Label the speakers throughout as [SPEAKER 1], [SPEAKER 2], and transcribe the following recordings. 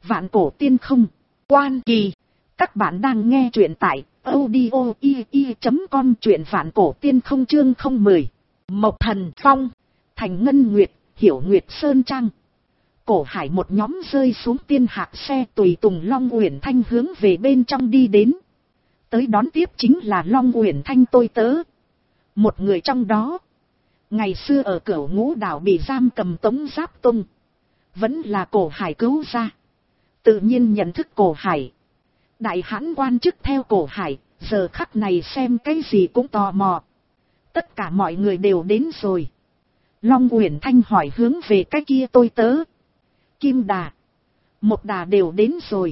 [SPEAKER 1] Vạn cổ tiên không. Quan Kỳ. Các bạn đang nghe truyện tại audio.com, truyện vạn cổ tiên không chương 010. Mộc Thần Phong. Thành Ngân Nguyệt, Hiểu Nguyệt Sơn Trang. Cổ Hải một nhóm rơi xuống tiên hạc xe tùy tùng Long Uyển Thanh hướng về bên trong đi đến. Tới đón tiếp chính là Long Uyển Thanh tôi tớ. Một người trong đó, ngày xưa ở Cửu Ngũ Đảo bị giam cầm Tống Giáp Tung, vẫn là Cổ Hải cứu ra. Tự nhiên nhận thức Cổ Hải. Đại hãn quan chức theo Cổ Hải, giờ khắc này xem cái gì cũng tò mò. Tất cả mọi người đều đến rồi. Long Uyển Thanh hỏi hướng về cái kia tôi tớ. Kim Đà, Một Đà đều đến rồi.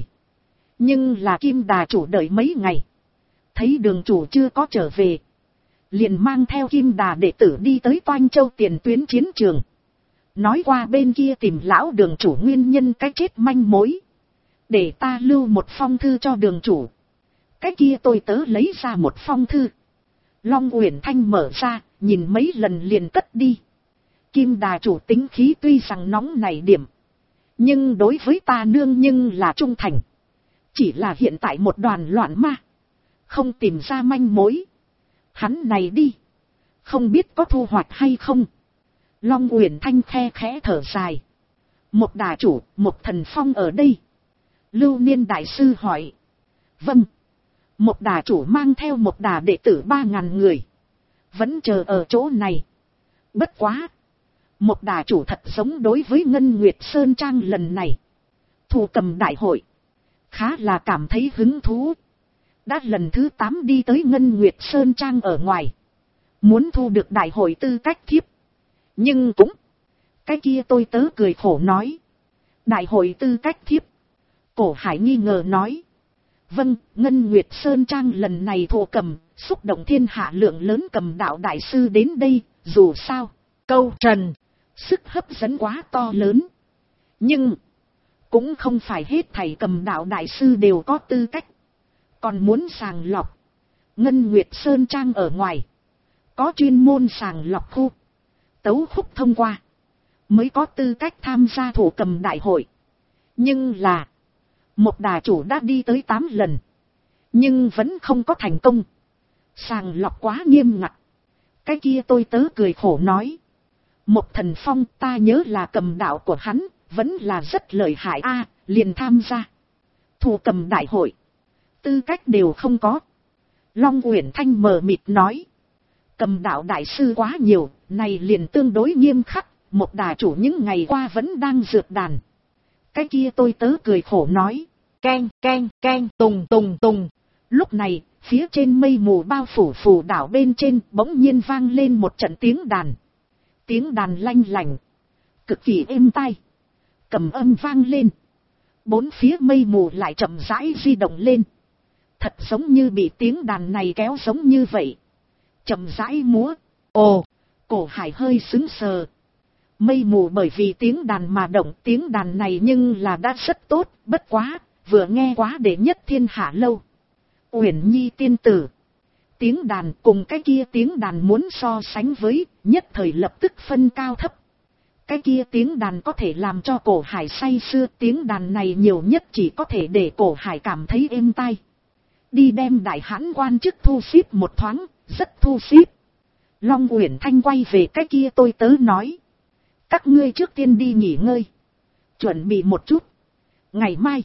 [SPEAKER 1] Nhưng là Kim Đà chủ đợi mấy ngày, thấy đường chủ chưa có trở về, liền mang theo Kim Đà đệ tử đi tới Toanh Châu tiền tuyến chiến trường. Nói qua bên kia tìm lão đường chủ nguyên nhân cái chết manh mối. Để ta lưu một phong thư cho đường chủ. Cái kia tôi tớ lấy ra một phong thư. Long Uyển Thanh mở ra, nhìn mấy lần liền cất đi. Kim Đà chủ tính khí tuy rằng nóng nảy điểm, nhưng đối với ta nương nhưng là trung thành. Chỉ là hiện tại một đoàn loạn ma, không tìm ra manh mối. Hắn này đi, không biết có thu hoạch hay không. Long Uyển Thanh khe khẽ thở dài. Một Đà chủ, Một Thần Phong ở đây. Lưu Niên đại sư hỏi. Vâng. Một Đà chủ mang theo một đà đệ tử 3.000 người, vẫn chờ ở chỗ này. Bất quá, Một Đà chủ thật giống đối với Ngân Nguyệt Sơn Trang lần này thù cầm đại hội khá là cảm thấy hứng thú. Đã lần thứ 8 đi tới Ngân Nguyệt Sơn Trang ở ngoài, muốn thu được đại hội tư cách thiếp. Nhưng cũng, cái kia tôi tớ cười khổ nói. Đại hội tư cách thiếp? Cổ Hải nghi ngờ nói. Vâng, Ngân Nguyệt Sơn Trang lần này thụ cầm, xúc động thiên hạ lượng lớn cầm đạo đại sư đến đây. Dù sao, câu trần, sức hấp dẫn quá to lớn. Nhưng, cũng không phải hết thảy cầm đạo đại sư đều có tư cách. Còn muốn sàng lọc. Ngân Nguyệt Sơn Trang ở ngoài, có chuyên môn sàng lọc khu, tấu khúc thông qua, mới có tư cách tham gia thụ cầm đại hội. Nhưng là, Một Đà chủ đã đi tới 8 lần, nhưng vẫn không có thành công. Sàng lọc quá nghiêm ngặt. Cái kia tôi tớ cười khổ nói. Một Thần Phong ta nhớ là cầm đạo của hắn, vẫn là rất lợi hại a, liền tham gia thụ cầm đại hội, tư cách đều không có. Long Uyển Thanh mờ mịt nói. Cầm đạo đại sư quá nhiều, này liền tương đối nghiêm khắc. Một Đà chủ những ngày qua vẫn đang dược đàn. Cái kia tôi tớ cười khổ nói. Keng keng keng tùng tùng tùng. Lúc này, phía trên mây mù bao phủ phù đảo bên trên bỗng nhiên vang lên một trận tiếng đàn. Tiếng đàn lanh lành, cực kỳ êm tai. Cầm âm vang lên, bốn phía mây mù lại chậm rãi di động lên. Thật giống như bị tiếng đàn này kéo giống như vậy, chậm rãi múa. Ồ, Cổ Hải hơi sững sờ. Mây mù bởi vì tiếng đàn mà động, tiếng đàn này nhưng là đã rất tốt. Bất quá, vừa nghe quá đệ nhất thiên hạ lâu, Uyển Nhi tiên tử. Tiếng đàn cùng cái kia tiếng đàn muốn so sánh với, nhất thời lập tức phân cao thấp. Cái kia tiếng đàn có thể làm cho Cổ Hải say sưa, tiếng đàn này nhiều nhất chỉ có thể để Cổ Hải cảm thấy êm tai. Đi đem đại hãn quan chức thu xếp một thoáng, rất thu xếp. Long Uyển Thanh quay về cái kia tôi tớ nói. Các ngươi trước tiên đi nghỉ ngơi, chuẩn bị một chút. Ngày mai,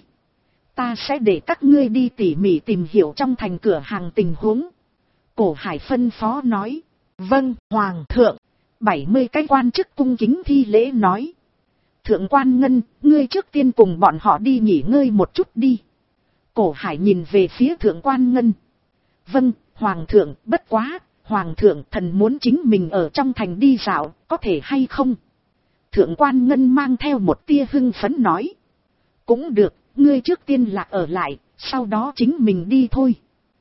[SPEAKER 1] ta sẽ để các ngươi đi tỉ mỉ tìm hiểu trong thành cửa hàng tình huống. Cổ Hải phân phó nói. Vâng, Hoàng thượng. 70 cái quan chức cung kính thi lễ nói. Thượng quan Ngân, ngươi trước tiên cùng bọn họ đi nghỉ ngơi một chút đi. Cổ Hải nhìn về phía thượng quan Ngân. Vâng, Hoàng thượng, bất quá, Hoàng thượng thần muốn chính mình ở trong thành đi dạo, có thể hay không? Thượng quan Ngân mang theo một tia hưng phấn nói. Cũng được, ngươi trước tiên lạc ở lại, sau đó chính mình đi thôi.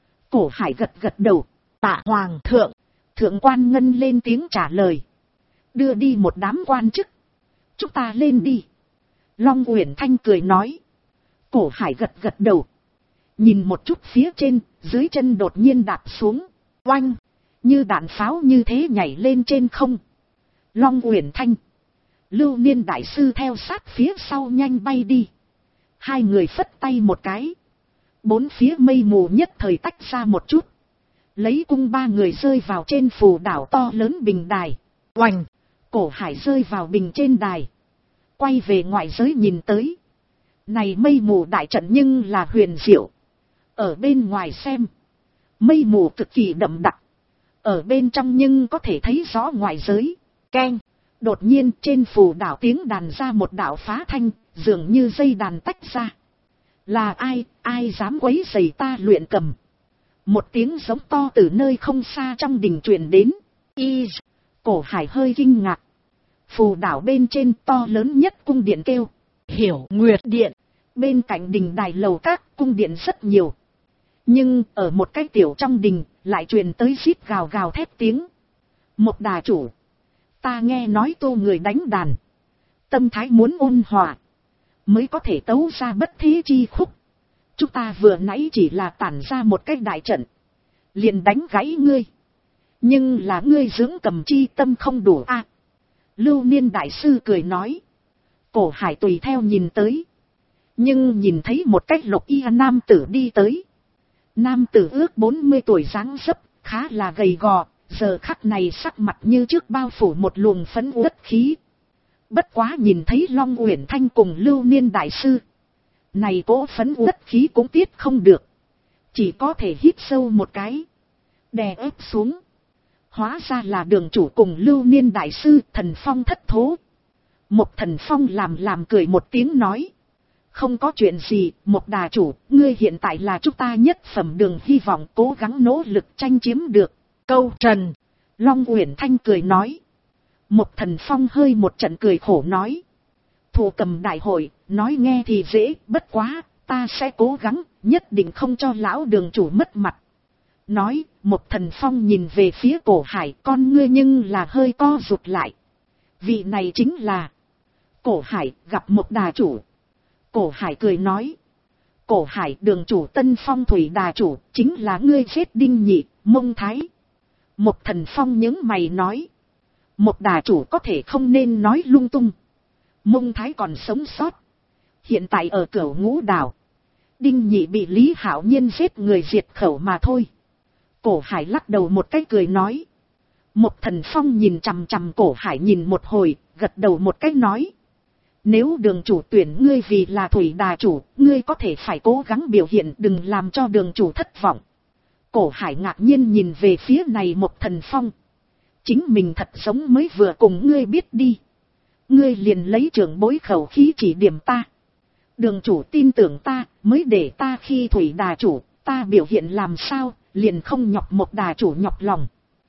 [SPEAKER 1] Cổ Hải gật gật đầu. Tạ Hoàng thượng. Thượng quan Ngân lên tiếng trả lời. Đưa đi một đám quan chức. Chúng ta lên đi. Long Uyển Thanh cười nói. Cổ Hải gật gật đầu. Nhìn một chút phía trên, dưới chân đột nhiên đạp xuống. Oanh! Như đạn pháo như thế nhảy lên trên không. Long Uyển Thanh, Lưu Niên đại sư theo sát phía sau nhanh bay đi. Hai người phất tay một cái. Bốn phía mây mù nhất thời tách ra một chút. Lấy cung ba người rơi vào trên phù đảo to lớn bình đài. Oành! Cổ Hải rơi vào bình trên đài. Quay về ngoại giới nhìn tới. Này mây mù đại trận nhưng là huyền diệu. Ở bên ngoài xem. Mây mù cực kỳ đậm đặc. Ở bên trong nhưng có thể thấy rõ ngoại giới. Keng! Đột nhiên trên phù đảo tiếng đàn ra một đạo phá thanh, dường như dây đàn tách ra. Là ai dám quấy rầy ta luyện cầm? Một tiếng giống to từ nơi không xa trong đình truyền đến. Cổ Hải hơi kinh ngạc. Phù đảo bên trên to lớn nhất cung điện kêu. Hiểu Nguyệt Điện. Bên cạnh đình đài lầu các cung điện rất nhiều. Nhưng ở một cái tiểu trong đình lại truyền tới rít gào gào thét tiếng. Một đà chủ. Ta nghe nói tô người đánh đàn. Tâm thái muốn ôn hòa. Mới có thể tấu ra bất thế chi khúc. Chúng ta vừa nãy chỉ là tản ra một cái đại trận. Liền đánh gãy ngươi. Nhưng là ngươi dưỡng cầm chi tâm không đủ a. Lưu Niên đại sư cười nói. Cổ Hải tùy theo nhìn tới. Nhưng nhìn thấy một cái lục y nam tử đi tới. Nam tử ước 40 tuổi dáng dấp, khá là gầy gò. Giờ khắc này sắc mặt như trước bao phủ một luồng phấn uất khí. Bất quá nhìn thấy Long Uyển Thanh cùng Lưu Niên đại sư. Này cỗ phấn uất khí cũng tiết không được. Chỉ có thể hít sâu một cái. Đè ép xuống. Hóa ra là Đường chủ cùng Lưu Niên đại sư Thần Phong thất thố. Một Thần Phong làm cười một tiếng nói. Không có chuyện gì, một đà chủ, ngươi hiện tại là chúng ta nhất phẩm Đường hy vọng cố gắng nỗ lực tranh chiếm được. Câu trần. Long Uyển Thanh cười nói. Một Thần Phong hơi một trận cười khổ nói. Thủ cầm đại hội, nói nghe thì dễ, bất quá, ta sẽ cố gắng, nhất định không cho lão Đường chủ mất mặt. Nói, một Thần Phong nhìn về phía Cổ Hải, con ngươi nhưng là hơi co rụt lại. Vị này chính là Cổ Hải gặp một đà chủ. Cổ Hải cười nói. Cổ Hải Đường chủ Tân Phong Thủy đà chủ, chính là ngươi giết Đinh Nhị, Mông Thái. Một Thần Phong những mày nói. Một đà chủ có thể không nên nói lung tung. Mông Thái còn sống sót. Hiện tại ở Cửu Ngũ đảo. Đinh Nhị bị Lý Hạo Nhiên giết người diệt khẩu mà thôi. Cổ Hải lắc đầu một cái cười nói. Một Thần Phong nhìn chằm chằm Cổ Hải nhìn một hồi, gật đầu một cái nói. Nếu Đường chủ tuyển ngươi vì là Thủy đà chủ, ngươi có thể phải cố gắng biểu hiện, đừng làm cho Đường chủ thất vọng. Cổ Hải ngạc nhiên nhìn về phía này một Thần Phong. Chính mình thật giống mới vừa cùng ngươi biết đi. Ngươi liền lấy trưởng bối khẩu khí chỉ điểm ta. Đường chủ tin tưởng ta, mới để ta khi Thủy đà chủ, ta biểu hiện làm sao, liền không nhọc một đà chủ nhọc lòng.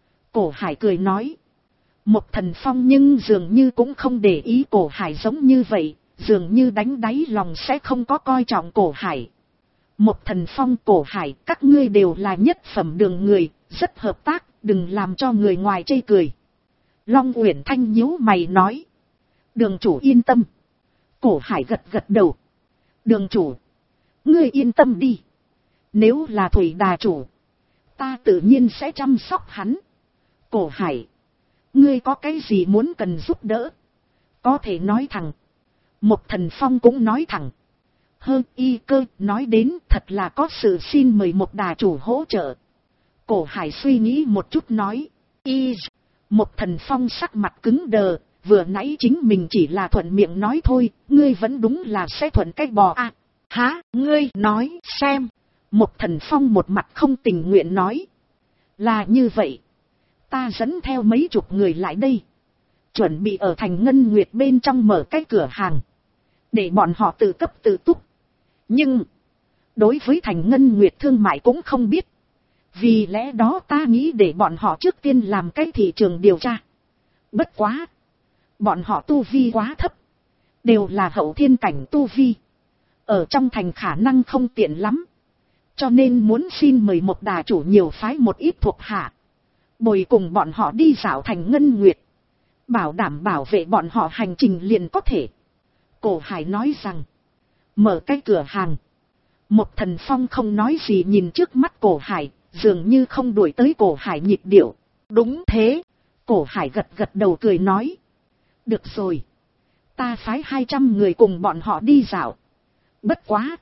[SPEAKER 1] Cổ Hải cười nói. Một Thần Phong nhưng dường như cũng không để ý Cổ Hải giống như vậy, dường như đánh đáy lòng sẽ không có coi trọng Cổ Hải. Một Thần Phong Cổ Hải, các ngươi đều là nhất phẩm Đường người, rất hợp tác, đừng làm cho người ngoài chê cười. Long Uyển Thanh nhíu mày nói. Đường chủ yên tâm. Cổ Hải gật gật đầu. Đường chủ, ngươi yên tâm đi. Nếu là Thủy đà chủ, ta tự nhiên sẽ chăm sóc hắn. Cổ Hải, ngươi có cái gì muốn cần giúp đỡ, có thể nói thẳng. Một Thần Phong cũng nói thẳng. Hơn y cơ nói đến thật là có sự xin mời một đà chủ hỗ trợ. Cổ Hải suy nghĩ một chút nói. Một Thần Phong sắc mặt cứng đờ. Vừa nãy chính mình chỉ là thuận miệng nói thôi. Ngươi vẫn đúng là sẽ thuận cái bò à. Hả, ngươi nói xem. Một Thần Phong một mặt không tình nguyện nói. Là như vậy. Ta dẫn theo mấy chục người lại đây. Chuẩn bị ở thành Ngân Nguyệt bên trong mở cái cửa hàng. Để bọn họ tự cấp tự túc. Nhưng, đối với thành Ngân Nguyệt thương mại cũng không biết. Vì lẽ đó ta nghĩ để bọn họ trước tiên làm cái thị trường điều tra. Bất quá. Bọn họ tu vi quá thấp. Đều là hậu thiên cảnh tu vi. Ở trong thành khả năng không tiện lắm. Cho nên muốn xin mời một đà chủ nhiều phái một ít thuộc hạ. Bồi cùng bọn họ đi dạo thành Ngân Nguyệt. Bảo đảm bảo vệ bọn họ hành trình liền có thể. Cổ Hải nói rằng. Mở cái cửa hàng. Một Thần Phong không nói gì nhìn trước mắt Cổ Hải. Dường như không đuổi tới Cổ Hải nhịp điệu. Đúng thế. Cổ Hải gật gật đầu cười nói. Được rồi. Ta phái 200 người cùng bọn họ đi dạo. Bất quá.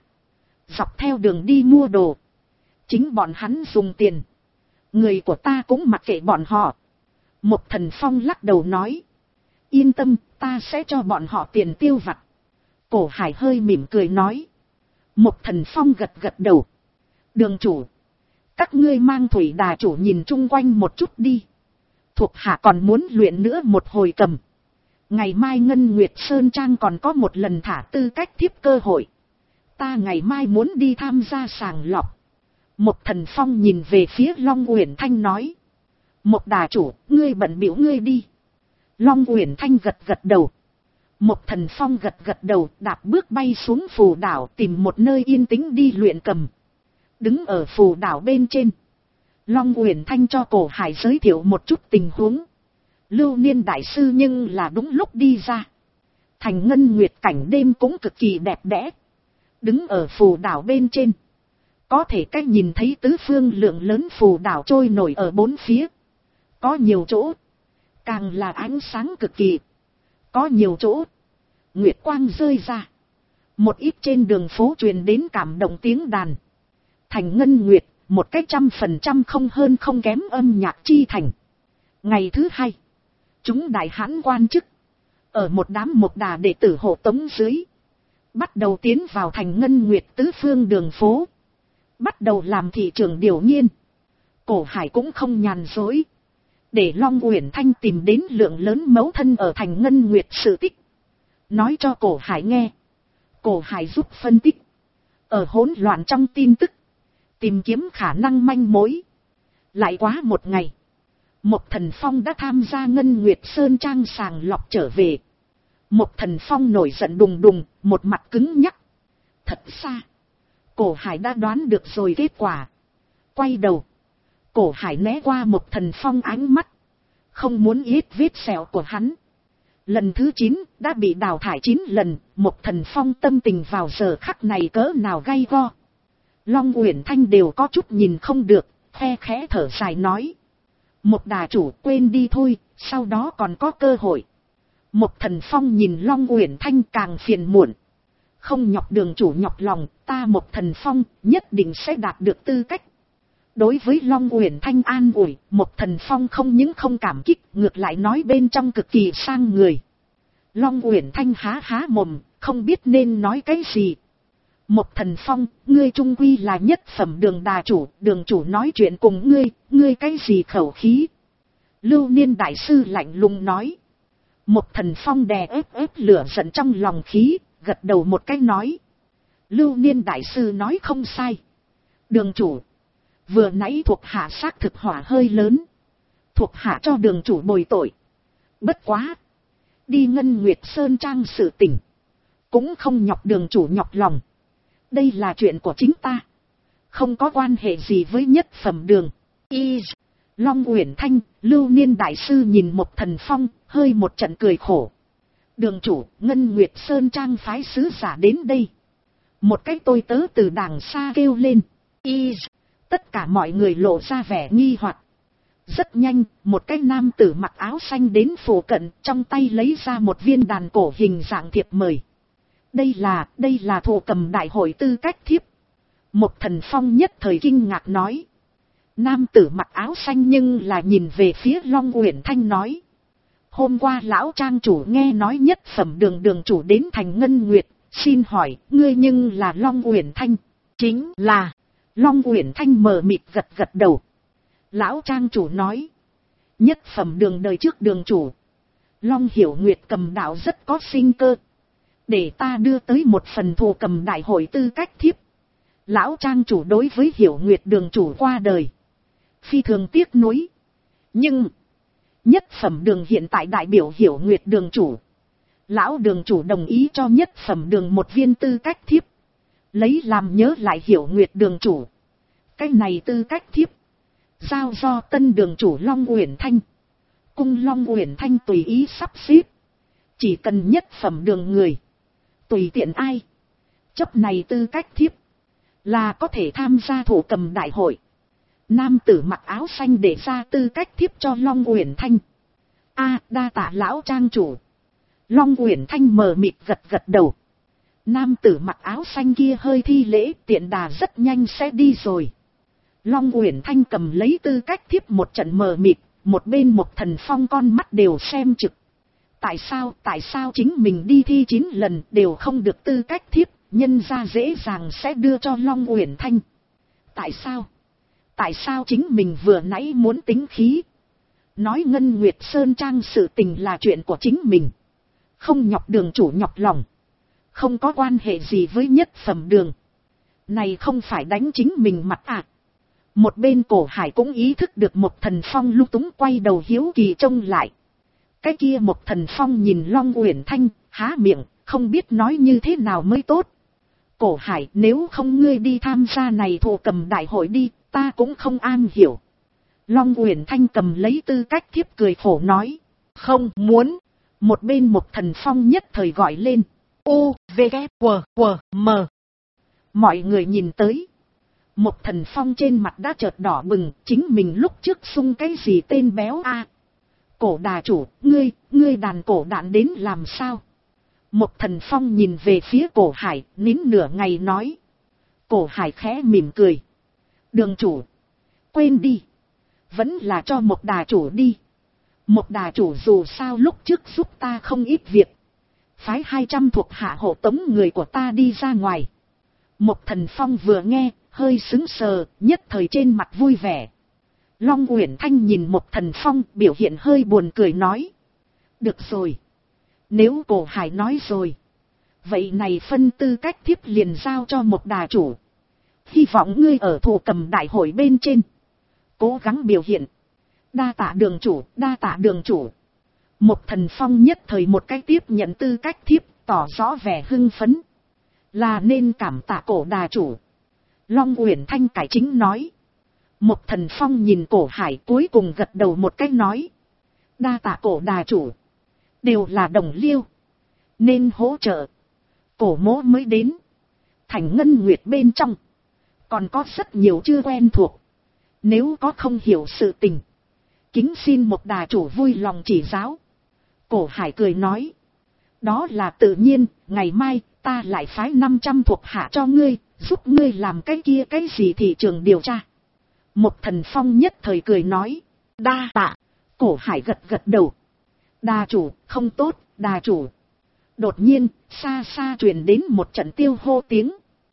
[SPEAKER 1] Dọc theo đường đi mua đồ. Chính bọn hắn dùng tiền. Người của ta cũng mặc kệ bọn họ. Một Thần Phong lắc đầu nói. Yên tâm, ta sẽ cho bọn họ tiền tiêu vặt. Cổ Hải hơi mỉm cười nói. Một Thần Phong gật gật đầu. Đường chủ. Các ngươi mang Thủy Đà chủ nhìn chung quanh một chút đi. Thuộc hạ còn muốn luyện nữa một hồi cầm. Ngày mai Ngân Nguyệt Sơn Trang còn có một lần thả tư cách thiếp cơ hội. Ta ngày mai muốn đi tham gia sàng lọc. Một Thần Phong nhìn về phía Long Uyển Thanh nói. Một Đà chủ, ngươi bận bịu ngươi đi. Long Uyển Thanh gật gật đầu. Một Thần Phong gật gật đầu, đạp bước bay xuống phù đảo tìm một nơi yên tĩnh đi luyện cầm. Đứng ở phù đảo bên trên. Long Uyển Thanh cho Cổ Hải giới thiệu một chút tình huống. Lưu Niên đại sư nhưng là đúng lúc đi ra. Thành Ngân Nguyệt cảnh đêm cũng cực kỳ đẹp đẽ. Đứng ở phù đảo bên trên. Có thể cách nhìn thấy tứ phương lượng lớn phù đảo trôi nổi ở bốn phía. Có nhiều chỗ. Càng là ánh sáng cực kỳ. Có nhiều chỗ. Nguyệt quang rơi ra. Một ít trên đường phố truyền đến cảm động tiếng đàn. Thành Ngân Nguyệt, một cách 100% không hơn không kém âm nhạc chi thành. Ngày thứ hai. Chúng đại hãn quan chức. Ở một đám Mộc Đà đệ tử hộ tống dưới. Bắt đầu tiến vào Thành Ngân Nguyệt tứ phương đường phố. Bắt đầu làm thị trường điều nghiên. Cổ Hải cũng không nhàn dối. Để Long Uyển Thanh tìm đến lượng lớn mẫu thân ở Thành Ngân Nguyệt sự tích. Nói cho Cổ Hải nghe. Cổ Hải giúp phân tích. Ở hỗn loạn trong tin tức. Tìm kiếm khả năng manh mối. Lại quá một ngày. Một Thần Phong đã tham gia Ngân Nguyệt Sơn Trang sàng lọc trở về. Một Thần Phong nổi giận đùng đùng, một mặt cứng nhắc. Thật xa. Cổ Hải đã đoán được rồi kết quả. Quay đầu. Cổ Hải né qua Một Thần Phong ánh mắt. Không muốn yết vết sẹo của hắn. Lần thứ 9 đã bị đào thải 9 lần. Một Thần Phong tâm tình vào giờ khắc này cỡ nào gay go. Long Uyển Thanh đều có chút nhìn không được. Khe khẽ thở dài nói. Một Đà chủ quên đi thôi. Sau đó còn có cơ hội. Một Thần Phong nhìn Long Uyển Thanh càng phiền muộn. Không nhọc đường chủ nhọc lòng, ta Một Thần Phong nhất định sẽ đạt được tư cách. Đối với Long Uyển Thanh an ủi, Một Thần Phong không những không cảm kích, ngược lại nói bên trong cực kỳ sang người. Long Uyển Thanh há há mồm, không biết nên nói cái gì. Một Thần Phong, ngươi trung quy là nhất phẩm đường chủ nói chuyện cùng ngươi cái gì khẩu khí. Lưu Niên đại sư lạnh lùng nói. Một Thần Phong đè ép lửa giận trong lòng khí, gật đầu một cái nói. Lưu Niên đại sư nói không sai. Đường chủ. Vừa nãy thuộc hạ xác thực hỏa hơi lớn. Thuộc hạ cho đường chủ bồi tội. Bất quá. Đi Ngân Nguyệt Sơn Trang sự tình. Cũng không nhọc đường chủ nhọc lòng. Đây là chuyện của chính ta. Không có quan hệ gì với nhất phẩm đường. Long Uyển Thanh, Lưu Niên đại sư nhìn Một Thần Phong, hơi một trận cười khổ. Đường chủ, Ngân Nguyệt Sơn Trang phái sứ giả đến đây. Một cái tôi tớ từ đàng xa kêu lên. Tất cả mọi người lộ ra vẻ nghi hoặc. Rất nhanh, một cái nam tử mặc áo xanh đến phủ cận, trong tay lấy ra một viên đàn cổ hình dạng thiệp mời. Đây là thổ cầm đại hội tư cách thiếp. Một Thần Phong nhất thời kinh ngạc nói. Nam tử mặc áo xanh nhưng là nhìn về phía Long Uyển Thanh nói. Hôm qua lão trang chủ nghe nói nhất phẩm đường chủ đến Thành Ngân Nguyệt, xin hỏi, ngươi nhưng là Long Uyển Thanh? Chính là. Long Uyển Thanh mờ mịt gật gật đầu. Lão trang chủ nói. Nhất phẩm đường đời trước đường chủ. Long Hiểu Nguyệt cầm đạo rất có sinh cơ. Để ta đưa tới một phần thù cầm đại hội tư cách thiếp. Lão trang chủ đối với Hiểu Nguyệt đường chủ qua đời. Phi thường tiếc nuối. Nhưng. Nhất phẩm đường hiện tại đại biểu Hiểu Nguyệt đường chủ. Lão đường chủ đồng ý cho nhất phẩm đường một viên tư cách thiếp. Lấy làm nhớ lại Hiểu Nguyệt đường chủ. Cái này tư cách thiếp. Giao do tân đường chủ Long Uyển Thanh. Cung Long Uyển Thanh tùy ý sắp xếp. Chỉ cần nhất phẩm đường người. Tùy tiện ai. Chấp này tư cách thiếp. Là có thể tham gia thổ cầm đại hội. Nam tử mặc áo xanh để ra tư cách thiếp cho Long Uyển Thanh. Đa tạ lão trang chủ. Long Uyển Thanh mờ mịt gật gật đầu. Nam tử mặc áo xanh kia hơi thi lễ, tiện đà rất nhanh sẽ đi rồi. Long Uyển Thanh cầm lấy tư cách thiếp một trận mờ mịt, một bên Một Thần Phong con mắt đều xem trực. Tại sao chính mình đi thi 9 lần đều không được tư cách thiếp, nhân ra dễ dàng sẽ đưa cho Long Uyển Thanh. Tại sao chính mình vừa nãy muốn tính khí? Nói Ngân Nguyệt Sơn Trang sự tình là chuyện của chính mình. Không nhọc đường chủ nhọc lòng. Không có quan hệ gì với Nhất Phẩm Đường. Này không phải đánh chính mình mặt à? Một bên Cổ Hải cũng ý thức được Một Thần Phong lung túng, quay đầu hiếu kỳ trông lại. Cái kia Một Thần Phong nhìn Long Uyển Thanh, há miệng, không biết nói như thế nào mới tốt. Cổ Hải, nếu không ngươi đi tham gia này thổ cầm đại hội đi, ta cũng không an hiểu. Long Uyển Thanh cầm lấy tư cách thiếp cười khổ nói. Không muốn. Một bên Một Thần Phong nhất thời gọi lên. U, V, K, W, W, M. Mọi người nhìn tới. Một Thần Phong trên mặt đã chợt đỏ bừng, chính mình lúc trước sung cái gì tên béo a? Cổ đà chủ, ngươi đàn cổ đạn đến làm sao? Một Thần Phong nhìn về phía Cổ Hải, nín nửa ngày nói. Cổ Hải khẽ mỉm cười. Đường chủ, quên đi. Vẫn là cho một đà chủ đi. Một đà chủ dù sao lúc trước giúp ta không ít việc. Phái 200 thuộc hạ hộ tống người của ta đi ra ngoài. Một Thần Phong vừa nghe, hơi sững sờ, nhất thời trên mặt vui vẻ. Long Uyển Thanh nhìn Một Thần Phong, biểu hiện hơi buồn cười nói. Được rồi. Nếu Cổ Hải nói rồi. Vậy này phân tư cách thiếp liền giao cho một đà chủ. Hy vọng ngươi ở thổ cầm đại hội bên trên. Cố gắng biểu hiện. Đa tạ đường chủ, đa tạ đường chủ. Một Thần Phong nhất thời một cái tiếp nhận tư cách thiếp, tỏ rõ vẻ hưng phấn. Là nên cảm tạ Cổ đà chủ. Long Uyển Thanh cải chính nói. Một Thần Phong nhìn Cổ Hải cuối cùng gật đầu một cái nói. Đa tạ Cổ đà chủ. Đều là đồng liêu. Nên hỗ trợ. Cổ mỗ mới đến. Thành Ngân Nguyệt bên trong. Còn có rất nhiều chưa quen thuộc. Nếu có không hiểu sự tình. Kính xin một đà chủ vui lòng chỉ giáo. Cổ Hải cười nói. Đó là tự nhiên, ngày mai ta lại phái 500 thuộc hạ cho ngươi, giúp ngươi làm cái kia cái gì thị trường điều tra. Một Thần Phong nhất thời cười nói. Đa tạ. Cổ Hải gật gật đầu. Đà chủ, không tốt, đà chủ. Đột nhiên, xa xa truyền đến một trận tiêu hô tiếng.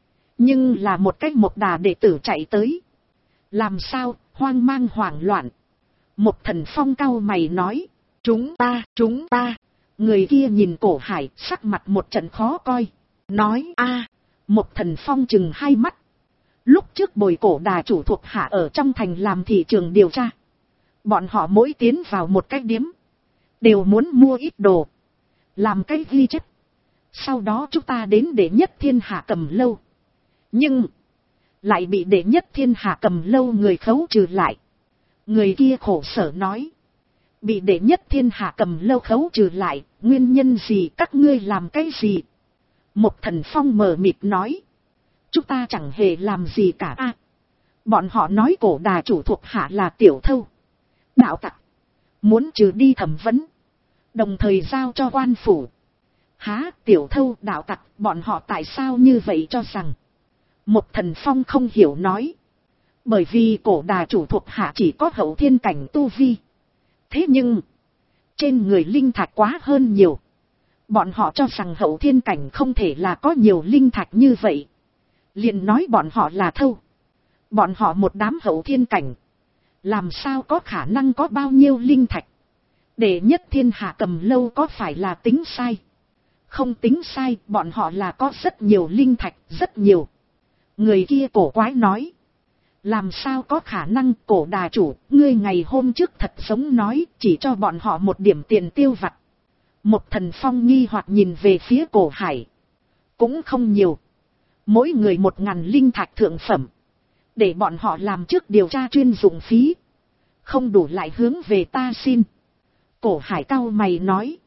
[SPEAKER 1] Nhưng là một cách một đà đệ tử chạy tới. Làm sao, hoang mang hoảng loạn. Một Thần Phong cau mày nói. Chúng ta. Người kia nhìn Cổ Hải, sắc mặt một trận khó coi. Nói a. Một Thần Phong chừng hai mắt. Lúc trước bồi Cổ đà chủ thuộc hạ ở trong thành làm thị trường điều tra. Bọn họ mỗi tiến vào một cái điếm. Đều muốn mua ít đồ. Làm cái ghi chép. Sau đó chúng ta đến Đệ Nhất Thiên Hạ Cầm Lâu. Nhưng. Lại bị Đệ Nhất Thiên Hạ Cầm Lâu người khấu trừ lại. Người kia khổ sở nói. Bị Đệ Nhất Thiên Hạ Cầm Lâu khấu trừ lại. Nguyên nhân gì, các ngươi làm cái gì? Một Thần Phong mờ mịt nói. Chúng ta chẳng hề làm gì cả a. Bọn họ nói Cổ đà chủ thuộc hạ là tiểu thâu. Đạo tặc. Muốn trừ đi thẩm vấn. Đồng thời giao cho quan phủ. Há, tiểu thâu đạo tặc, bọn họ tại sao như vậy cho rằng. Một Thần Phong không hiểu nói. Bởi vì Cổ đà chủ thuộc hạ chỉ có hậu thiên cảnh tu vi. Thế nhưng, trên người linh thạch quá hơn nhiều. Bọn họ cho rằng hậu thiên cảnh không thể là có nhiều linh thạch như vậy. Liền nói bọn họ là thâu. Bọn họ một đám hậu thiên cảnh. Làm sao có khả năng có bao nhiêu linh thạch. Đệ Nhất Thiên Hạ Cầm Lâu có phải là tính sai? Không tính sai, bọn họ là có rất nhiều linh thạch, rất nhiều. Người kia cổ quái nói. Làm sao có khả năng, Cổ đà chủ, ngươi ngày hôm trước thật giống nói, chỉ cho bọn họ một điểm tiền tiêu vặt. Một Thần Phong nghi hoặc nhìn về phía Cổ Hải. Cũng không nhiều. Mỗi người 1000 linh thạch thượng phẩm. Để bọn họ làm trước điều tra chuyên dụng phí. Không đủ lại hướng về ta xin. Cổ Hải cau mày nói.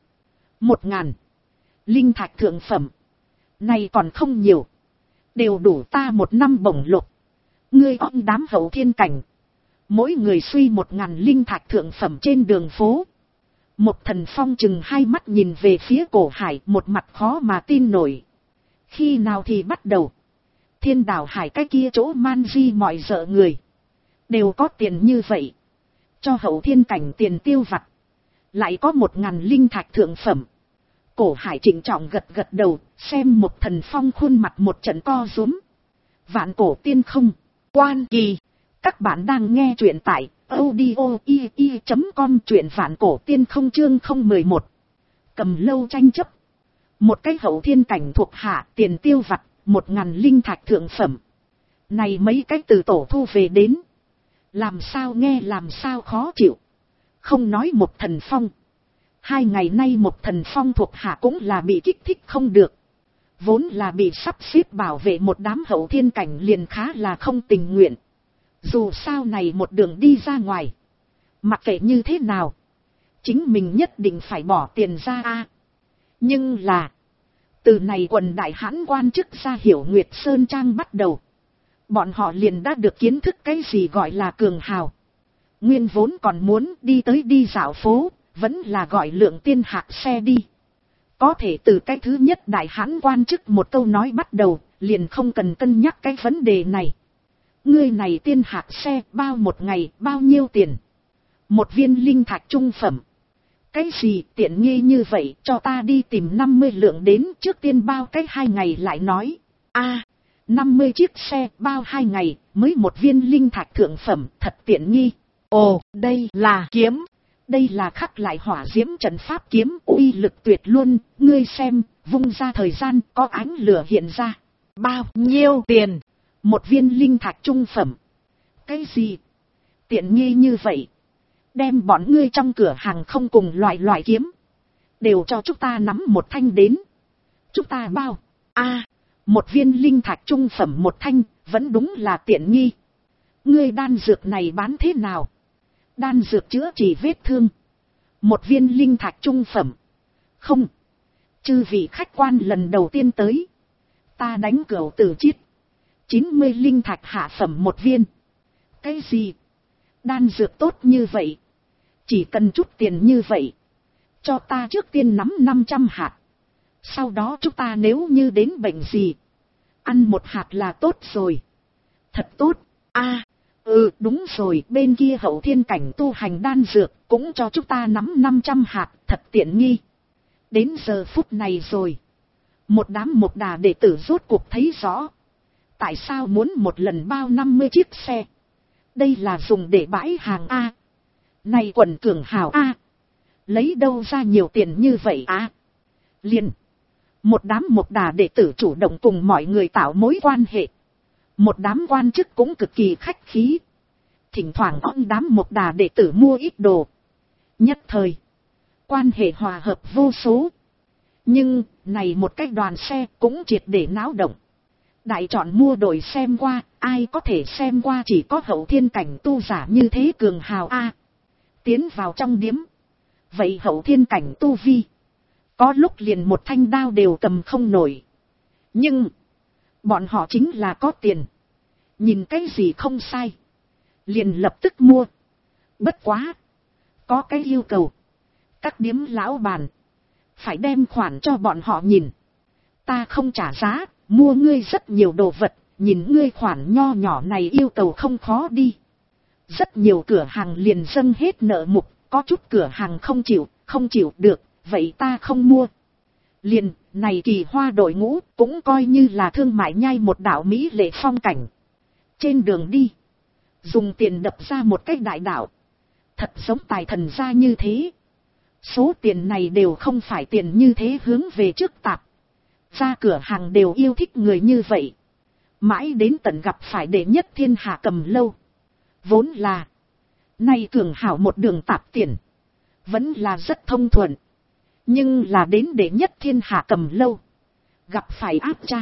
[SPEAKER 1] 1000 linh thạch thượng phẩm. Này còn không nhiều. Đều đủ ta 1 năm bổng lộc. Ngươi ông đám hậu thiên cảnh. Mỗi người suy 1000 linh thạch thượng phẩm trên đường phố. Một Thần Phong chừng hai mắt nhìn về phía Cổ Hải, một mặt khó mà tin nổi. Khi nào thì bắt đầu, Thiên Đảo Hải cái kia chỗ man di mọi dợ người đều có tiền như vậy, cho hậu thiên cảnh tiền tiêu vặt, lại có 1000 linh thạch thượng phẩm. Cổ Hải trịnh trọng gật gật đầu, xem một Thần Phong khuôn mặt một trận co rúm. Vạn cổ tiên không, quan kỳ. Các bạn đang nghe truyện tại audio.com, truyện vạn cổ tiên không chương 011. Cầm lâu tranh chấp. Một cái hậu thiên cảnh thuộc hạ tiền tiêu vặt, 1000 linh thạch thượng phẩm. Này mấy cái từ tổ thu về đến. Làm sao nghe làm sao khó chịu. Không nói một Thần Phong. 2 ngày nay một Thần Phong thuộc hạ cũng là bị kích thích không được. Vốn là bị sắp xếp bảo vệ một đám hậu thiên cảnh liền khá là không tình nguyện. Dù sao này một đường đi ra ngoài, mặc kệ như thế nào, chính mình nhất định phải bỏ tiền ra a. Nhưng là, từ này quần đại hãn quan chức ra Hiểu Nguyệt Sơn Trang bắt đầu, bọn họ liền đã được kiến thức cái gì gọi là cường hào. Nguyên vốn còn muốn đi tới đi dạo phố, vẫn là gọi Lượng Tiên hạc xe đi. Có thể từ cái thứ nhất đại hãn quan chức một câu nói bắt đầu, liền không cần cân nhắc cái vấn đề này. Ngươi này tiên hạc xe bao một ngày bao nhiêu tiền? 1 viên linh thạch trung phẩm. Cái gì tiện nghi như vậy, cho ta đi tìm 50 lượng đến, trước tiên bao cái 2 ngày lại nói. 50 chiếc xe bao 2 ngày mới 1 viên linh thạch thượng phẩm, thật tiện nghi. Ồ, đây là kiếm. Đây là khắc lại hỏa diễm trận pháp kiếm, uy lực tuyệt luôn, ngươi xem, vung ra thời gian có ánh lửa hiện ra. Bao nhiêu tiền? 1 viên linh thạch trung phẩm. Cái gì? Tiện nghi như vậy. Đem bọn ngươi trong cửa hàng không cùng loại kiếm, đều cho chúng ta nắm một thanh đến. Chúng ta bao. 1 viên linh thạch trung phẩm 1 thanh, vẫn đúng là tiện nghi. Ngươi đan dược này bán thế nào? Đan dược chữa trị vết thương, 1 viên linh thạch trung phẩm. Không. Chư vị khách quan lần đầu tiên tới, ta đánh cửu tử chiết, 90 linh thạch hạ phẩm 1 viên. Cái gì? Đan dược tốt như vậy, chỉ cần chút tiền như vậy, cho ta trước tiên nắm 500 hạt. Sau đó chúng ta nếu như đến bệnh gì, ăn 1 hạt là tốt rồi. Thật tốt. Đúng rồi, bên kia hậu thiên cảnh tu hành đan dược cũng cho chúng ta nắm 500 hạt, thật tiện nghi. Đến giờ phút này rồi, một đám Mộc Đà đệ tử rốt cuộc thấy rõ, tại sao muốn một lần bao 50 chiếc xe. Đây là dùng để bãi hàng a. Này quần cường hào a, lấy đâu ra nhiều tiền như vậy a? Liền một đám Mộc Đà đệ tử chủ động cùng mọi người tạo mối quan hệ. Một đám quan chức cũng cực kỳ khách khí, thỉnh thoảng ông đám Mộc Đà đệ tử mua ít đồ. Nhất thời, quan hệ hòa hợp vô số. Nhưng, này một cái đoàn xe cũng triệt để náo động. Đại chọn mua đổi xem qua, ai có thể xem qua chỉ có hậu thiên cảnh tu giả như thế cường hào a. Tiến vào trong điếm. Vậy hậu thiên cảnh tu vi, có lúc liền một thanh đao đều cầm không nổi. Nhưng, bọn họ chính là có tiền. Nhìn cái gì không sai, liền lập tức mua. Bất quá, có cái yêu cầu, các điếm lão bàn phải đem khoản cho bọn họ nhìn. Ta không trả giá, mua ngươi rất nhiều đồ vật, nhìn ngươi khoản nho nhỏ này yêu cầu không khó đi. Rất nhiều cửa hàng liền dâng hết nợ mục, có chút cửa hàng không chịu được, vậy ta không mua. Liền, này Kỳ Hoa đội ngũ cũng coi như là thương mại nhai một đảo mỹ lệ phong cảnh. Trên đường đi, dùng tiền đập ra một cái đại đảo, thật giống tài thần gia như thế. Số tiền này đều không phải tiền như thế hướng về trước tạp. Ra cửa hàng đều yêu thích người như vậy. Mãi đến tận gặp phải đệ nhất thiên hạ Cầm Lâu. Vốn là, nay cường hảo một đường tạp tiền, vẫn là rất thông thuận. Nhưng là đến đệ nhất thiên hạ Cầm Lâu, gặp phải áp tra.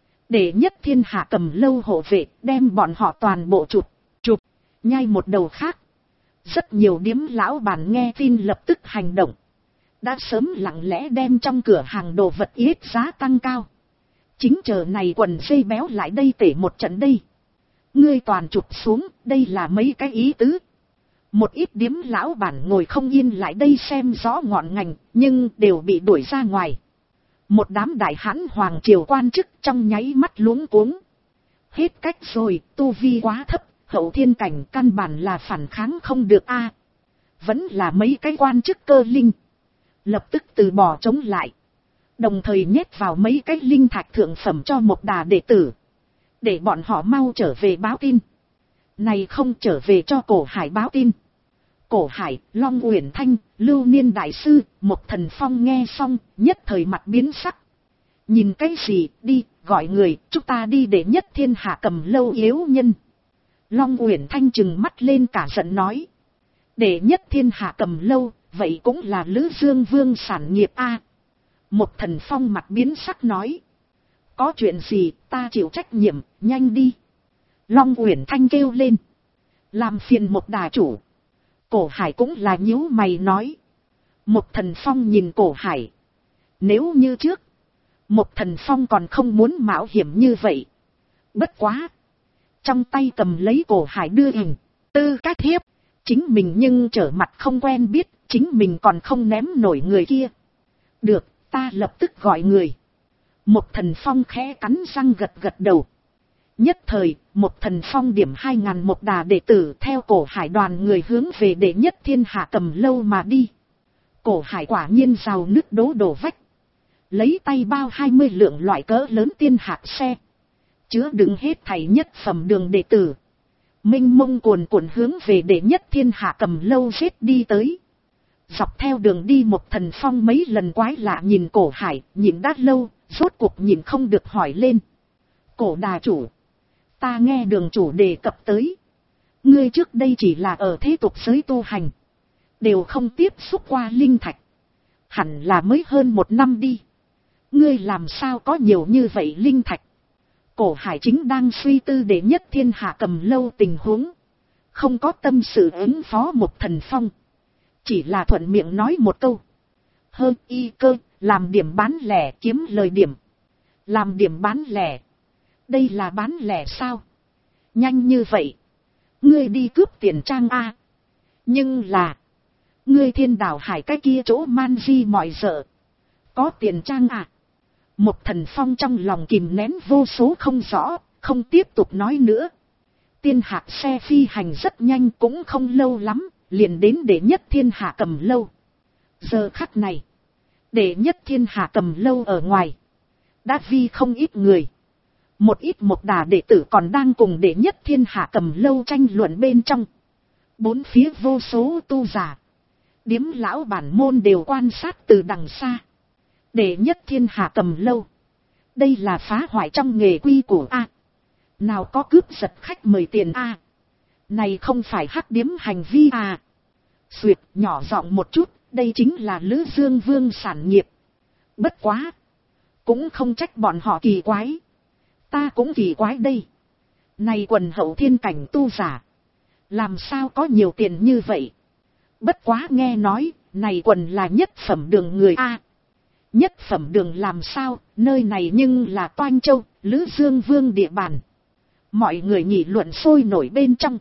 [SPEAKER 1] Đệ nhất thiên hạ Cầm Lâu hộ vệ đem bọn họ toàn bộ chụp, nhai một đầu khác. Rất nhiều điếm lão bản nghe tin lập tức hành động. Đã sớm lặng lẽ đem trong cửa hàng đồ vật yết giá tăng cao. Chính chờ này quần dây béo lại đây tể một trận đây. Ngươi toàn chụp xuống, đây là mấy cái ý tứ. Một ít điếm lão bản ngồi không yên lại đây xem rõ ngọn ngành, nhưng đều bị đuổi ra ngoài. Một đám đại hãn hoàng triều quan chức trong nháy mắt luống cuống. Hết cách rồi, tu vi quá thấp, hậu thiên cảnh căn bản là phản kháng không được a. Vẫn là mấy cái quan chức cơ linh. Lập tức từ bỏ chống lại. Đồng thời nhét vào mấy cái linh thạch thượng phẩm cho một đà đệ tử. Để bọn họ mau trở về báo tin. Này không trở về cho Cổ Hải báo tin. Cổ Hải, Long Uyển Thanh, Lưu Niên Đại Sư, Một Thần Phong nghe xong, nhất thời mặt biến sắc. Nhìn cái gì, đi, gọi người, chúng ta đi để nhất thiên hạ Cầm Lâu yếu nhân. Long Uyển Thanh trừng mắt lên cả giận nói. Để nhất thiên hạ Cầm Lâu, vậy cũng là Lữ Dương Vương sản nghiệp a. Một Thần Phong mặt biến sắc nói. Có chuyện gì, ta chịu trách nhiệm, nhanh đi. Long Uyển Thanh kêu lên. Làm phiền một đà chủ. Cổ Hải cũng là nhíu mày nói. Một Thần Phong nhìn Cổ Hải. Nếu như trước, Một Thần Phong còn không muốn mạo hiểm như vậy. Bất quá. Trong tay cầm lấy Cổ Hải đưa hình, tư cách thiếp. Chính mình nhưng trở mặt không quen biết, chính mình còn không ném nổi người kia. Được, ta lập tức gọi người. Một Thần Phong khẽ cắn răng gật gật đầu. Nhất thời, Một Thần Phong điểm 2000 một đà đệ tử theo Cổ Hải đoàn người hướng về đệ nhất thiên hạ Cầm Lâu mà đi. Cổ Hải quả nhiên rào nước đổ vách. Lấy tay bao 20 lượng loại cỡ lớn tiên hạt xe. Chứa đựng hết thảy nhất phẩm đường đệ tử. Minh mông cuồn cuộn hướng về đệ nhất thiên hạ Cầm Lâu giết đi tới. Dọc theo đường đi Một Thần Phong mấy lần quái lạ nhìn Cổ Hải, nhìn đã lâu, rốt cuộc nhìn không được hỏi lên. Cổ đà chủ, ta nghe đường chủ đề cập tới. Ngươi trước đây chỉ là ở thế tục giới tu hành. Đều không tiếp xúc qua linh thạch. Hẳn là mới hơn 1 năm đi. Ngươi làm sao có nhiều như vậy linh thạch? Cổ Hải chính đang suy tư đệ nhất thiên hạ Cầm Lâu tình huống. Không có tâm sự ứng phó Một Thần Phong. Chỉ là thuận miệng nói một câu. Hơn y cơ, làm điểm bán lẻ kiếm lời điểm. Làm điểm bán lẻ. Đây là bán lẻ sao? Nhanh như vậy. Ngươi đi cướp tiền trang a. Nhưng là. Ngươi Thiên Đảo Hải cái kia chỗ man di mọi dợ. Có tiền trang à? Một Thần Phong trong lòng kìm nén vô số không rõ, không tiếp tục nói nữa. Tiên hạt xe phi hành rất nhanh cũng không lâu lắm, liền đến đệ nhất thiên hạ Cầm Lâu. Giờ khắc này, đệ nhất thiên hạ Cầm Lâu ở ngoài. Đã vi không ít người. Một ít một đà đệ tử còn đang cùng đệ nhất thiên hạ Cầm Lâu tranh luận bên trong. Bốn phía vô số tu giả. Điếm lão bản môn đều quan sát từ đằng xa. Đệ nhất thiên hạ Cầm Lâu. Đây là phá hoại trong nghề quy của A. Nào có cướp giật khách mời tiền A. Này không phải hắc điếm hành vi à. Xuyệt nhỏ giọng một chút, đây chính là Lữ Dương Vương sản nghiệp. Bất quá. Cũng không trách bọn họ kỳ quái. Ta cũng kỳ quái đây. Này quần hậu thiên cảnh tu giả. Làm sao có nhiều tiền như vậy. Bất quá nghe nói, này quần là nhất phẩm đường người A. Nhất phẩm đường làm sao, nơi này nhưng là Toanh Châu, Lữ Dương Vương địa bàn. Mọi người nghị luận sôi nổi bên trong.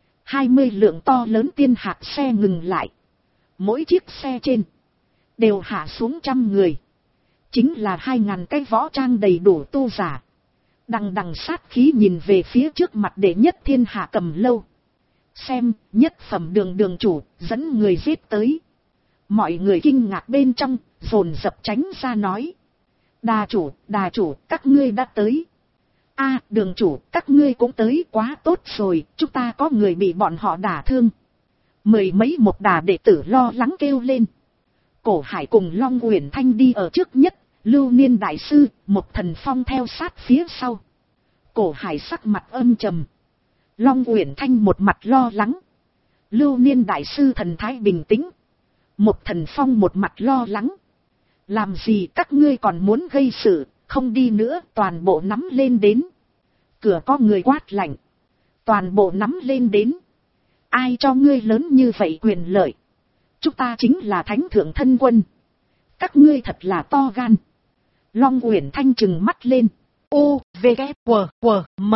[SPEAKER 1] 20 lượng to lớn tiên hạt xe ngừng lại. Mỗi chiếc xe trên đều hạ xuống 100 người. Chính là 2000 cái võ trang đầy đủ tu giả. Đằng đằng sát khí nhìn về phía trước mặt đệ nhất thiên hạ Cầm Lâu. Xem, nhất phẩm đường đường chủ, dẫn người giết tới. Mọi người kinh ngạc bên trong, dồn dập tránh ra nói. Đà chủ, các ngươi đã tới. A, đường chủ, các ngươi cũng tới, quá tốt rồi, chúng ta có người bị bọn họ đả thương. Mười mấy một đà đệ tử lo lắng kêu lên. Cổ Hải cùng Long Uyển Thanh đi ở trước nhất, Lưu Niên Đại Sư, Một Thần Phong theo sát phía sau. Cổ Hải sắc mặt âm trầm. Long Uyển Thanh một mặt lo lắng. Lưu Niên Đại Sư thần thái bình tĩnh. Một Thần Phong một mặt lo lắng. Làm gì các ngươi còn muốn gây sự, không đi nữa, toàn bộ nắm lên đến. Cửa có người quát lạnh. Toàn bộ nắm lên đến. Ai cho ngươi lớn như vậy quyền lợi? Chúng ta chính là thánh thượng thân quân. Các ngươi thật là to gan. Long Uyển Thanh trừng mắt lên. U, V, K, W, W, M.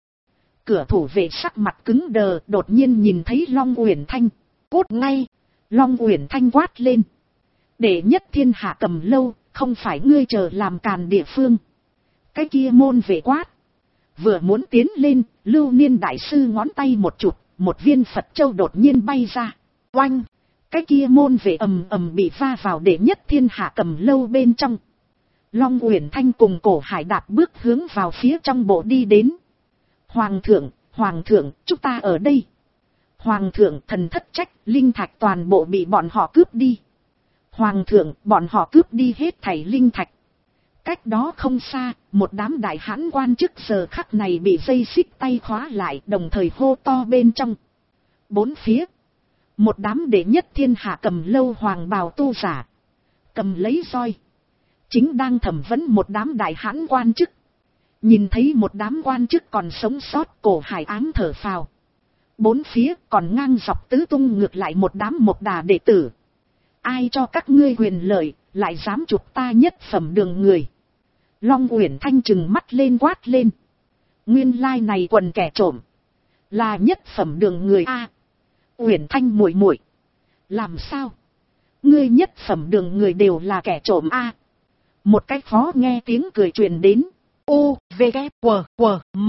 [SPEAKER 1] Cửa thủ vệ sắc mặt cứng đờ, đột nhiên nhìn thấy Long Uyển Thanh. Cút ngay. Long Uyển Thanh quát lên. Đệ nhất thiên hạ Cầm Lâu, không phải ngươi chờ làm càn địa phương. Cái kia môn vệ quát. Vừa muốn tiến lên, Lưu Niên đại sư ngón tay một chụp, một viên Phật châu đột nhiên bay ra. Oanh! Cái kia môn vệ ầm ầm bị va vào đệ nhất thiên hạ cầm lâu bên trong. Long Uyển Thanh cùng Cổ Hải đạp bước hướng vào phía trong bộ đi đến. Hoàng thượng, chúng ta ở đây. Hoàng thượng, thần thất trách, linh thạch toàn bộ bị bọn họ cướp đi. Hoàng thượng, bọn họ cướp đi hết thảy linh thạch. Cách đó không xa, một đám đại hãn quan chức giờ khắc này bị dây xích tay khóa lại, đồng thời hô to bên trong. Bốn phía, một đám đệ nhất thiên hạ cầm lâu hoàng bào tu giả, cầm lấy roi, chính đang thẩm vấn một đám đại hãn quan chức. Nhìn thấy một đám quan chức còn sống sót, Cổ Hải ám thở phào. Bốn phía còn ngang dọc tứ tung ngược lại một đám Mộc Đà đệ tử. Ai cho các ngươi quyền lợi, lại dám chụp ta nhất phẩm đường người. Long Uyển Thanh trừng mắt lên quát lên. Nguyên lai này quần kẻ trộm, là nhất phẩm đường người a. Uyển Thanh muội muội, làm sao? Ngươi nhất phẩm đường người đều là kẻ trộm a? Một cái khó nghe tiếng cười truyền đến. U, V, K, W, M.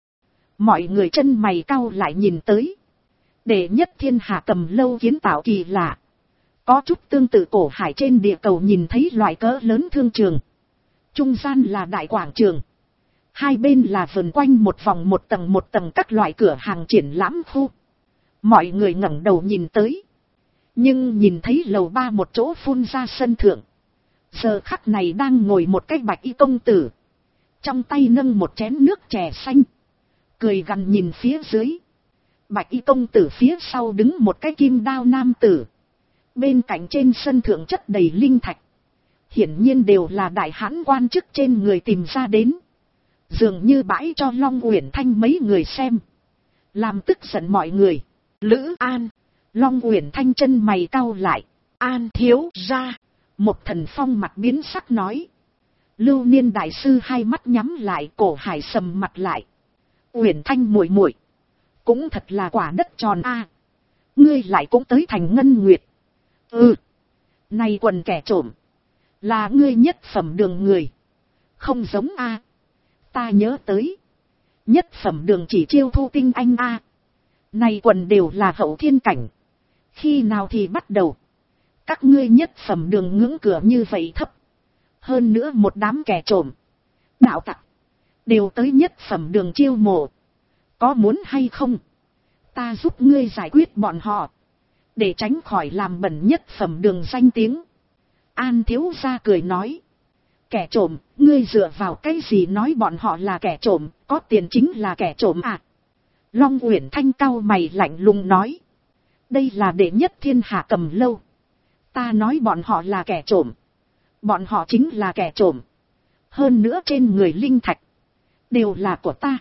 [SPEAKER 1] Mọi người chân mày cau lại nhìn tới. Đệ nhất thiên hạ cầm lâu kiến tạo kỳ lạ. Có chút tương tự Cổ Hải trên địa cầu nhìn thấy loại cỡ lớn thương trường. Trung gian là đại quảng trường. Hai bên là vườn quanh một vòng một tầng các loại cửa hàng triển lãm khu. Mọi người ngẩng đầu nhìn tới. Nhưng nhìn thấy lầu 3 một chỗ phun ra sân thượng. Giờ khắc này đang ngồi một cái bạch y công tử. Trong tay nâng một chén nước chè xanh. Cười gằn nhìn phía dưới. Bạch y công tử phía sau đứng một cái kim đao nam tử. Bên cạnh trên sân thượng chất đầy linh thạch. Hiển nhiên đều là đại hãn quan chức trên người tìm ra đến. Dường như bãi cho Long Uyển Thanh mấy người xem. Làm tức giận mọi người. Lữ An. Long Uyển Thanh chân mày cau lại. An thiếu ra. Một thần phong mặt biến sắc nói. Lưu Niên đại sư hai mắt nhắm lại, Cổ Hải sầm mặt lại. Uyển Thanh muội muội, cũng thật là quả đất tròn a. Ngươi lại cũng tới thành Ngân Nguyệt. Ừ. Này quần kẻ trộm, là ngươi nhất phẩm đường người. Không giống a. Ta nhớ tới. Nhất phẩm đường chỉ chiêu thu tinh anh a. Này quần đều là hậu thiên cảnh. Khi nào thì bắt đầu. Các ngươi nhất phẩm đường ngưỡng cửa như vậy thấp. Hơn nữa một đám kẻ trộm, đạo tặc, đều tới nhất phẩm đường chiêu mộ. Có muốn hay không? Ta giúp ngươi giải quyết bọn họ. Để tránh khỏi làm bẩn nhất phẩm đường danh tiếng. An thiếu gia cười nói. Kẻ trộm, ngươi dựa vào cái gì nói bọn họ là kẻ trộm, có tiền chính là kẻ trộm à? Long Uyển Thanh cau mày lạnh lùng nói. Đây là đệ nhất thiên hạ cầm lâu. Ta nói bọn họ là kẻ trộm. Bọn họ chính là kẻ trộm. Hơn nữa trên người linh thạch đều là của ta.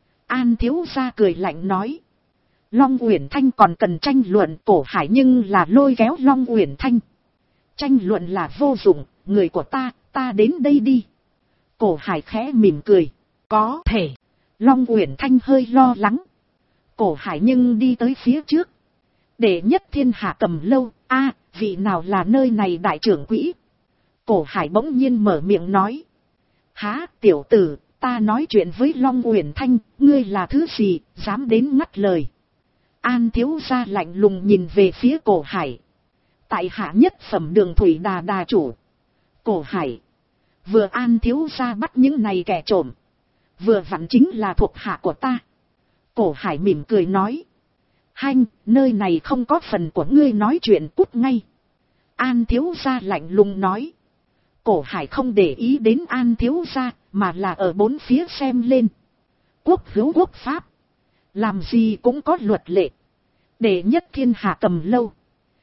[SPEAKER 1] An thiếu gia cười lạnh nói. Long Uyển Thanh còn cần tranh luận, Cổ Hải nhưng là lôi kéo Long Uyển Thanh. Tranh luận là vô dụng, người của ta đến đây đi. Cổ Hải khẽ mỉm cười. Có thể. Long Uyển Thanh hơi lo lắng. Cổ Hải nhưng đi tới phía trước. Đệ nhất thiên hạ cầm lâu, vị nào là nơi này đại trưởng quỹ? Cổ Hải bỗng nhiên mở miệng nói. Há, tiểu tử, ta nói chuyện với Long Uyển Thanh, ngươi là thứ gì, dám đến ngắt lời. An thiếu gia lạnh lùng nhìn về phía Cổ Hải. Tại hạ nhất phẩm đường thủy đà đà chủ. Cổ Hải. Vừa An thiếu gia bắt những này kẻ trộm. Vừa vặn chính là thuộc hạ của ta. Cổ Hải mỉm cười nói. Hanh, nơi này không có phần của ngươi nói chuyện, cút ngay. An thiếu gia lạnh lùng nói. Cổ Hải không để ý đến An thiếu gia, mà là ở bốn phía xem lên. Quốc hữu quốc pháp. Làm gì cũng có luật lệ. Đệ nhất thiên hạ cầm lâu.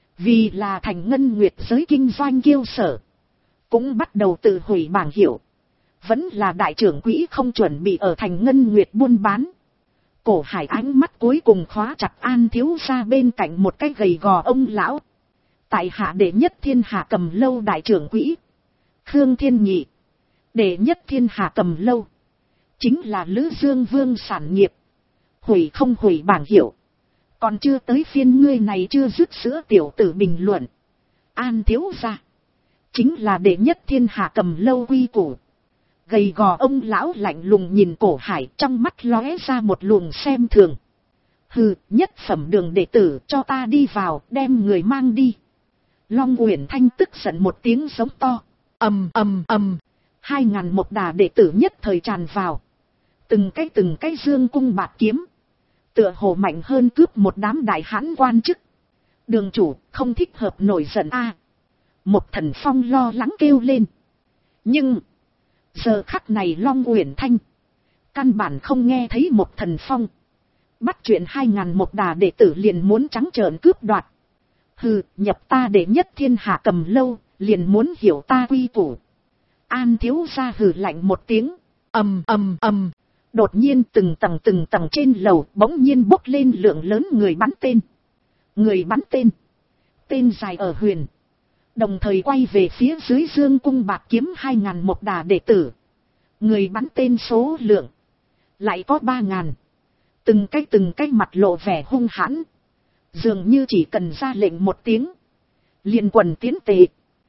[SPEAKER 1] Vì là thành Ngân Nguyệt giới kinh doanh kiêu sở. Cũng bắt đầu tự hủy bảng hiệu. Vẫn là đại trưởng quỹ không chuẩn bị ở thành Ngân Nguyệt buôn bán. Cổ Hải ánh mắt cuối cùng khóa chặt An thiếu gia bên cạnh một cái gầy gò ông lão. Tại hạ đệ nhất thiên hạ cầm lâu đại trưởng quỹ Khương Thiên Nhị. Đệ nhất thiên hạ cầm lâu chính là Lữ Dương Vương sản nghiệp. Hủy không hủy bảng hiệu. Còn chưa tới phiên ngươi này chưa dứt sữa tiểu tử bình luận. An thiếu gia, chính là đệ nhất thiên hạ cầm lâu quy củ. Gầy gò ông lão lạnh lùng nhìn Cổ Hải, trong mắt lóe ra một luồng xem thường. Hừ, nhất phẩm đường đệ tử, cho ta đi vào, đem người mang đi. Long Uyển Thanh tức giận một tiếng giống to. Ầm ầm ầm, 2000 một đà đệ tử nhất thời tràn vào. Từng cái dương cung bạt kiếm, tựa hồ mạnh hơn cướp một đám đại hãn quan chức. Đường chủ, không thích hợp nổi giận a. Một Thần Phong lo lắng kêu lên. Nhưng giờ khắc này Long Uyển Thanh căn bản không nghe thấy một Thần Phong. Bắt chuyện 2000 một đà đệ tử liền muốn trắng trợn cướp đoạt. Hừ, nhập ta đệ nhất thiên hạ cầm lâu, liền muốn hiểu ta quy củ. An thiếu gia hừ lạnh một tiếng. Ầm ầm ầm. Đột nhiên từng tầng trên lầu bỗng nhiên bốc lên lượng lớn người bắn tên. Người bắn tên. Tên dài ở huyền. Đồng thời quay về phía dưới dương cung bạc kiếm 2000 một đà đệ tử. Người bắn tên số lượng lại có 3000. Từng cái mặt lộ vẻ hung hãn. Dường như chỉ cần ra lệnh một tiếng, liền quần tiến tề.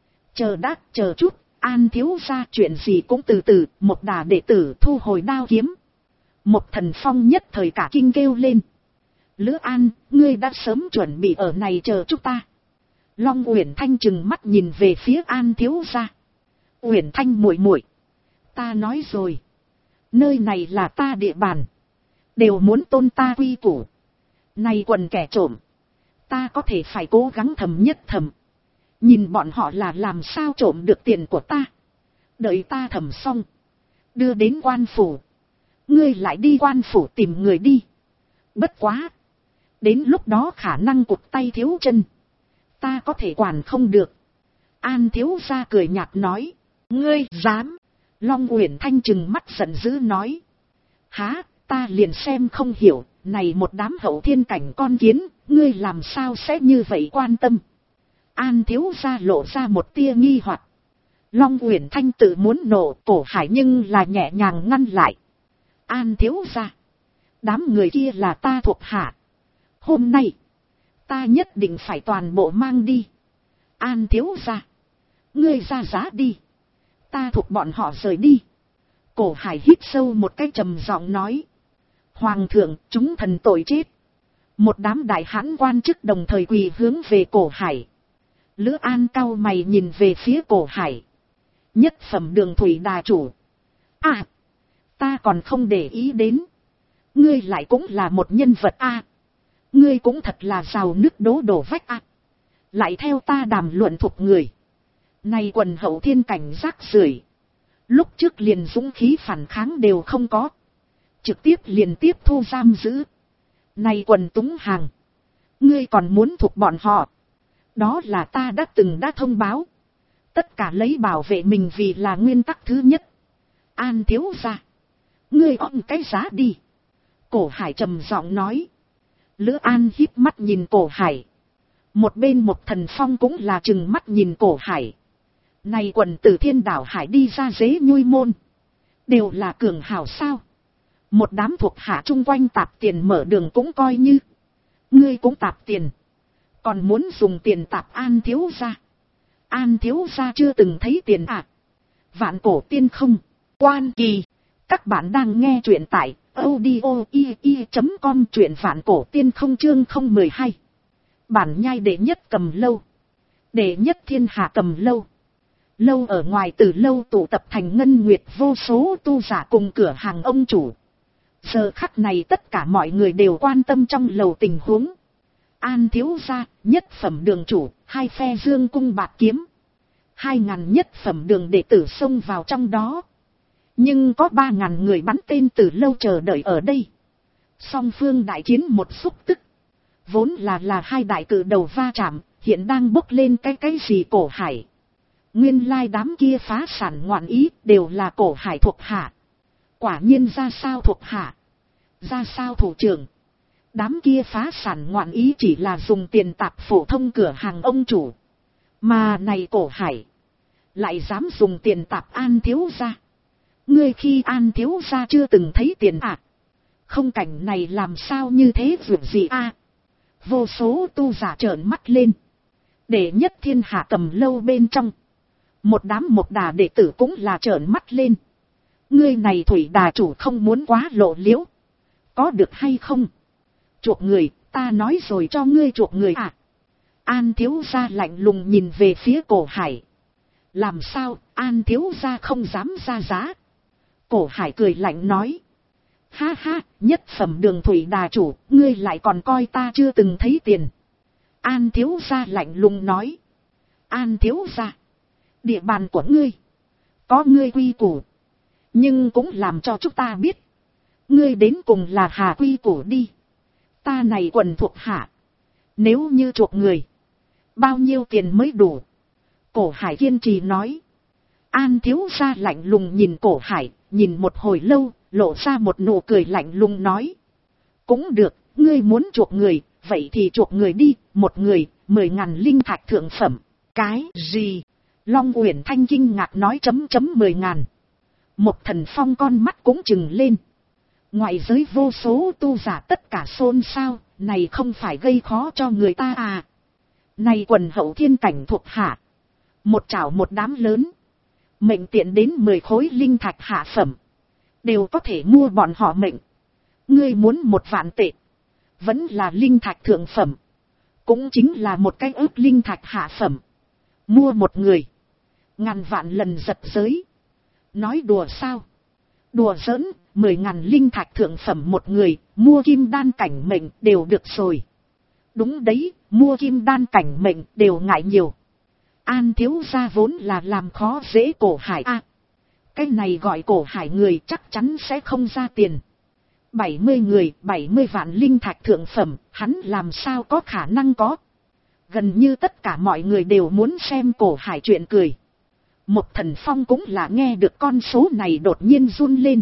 [SPEAKER 1] Chờ chút, An thiếu gia chuyện gì cũng từ từ. Một đà đệ tử thu hồi đao kiếm. Một Thần Phong nhất thời cả kinh kêu lên. Lữ An, ngươi đã sớm chuẩn bị ở này chờ chúng ta. Long Uyển Thanh trừng mắt nhìn về phía An thiếu gia. Uyển Thanh muội muội, ta nói rồi, nơi này là ta địa bàn, đều muốn tôn ta quy củ. Này quần kẻ trộm, ta có thể phải cố gắng thầm nhất thầm, nhìn bọn họ là làm sao trộm được tiền của ta. Đợi ta thầm xong, đưa đến quan phủ, ngươi lại đi quan phủ tìm người đi. Bất quá, đến lúc đó khả năng cụt tay thiếu chân, ta có thể quản không được. An thiếu gia cười nhạt nói. Ngươi dám? Long Uyển Thanh trừng mắt giận dữ nói. Há, ta liền xem không hiểu, này một đám hậu thiên cảnh con kiến, ngươi làm sao sẽ như vậy quan tâm? An thiếu gia lộ ra một tia nghi hoặc. Long Uyển Thanh tự muốn nổ Cổ Hải nhưng là nhẹ nhàng ngăn lại. An thiếu gia, đám người kia là ta thuộc hạ. Hôm nay, ta nhất định phải toàn bộ mang đi. An thiếu gia, ngươi ra giá đi, ta thuộc bọn họ rời đi. Cổ Hải hít sâu một cái trầm giọng nói. Hoàng thượng, chúng thần tội chết. Một đám đại hãn quan chức đồng thời quỳ hướng về Cổ Hải. Lữ An cau mày nhìn về phía Cổ Hải. Nhất phẩm đường thủy đà chủ. À, ta còn không để ý đến. Ngươi lại cũng là một nhân vật a. Ngươi cũng thật là giàu nước đố đổ vách a. Lại theo ta đàm luận thuộc người. Này quần hậu thiên cảnh rác rưởi, lúc trước liền dũng khí phản kháng đều không có, trực tiếp liền tiếp thu giam giữ. Này quần túng hàng, ngươi còn muốn thuộc bọn họ? Đó là ta đã thông báo. Tất cả lấy bảo vệ mình vì là nguyên tắc thứ nhất. An thiếu gia, ngươi on cái giá đi. Cổ Hải trầm giọng nói. Lữ An híp mắt nhìn Cổ Hải. Một bên một Thần Phong cũng là trừng mắt nhìn Cổ Hải. Này quần từ Thiên Đảo Hải đi ra dế nhui môn, đều là cường hào sao? Một đám thuộc hạ chung quanh tạp tiền mở đường cũng coi như. Ngươi cũng tạp tiền, còn muốn dùng tiền tạp An thiếu gia. An thiếu gia chưa từng thấy tiền à? Vạn cổ tiên không, quan kỳ. Các bạn đang nghe truyện tại audio.com, truyện vạn cổ tiên không chương 012. Bản nhai đệ nhất cầm lâu. Đệ nhất thiên hạ cầm lâu. Lâu ở ngoài từ lâu tụ tập thành ngân nguyệt vô số tu giả cùng cửa hàng ông chủ. Giờ khắc này tất cả mọi người đều quan tâm trong lầu tình huống. An thiếu gia, nhất phẩm đường chủ, hai phe dương cung bạc kiếm. 2000 nhất phẩm đường đệ tử xông vào trong đó. Nhưng có 3000 người bắn tên từ lâu chờ đợi ở đây. Song phương đại chiến một xúc tức. Vốn là hai đại cử đầu va chạm, hiện đang bốc lên cái gì Cổ Hải. Nguyên lai đám kia phá sản ngoạn ý đều là Cổ Hải thuộc hạ. Quả nhiên ra sao thuộc hạ, ra sao thủ trưởng. Đám kia phá sản ngoạn ý chỉ là dùng tiền tạp phổ thông cửa hàng ông chủ. Mà này Cổ Hải lại dám dùng tiền tạp An thiếu gia. Ngươi khi An thiếu gia chưa từng thấy tiền à? Không, cảnh này làm sao như thế việc gì a? Vô số tu giả trợn mắt lên. Đệ nhất thiên hạ cầm lâu bên trong, Một đám Mộc Đà đệ tử cũng là trợn mắt lên. Ngươi này Thủy Đà chủ không muốn quá lộ liễu. Có được hay không? Chuộc người, ta nói rồi cho ngươi chuộc người à? An thiếu gia lạnh lùng nhìn về phía Cổ Hải. Làm sao, An thiếu gia không dám ra giá? Cổ Hải cười lạnh nói. Ha ha, nhất phẩm Đường Thủy Đà chủ, ngươi lại còn coi ta chưa từng thấy tiền. An thiếu gia lạnh lùng nói. An thiếu gia, địa bàn của ngươi, có ngươi quy củ, nhưng cũng làm cho chúng ta biết, ngươi đến cùng là hà quy củ đi. Ta này quần thuộc hạ, nếu như chuộc người, bao nhiêu tiền mới đủ? Cổ Hải kiên trì nói. An thiếu gia lạnh lùng nhìn Cổ Hải, nhìn một hồi lâu, lộ ra một nụ cười lạnh lùng nói. Cũng được, ngươi muốn chuộc người, vậy thì chuộc người đi, một người, 10.000 linh thạch thượng phẩm. Cái gì? Long Uyển Thanh kinh ngạc nói 10.000. Một Thần Phong con mắt cũng trừng lên. Ngoại giới vô số tu giả tất cả xôn xao, này không phải gây khó cho người ta à? Này quần hậu thiên cảnh thuộc hạ, một chảo một đám lớn, mệnh tiện đến 10 khối linh thạch hạ phẩm, đều có thể mua bọn họ mệnh. Ngươi muốn 1 vạn tệ, vẫn là linh thạch thượng phẩm, cũng chính là một cái ước linh thạch hạ phẩm, mua một người, ngàn vạn lần giật giới. Nói đùa sao? Đùa giỡn, 10.000 linh thạch thượng phẩm một người, mua kim đan cảnh mệnh đều được rồi. Đúng đấy, mua kim đan cảnh mệnh đều ngại nhiều. An thiếu gia vốn là làm khó dễ Cổ Hải a. Cái này gọi Cổ Hải người chắc chắn sẽ không ra tiền. 70 người, 70 vạn linh thạch thượng phẩm, hắn làm sao có khả năng có. Gần như tất cả mọi người đều muốn xem Cổ Hải chuyện cười. Một Thần Phong cũng là nghe được con số này đột nhiên run lên.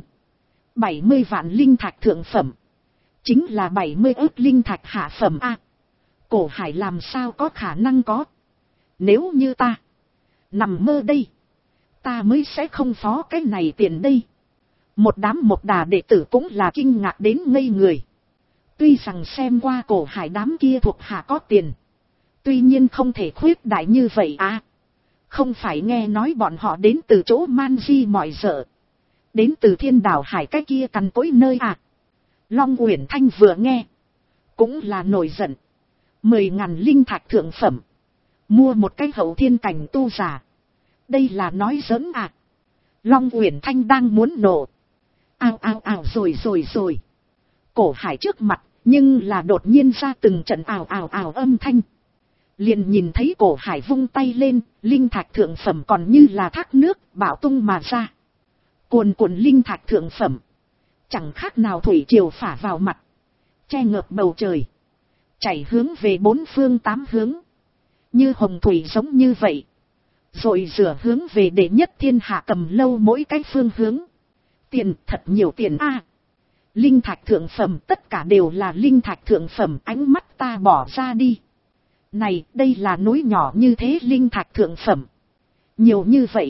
[SPEAKER 1] 70 vạn linh thạch thượng phẩm, chính là 70 ức linh thạch hạ phẩm a. Cổ Hải làm sao có khả năng có. Nếu như ta nằm mơ đây, ta mới sẽ không phó cái này tiền đây. Một đám Mộc Đà đệ tử cũng là kinh ngạc đến ngây người. Tuy rằng xem qua Cổ Hải đám kia thuộc hạ có tiền, tuy nhiên không thể khuyết đại như vậy à. Không phải nghe nói bọn họ đến từ chỗ man di mọi dợ, đến từ Thiên Đảo Hải cái kia cằn cỗi nơi à. Long Uyển Thanh vừa nghe, cũng là nổi giận. 10.000 linh thạch thượng phẩm, mua một cái hậu thiên cảnh tu giả, đây là nói giỡn à. Long Uyển Thanh đang muốn nổ. Ao ao ao rồi. Cổ Hải trước mặt, nhưng là đột nhiên ra từng trận ào ào ào âm thanh. Liền nhìn thấy Cổ Hải vung tay lên, linh thạch thượng phẩm còn như là thác nước, bão tung mà ra. Cuồn cuộn linh thạch thượng phẩm, chẳng khác nào thủy triều phả vào mặt, che ngợp bầu trời, chảy hướng về 4 phương 8 hướng, như hồng thủy giống như vậy, rồi rửa hướng về đệ nhất thiên hạ Cầm Lâu mỗi cái phương hướng. Tiền, thật nhiều tiền a. Linh thạch thượng phẩm, tất cả đều là linh thạch thượng phẩm, ánh mắt ta bỏ ra đi. Này, đây là núi nhỏ như thế linh thạch thượng phẩm. Nhiều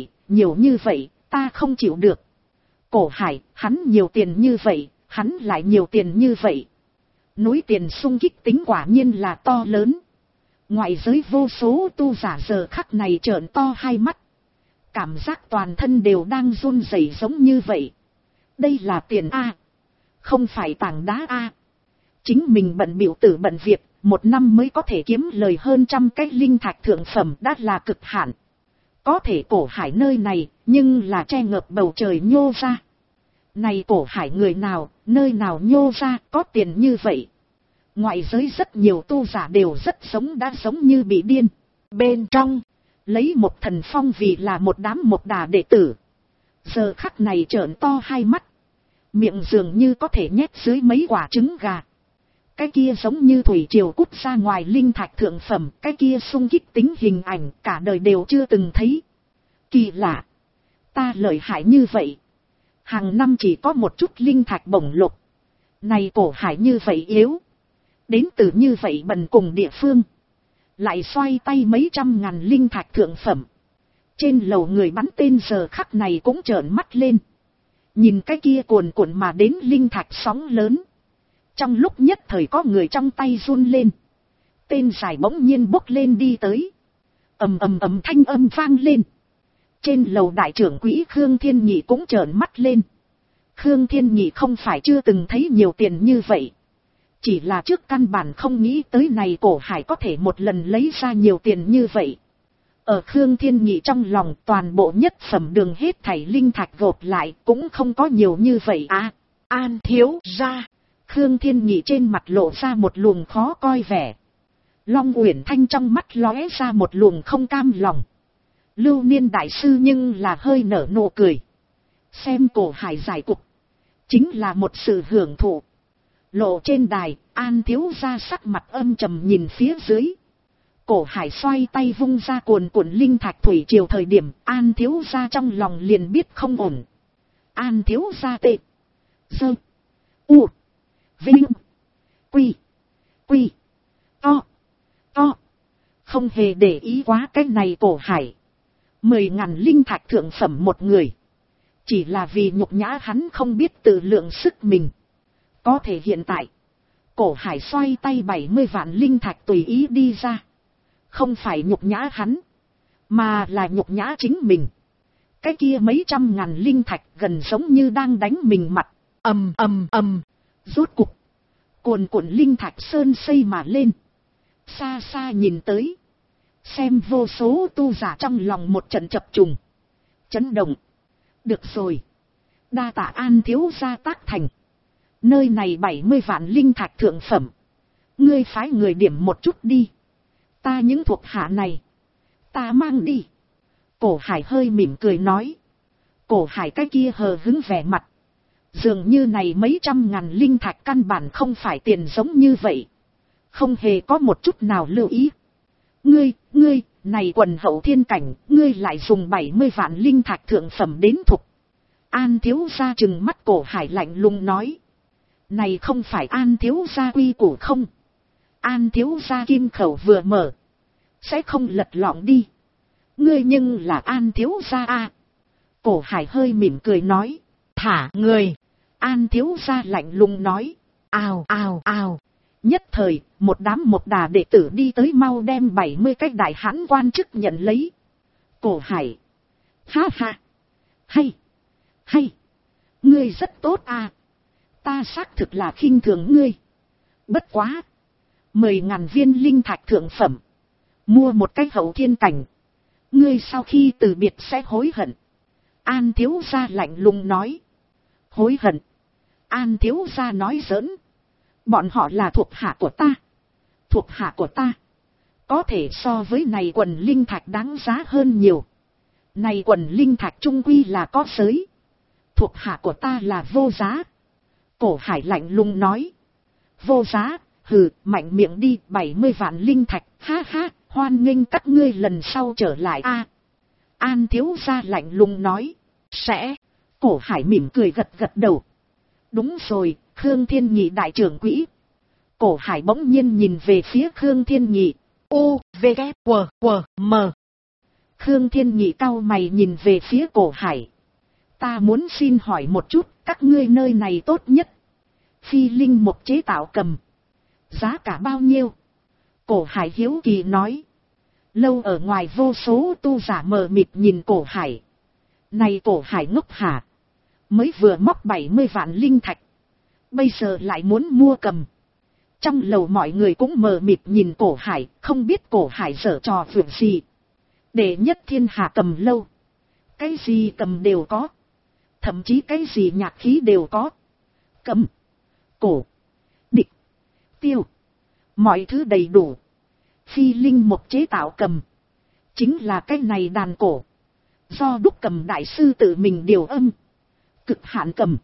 [SPEAKER 1] như vậy, ta không chịu được. Cổ Hải, hắn nhiều tiền như vậy, hắn lại nhiều tiền như vậy. Núi tiền sung kích tính quả nhiên là to lớn. Ngoại giới vô số tu giả giờ khắc này trợn to hai mắt. Cảm giác toàn thân đều đang run rẩy giống như vậy. Đây là tiền A, không phải tảng đá A. Chính mình bận bịu tử bận việc, 1 năm mới có thể kiếm lời hơn 100 cái linh thạch thượng phẩm đã là cực hạn. Có thể Cổ Hải nơi này, nhưng là che ngợp bầu trời nhô ra. Này Cổ Hải người nào, nơi nào nhô ra, có tiền như vậy. Ngoại giới rất nhiều tu giả đều rất sống đã giống như bị điên. Bên trong, lấy một Thần Phong vì là một đám Mộc Đà đệ tử. Giờ khắc này trợn to hai mắt. Miệng dường như có thể nhét dưới mấy quả trứng gà. Cái kia giống như thủy triều cút ra ngoài linh thạch thượng phẩm. Cái kia sung kích tính hình ảnh cả đời đều chưa từng thấy. Kỳ lạ. Ta lợi hại như vậy. Hàng năm chỉ có một chút linh thạch bổng lục. Này Cổ Hải như vậy yếu. Đến từ như vậy bần cùng địa phương. Lại xoay tay mấy 100.000 linh thạch thượng phẩm. Trên lầu người bắn tên giờ khắc này cũng trợn mắt lên. Nhìn cái kia cuồn cuộn mà đến linh thạch sóng lớn. Trong lúc nhất thời có người trong tay run lên. Tên dài bỗng nhiên bốc lên đi tới. Ầm ầm ầm thanh âm vang lên. Trên lầu đại trưởng quỹ Khương Thiên Nhị cũng trợn mắt lên. Khương Thiên Nhị không phải chưa từng thấy nhiều tiền như vậy. Chỉ là trước căn bản không nghĩ tới này Cổ Hải có thể một lần lấy ra nhiều tiền như vậy. Ở Khương Thiên Nhị trong lòng toàn bộ nhất phẩm đường hết thảy linh thạch gộp lại cũng không có nhiều như vậy à. An thiếu gia. Khương Thiên Nhị trên mặt lộ ra một luồng khó coi vẻ. Long Uyển Thanh trong mắt lóe ra một luồng không cam lòng. Lưu Niên đại sư nhưng là hơi nở nụ cười. Xem Cổ Hải giải cục. Chính là một sự hưởng thụ. Lộ trên đài, An thiếu gia sắc mặt âm trầm nhìn phía dưới. Cổ Hải xoay tay vung ra cuồn cuộn linh thạch thủy triều thời điểm, An thiếu gia trong lòng liền biết không ổn. An thiếu gia tệ. Dơ. U. Vinh. Quy. Quy. To. To. Không hề để ý quá cái này Cổ Hải. 10.000 linh thạch thượng phẩm một người. Chỉ là vì nhục nhã hắn không biết tự lượng sức mình. Có thể hiện tại, Cổ Hải xoay tay 70 vạn linh thạch tùy ý đi ra. Không phải nhục nhã hắn, mà là nhục nhã chính mình. Cái kia mấy trăm ngàn linh thạch gần giống như đang đánh mình mặt. Ầm ầm ầm. Rốt cục, cuồn cuộn linh thạch sơn xây mà lên. Xa xa nhìn tới, xem vô số tu giả trong lòng một trận chập trùng, chấn động. Được rồi, đa tạ An thiếu gia tác thành. Nơi này 70 vạn linh thạch thượng phẩm. Ngươi phái người điểm một chút đi. Ta những thuộc hạ này, ta mang đi. Cổ Hải hơi mỉm cười nói. Cổ Hải cái kia hờ hững vẻ mặt. Dường như này mấy trăm ngàn linh thạch căn bản không phải tiền giống như vậy. Không hề có một chút nào lưu ý. Ngươi, này quần hậu thiên cảnh, ngươi lại dùng 70 vạn linh thạch thượng phẩm đến thục. An thiếu gia trừng mắt Cổ Hải lạnh lùng nói. Này không phải An thiếu gia quy củ không? An thiếu gia kim khẩu vừa mở, sẽ không lật lọng đi. Ngươi nhưng là An thiếu gia à? Cổ Hải hơi mỉm cười nói. Thả người. An thiếu gia lạnh lùng nói. Ào ào ào. Nhất thời, một đà đệ tử đi tới mau đem 70 cái đại hãn quan chức nhận lấy. Cổ Hải. Ha ha. Hay. Ngươi rất tốt à. Ta xác thực là khinh thường ngươi. Bất quá. 10.000 viên linh thạch thượng phẩm. Mua một cái hậu thiên cảnh. Ngươi sau khi từ biệt sẽ hối hận. An thiếu gia lạnh lùng nói. Hối hận. An thiếu gia nói giỡn. Bọn họ là thuộc hạ của ta. Thuộc hạ của ta. Có thể so với này quần linh thạch đáng giá hơn nhiều. Này quần linh thạch trung quy là có giới. Thuộc hạ của ta là vô giá. Cổ Hải lạnh lùng nói. Vô giá, hừ, mạnh miệng đi, 70 vạn linh thạch, ha ha, hoan nghênh các ngươi lần sau trở lại a. An thiếu gia lạnh lùng nói. Sẽ. Cổ Hải mỉm cười gật đầu. Đúng rồi, Khương Thiên Nhị đại trưởng quỹ. Cổ Hải bỗng nhiên nhìn về phía Khương Thiên Nhị. U, V, K, W, M. Khương Thiên Nhị cau mày nhìn về phía Cổ Hải. Ta muốn xin hỏi một chút, các ngươi nơi này tốt nhất. Phi linh một chế tạo cầm. Giá cả bao nhiêu? Cổ Hải hiếu kỳ nói. Lâu ở ngoài vô số tu giả mờ mịt nhìn Cổ Hải. Này Cổ Hải ngốc hả? Mới vừa móc 70 vạn linh thạch. Bây giờ lại muốn mua cầm. Trong lầu mọi người cũng mờ mịt nhìn Cổ Hải, không biết Cổ Hải giở trò vượt gì. Đệ nhất thiên hạ cầm lâu. Cái gì cầm đều có. Thậm chí cái gì nhạc khí đều có. Cầm, cổ, địch, tiêu. Mọi thứ đầy đủ. Phi linh một chế tạo cầm. Chính là cái này đàn cổ. Do đúc cầm đại sư tự mình điều âm. Cực hạn cầm.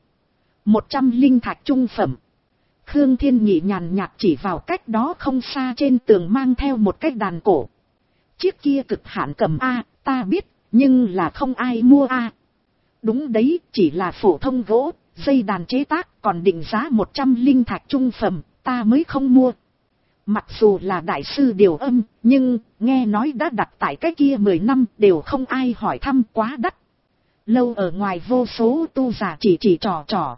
[SPEAKER 1] 100 linh thạch trung phẩm. Khương Thiên Nhị nhàn nhạt chỉ vào cách đó không xa trên tường mang theo một cái đàn cổ. Chiếc kia cực hạn cầm A, ta biết, nhưng là không ai mua A. Đúng đấy, chỉ là phổ thông gỗ, dây đàn chế tác, còn định giá 100 linh thạch trung phẩm, ta mới không mua. Mặc dù là đại sư điều âm, nhưng nghe nói đã đặt tại cái kia 10 năm đều không ai hỏi thăm, quá đắt. Lâu ở ngoài vô số tu giả chỉ trò.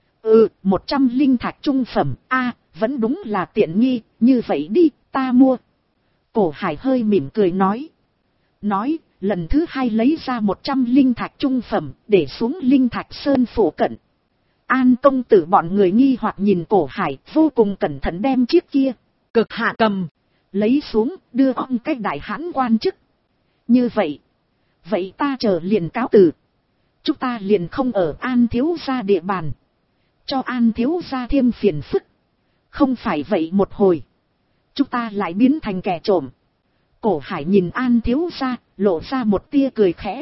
[SPEAKER 1] 100 linh thạch trung phẩm, a, vẫn đúng là tiện nghi, như vậy đi, ta mua. Cổ Hải hơi mỉm cười nói. lần thứ hai lấy ra 100 linh thạch trung phẩm, để xuống linh thạch sơn phủ cận. An công tử bọn người nghi hoặc nhìn Cổ Hải, vô cùng cẩn thận đem chiếc kia cực hạ cầm lấy xuống, đưa ông cách đại hãn quan chức. Như vậy, vậy ta chờ liền cáo từ. Chúng ta liền không ở An thiếu gia địa bàn, cho An thiếu gia thêm phiền phức. Không phải vậy một hồi, chúng ta lại biến thành kẻ trộm. Cổ Hải nhìn An thiếu gia, lộ ra một tia cười khẽ.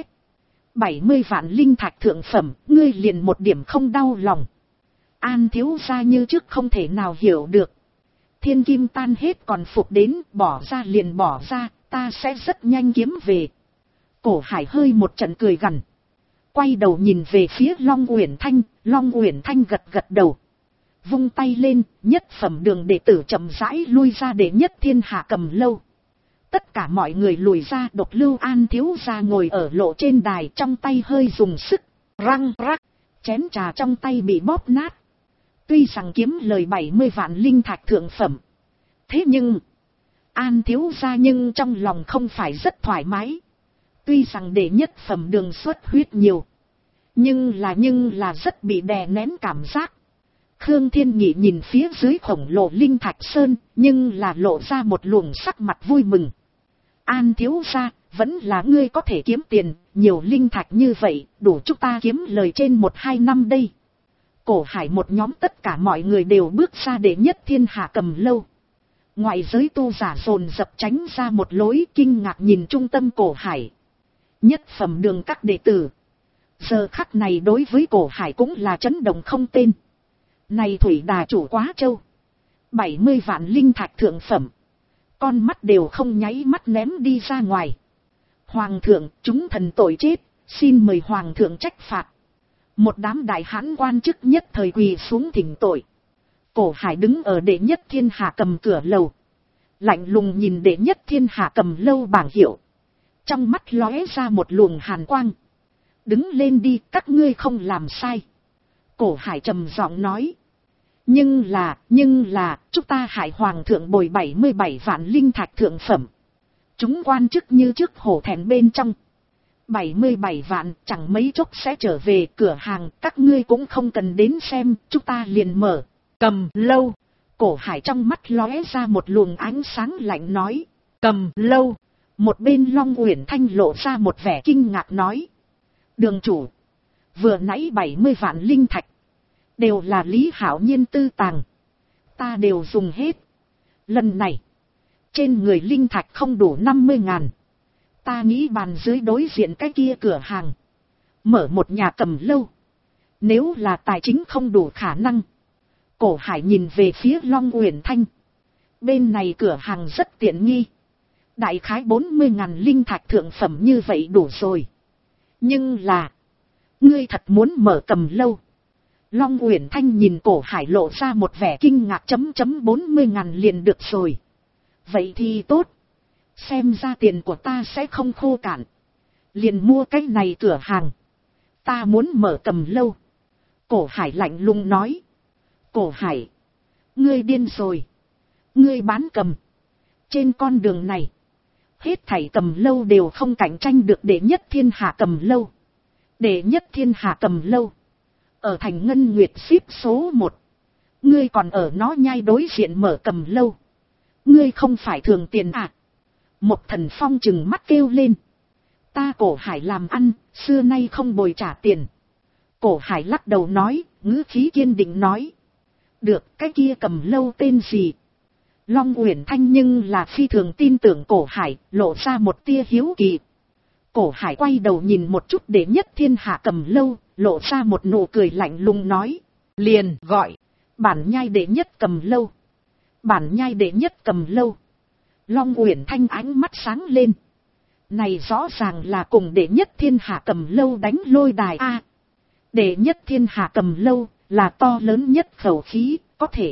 [SPEAKER 1] 70 vạn linh thạch thượng phẩm, ngươi liền một điểm không đau lòng. An thiếu gia như trước không thể nào hiểu được. Thiên kim tan hết còn phục đến, bỏ ra liền bỏ ra, ta sẽ rất nhanh kiếm về. Cổ Hải hơi một trận cười gằn, quay đầu nhìn về phía Long Uyển Thanh. Long Uyển Thanh gật gật đầu, vung tay lên, nhất phẩm đường đệ tử chậm rãi lui ra để nhất thiên hạ cầm lâu. Tất cả mọi người lùi ra, Độc Lưu An thiếu gia ngồi ở lộ trên đài, trong tay hơi dùng sức, răng rắc, chén trà trong tay bị bóp nát. Tuy rằng kiếm lời 70 vạn linh thạch thượng phẩm, thế nhưng An thiếu gia nhưng trong lòng không phải rất thoải mái. Tuy rằng đệ nhất phẩm đường xuất huyết nhiều, nhưng là rất bị đè nén cảm giác. Khương Thiên Nghị nhìn phía dưới khổng lồ linh thạch sơn, nhưng là lộ ra một luồng sắc mặt vui mừng. An thiếu gia, vẫn là ngươi có thể kiếm tiền, nhiều linh thạch như vậy, đủ chúng ta kiếm lời trên 1-2 năm đây. Cổ Hải một nhóm tất cả mọi người đều bước ra để nhất thiên hạ cầm lâu. Ngoại giới tu giả dồn dập tránh ra một lối, kinh ngạc nhìn trung tâm Cổ Hải. Nhất phẩm đường các đệ tử, giờ khắc này đối với Cổ Hải cũng là chấn động không tên. Này thủy đà chủ quá trâu, 70 vạn linh thạch thượng phẩm, con mắt đều không nháy mắt ném đi ra ngoài. Hoàng thượng, chúng thần tội chết, xin mời hoàng thượng trách phạt. Một đám đại hãn quan chức nhất thời quỳ xuống thỉnh tội. Cổ Hải đứng ở đệ nhất thiên hạ cầm cửa lầu, lạnh lùng nhìn đệ nhất thiên hạ cầm lâu bảng hiệu, trong mắt lóe ra một luồng hàn quang. Đứng lên đi, các ngươi không làm sai. Cổ Hải trầm giọng nói. Nhưng là, chúng ta hại hoàng thượng bồi 77 vạn linh thạch thượng phẩm. Chúng quan chức như trước hổ thẹn bên trong. 77 vạn chẳng mấy chốc sẽ trở về, cửa hàng các ngươi cũng không cần đến xem, chúng ta liền mở cầm lâu. Cổ Hải trong mắt lóe ra một luồng ánh sáng lạnh nói. Cầm lâu. Một bên Long Uyển Thanh lộ ra một vẻ kinh ngạc nói. Đường chủ, vừa nãy 70 vạn linh thạch đều là Lý Hạo Nhiên tư tàng, ta đều dùng hết. Lần này trên người linh thạch không đủ 50.000, ta nghĩ bàn dưới đối diện cái kia cửa hàng mở một nhà cầm lâu, nếu là tài chính không đủ khả năng. Cổ Hải nhìn về phía Long Uyển Thanh, bên này cửa hàng rất tiện nghi, đại khái 40.000 linh thạch thượng phẩm như vậy đủ rồi. Nhưng là, ngươi thật muốn mở cầm lâu? Long Uyển Thanh nhìn Cổ Hải lộ ra một vẻ kinh ngạc. 40.000 liền được rồi. Vậy thì tốt. Xem ra tiền của ta sẽ không khô cạn. Liền mua cái này cửa hàng. Ta muốn mở cầm lâu. Cổ Hải lạnh lùng nói. Cổ Hải, ngươi điên rồi. Ngươi bán cầm. Trên con đường này, hết thảy cầm lâu đều không cạnh tranh được đệ nhất thiên hạ cầm lâu. Đệ nhất thiên hạ cầm lâu ở thành Ngân Nguyệt xếp số 1. Ngươi còn ở nó nhai đối diện mở cầm lâu. Ngươi không phải thường tiền à? Một Thần Phong trừng mắt kêu lên. Ta Cổ Hải làm ăn, xưa nay không bồi trả tiền. Cổ Hải lắc đầu nói, ngữ khí kiên định nói. Được, cái kia cầm lâu tên gì? Long Uyển Thanh nhưng là phi thường tin tưởng Cổ Hải, lộ ra một tia hiếu kỳ. Cổ Hải quay đầu nhìn một chút đệ nhất thiên hạ cầm lâu, lộ ra một nụ cười lạnh lùng nói. Liền gọi, bản nhai đệ nhất cầm lâu. Bản nhai đệ nhất cầm lâu. Long Uyển Thanh ánh mắt sáng lên. Này rõ ràng là cùng đệ nhất thiên hạ cầm lâu đánh lôi đài a. Đệ nhất thiên hạ cầm lâu là to lớn nhất khẩu khí, có thể.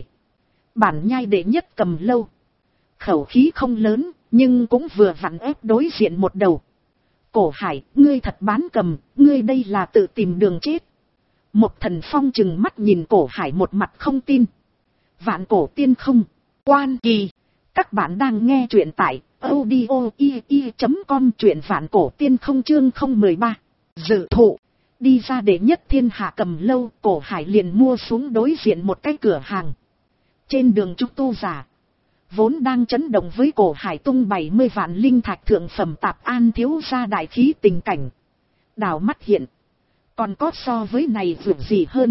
[SPEAKER 1] Bản nhai đệ nhất cầm lâu. Khẩu khí không lớn, nhưng cũng vừa vặn ép đối diện một đầu. Cổ Hải, ngươi thật bán cầm, ngươi đây là tự tìm đường chết. Một Thần Phong trừng mắt nhìn Cổ Hải một mặt không tin. Vạn cổ tiên không, quan kỳ. Các bạn đang nghe truyện tại audio.com truyện vạn cổ tiên không chương 013. Dự thụ. Đi ra đệ nhất thiên hạ cầm lâu, Cổ Hải liền mua xuống đối diện một cái cửa hàng. Trên đường trúc tu giả, vốn đang chấn động với Cổ Hải tung 70 vạn linh thạch thượng phẩm tạp an thiếu ra đại khí tình cảnh. Đảo mắt hiện, còn có so với này vượt gì hơn.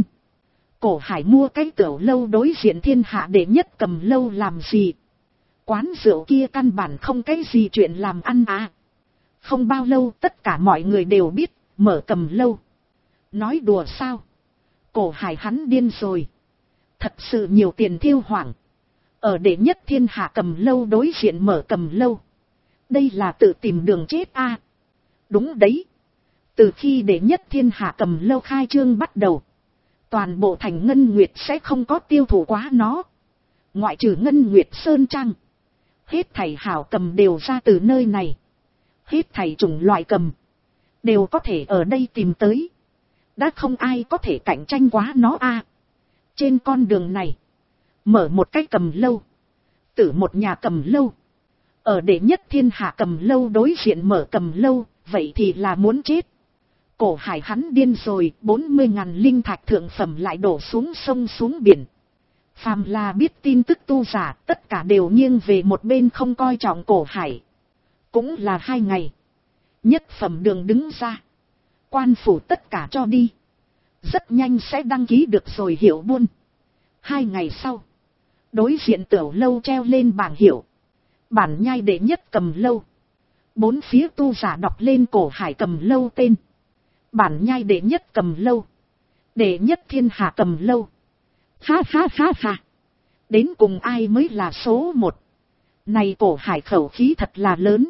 [SPEAKER 1] Cổ Hải mua cái tiểu lâu đối diện thiên hạ đệ nhất cầm lâu làm gì? Quán rượu kia căn bản không cái gì chuyện làm ăn à. Không bao lâu tất cả mọi người đều biết, mở cầm lâu. Nói đùa sao? Cổ Hải hắn điên rồi. Thật sự nhiều tiền thiêu hoảng. Ở đệ nhất thiên hạ cầm lâu đối diện mở cầm lâu. Đây là tự tìm đường chết à. Đúng đấy. Từ khi đệ nhất thiên hạ cầm lâu khai trương bắt đầu, toàn bộ thành Ngân Nguyệt sẽ không có tiêu thụ quá nó. Ngoại trừ Ngân Nguyệt Sơn Trang, hết thảy hảo cầm đều ra từ nơi này. Hết thảy chủng loại cầm đều có thể ở đây tìm tới. Đã không ai có thể cạnh tranh quá nó à. Trên con đường này, mở một cái cầm lâu, tử một nhà cầm lâu. Ở đệ nhất thiên hạ cầm lâu đối diện mở cầm lâu, vậy thì là muốn chết. Cổ Hải hắn điên rồi, 40.000 linh thạch thượng phẩm lại đổ xuống sông xuống biển. Phàm là biết tin tức tu giả, tất cả đều nghiêng về một bên không coi trọng Cổ Hải. Cũng là 2 ngày. Nhất phẩm đường đứng ra. Quan phủ tất cả cho đi. Rất nhanh sẽ đăng ký được rồi hiệu buôn. 2 ngày sau, đối diện tiểu lâu treo lên bảng hiệu. Bản nhai đệ nhất cầm lâu. 4 phía tu giả đọc lên Cổ Hải cầm lâu tên. Bản nhai đệ nhất cầm lâu. Đệ nhất thiên hạ cầm lâu. Ha ha ha ha. Đến cùng ai mới là số 1. Này Cổ Hải khẩu khí thật là lớn.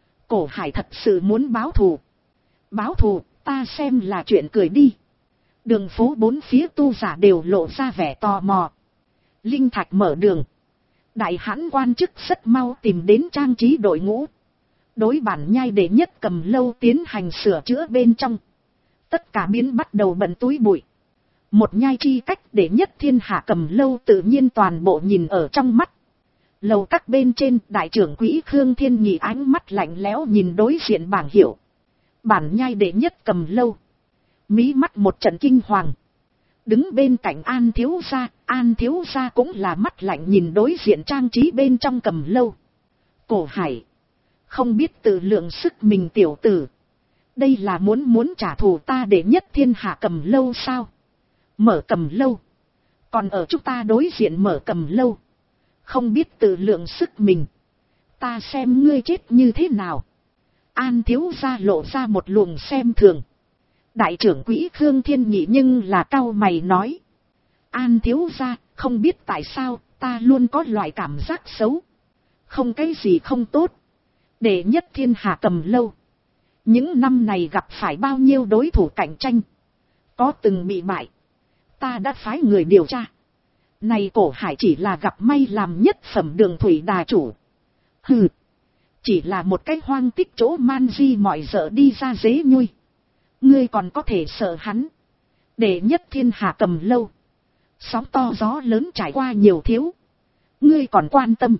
[SPEAKER 1] Cổ Hải thật sự muốn báo thù. Báo thù, ta xem là chuyện cười đi. Đường phố 4 phía tu giả đều lộ ra vẻ tò mò. Linh thạch mở đường. Đại hãn quan chức rất mau tìm đến trang trí đội ngũ. Đối bản nhai đệ nhất cầm lâu tiến hành sửa chữa bên trong. Tất cả biến bắt đầu bận túi bụi. Một nhai chi cách đệ nhất thiên hạ cầm lâu tự nhiên toàn bộ nhìn ở trong mắt. Lầu các bên trên đại trưởng quỹ Khương Thiên Nhị ánh mắt lạnh lẽo nhìn đối diện bảng hiệu. Bản nhai đệ nhất cầm lâu. Mí mắt một trận kinh hoàng. Đứng bên cạnh An thiếu gia cũng là mắt lạnh nhìn đối diện trang trí bên trong cầm lâu. Cổ Hải. Không biết tự lượng sức mình tiểu tử. Đây là muốn trả thù ta đệ nhất thiên hạ cầm lâu sao? Mở cầm lâu. Còn ở chúng ta đối diện mở cầm lâu. Không biết tự lượng sức mình. Ta xem ngươi chết như thế nào. An thiếu gia lộ ra một luồng xem thường. Đại trưởng quỹ Khương Thiên Nhị nhưng là cau mày nói. An thiếu gia, không biết tại sao, ta luôn có loại cảm giác xấu. Không cái gì không tốt. Đệ nhất thiên hạ cầm lâu. Những năm này gặp phải bao nhiêu đối thủ cạnh tranh. Có từng bị bại. Ta đã phái người điều tra. Này Cổ Hải chỉ là gặp may làm nhất phẩm đường thủy đà chủ. Hừ. Chỉ là một cái hoang tích chỗ man di mọi dợ đi ra dế nhui. Ngươi còn có thể sợ hắn. Đệ nhất thiên hạ cầm lâu. Sóng to gió lớn trải qua nhiều thiếu. Ngươi còn quan tâm.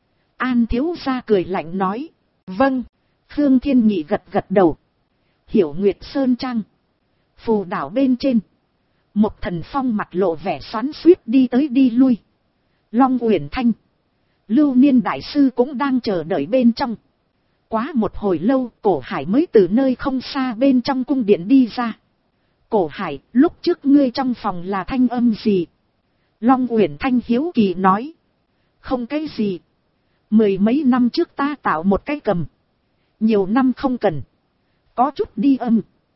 [SPEAKER 1] An thiếu gia cười lạnh nói. Vâng. Khương Thiên Nhị gật gật đầu. Hiểu Nguyệt Sơn Trang. Phù đảo bên trên. Một Thần Phong mặt lộ vẻ xoắn xuýt đi tới đi lui. Long Uyển Thanh. Lưu Niên Đại Sư cũng đang chờ đợi bên trong. Quá một hồi lâu, Cổ Hải mới từ nơi không xa bên trong cung điện đi ra. Cổ Hải, lúc trước ngươi trong phòng là thanh âm gì? Long Uyển Thanh hiếu kỳ nói. Không cái gì. 10 mấy năm trước ta tạo một cái cầm. Nhiều năm không cần. Có chút đi âm.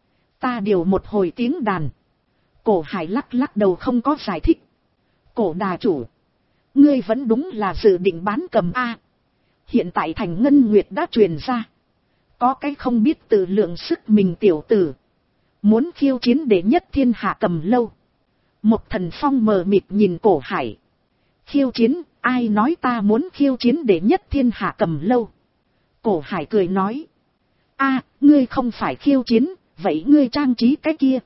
[SPEAKER 1] Ta điều một hồi tiếng đàn. Cổ Hải lắc lắc đầu không có giải thích. Cổ đà chủ. Ngươi vẫn đúng là dự định bán cầm A. Hiện tại thành Ngân Nguyệt đã truyền ra. Có cái không biết tự lượng sức mình tiểu tử. Muốn khiêu chiến đệ nhất thiên hạ cầm lâu. Một Thần Phong mờ mịt nhìn Cổ Hải. Khiêu chiến, ai nói ta muốn khiêu chiến đệ nhất thiên hạ cầm lâu. Cổ Hải cười nói. A, ngươi không phải khiêu chiến, vậy ngươi trang trí cái kia.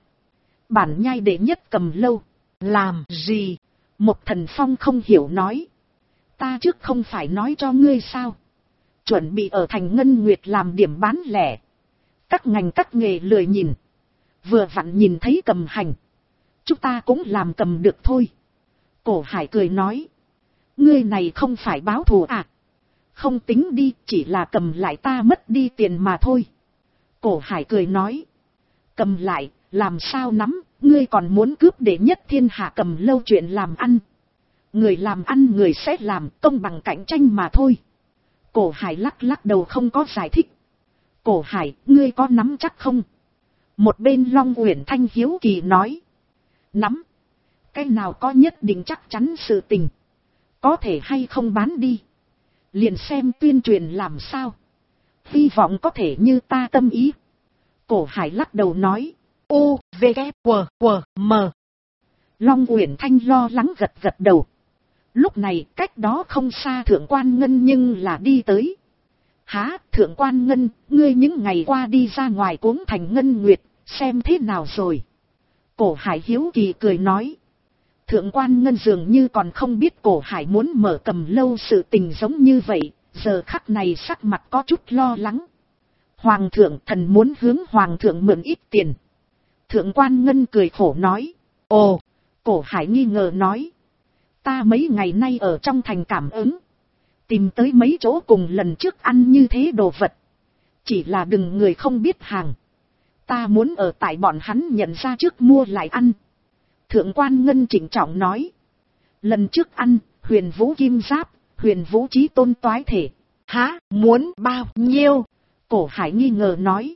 [SPEAKER 1] Bản nhai đệ nhất cầm lâu. Làm gì? Một Thần Phong không hiểu nói. Ta trước không phải nói cho ngươi sao. chuẩn bị ở thành Ngân Nguyệt làm điểm bán lẻ. Các ngành các nghề lười nhìn. Vừa vặn nhìn thấy cầm hành. Chúng ta cũng làm cầm được thôi. Cổ Hải cười nói. Ngươi này không phải báo thù à? Không tính đi, chỉ là cầm lại ta mất đi tiền mà thôi. Cổ Hải cười nói. Cầm lại, làm sao nắm, ngươi còn muốn cướp đệ nhất thiên hạ cầm lâu chuyện làm ăn. Người làm ăn người sẽ làm, công bằng cạnh tranh mà thôi. Cổ Hải lắc lắc đầu không có giải thích. Cổ Hải, ngươi có nắm chắc không? Một bên Long Uyển Thanh hiếu kỳ nói. Nắm. Cái nào có nhất định chắc chắn sự tình. Có thể hay không bán đi. Liền xem tuyên truyền làm sao. Hy vọng có thể như ta tâm ý. Cổ Hải lắc đầu nói. U, V, K, W, W, M. Long Uyển Thanh lo lắng gật gật đầu. Lúc này cách đó không xa Thượng Quan Ngân nhưng là đi tới. Hả, Thượng Quan Ngân, ngươi những ngày qua đi ra ngoài cuống thành Ngân Nguyệt, xem thế nào rồi? Cổ Hải hiếu kỳ cười nói. Thượng Quan Ngân dường như còn không biết Cổ Hải muốn mở cầm lâu sự tình giống như vậy, giờ khắc này sắc mặt có chút lo lắng. Hoàng thượng, thần muốn hướng Hoàng thượng mượn ít tiền. Thượng Quan Ngân cười khổ nói. Ồ, Cổ Hải nghi ngờ nói. Ta mấy ngày nay ở trong thành cảm ứng. Tìm tới mấy chỗ cùng lần trước ăn như thế đồ vật. Chỉ là đừng người không biết hàng. Ta muốn ở tại bọn hắn nhận ra trước mua lại ăn. Thượng Quan Ngân trịnh trọng nói. Lần trước ăn, Huyền Vũ Kim Giáp, Huyền Vũ Chí Tôn toái thể. Hả, muốn bao nhiêu? Cổ Hải nghi ngờ nói.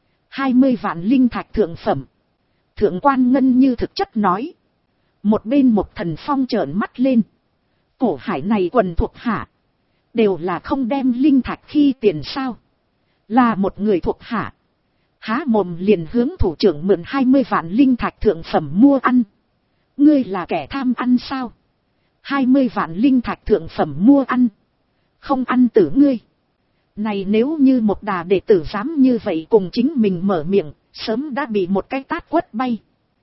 [SPEAKER 1] 20 vạn linh thạch thượng phẩm. Thượng Quan Ngân như thực chất nói. Một bên Một Thần Phong trợn mắt lên. Cổ Hải này quần thuộc hạ. Đều là không đem linh thạch khi tiền sao. Là một người thuộc hạ. Há mồm liền hướng thủ trưởng mượn 20 vạn linh thạch thượng phẩm mua ăn. Ngươi là kẻ tham ăn sao? 20 vạn linh thạch thượng phẩm mua ăn. Không ăn tử ngươi. Này nếu như một đà đệ tử dám như vậy cùng chính mình mở miệng, sớm đã bị một cái tát quất bay.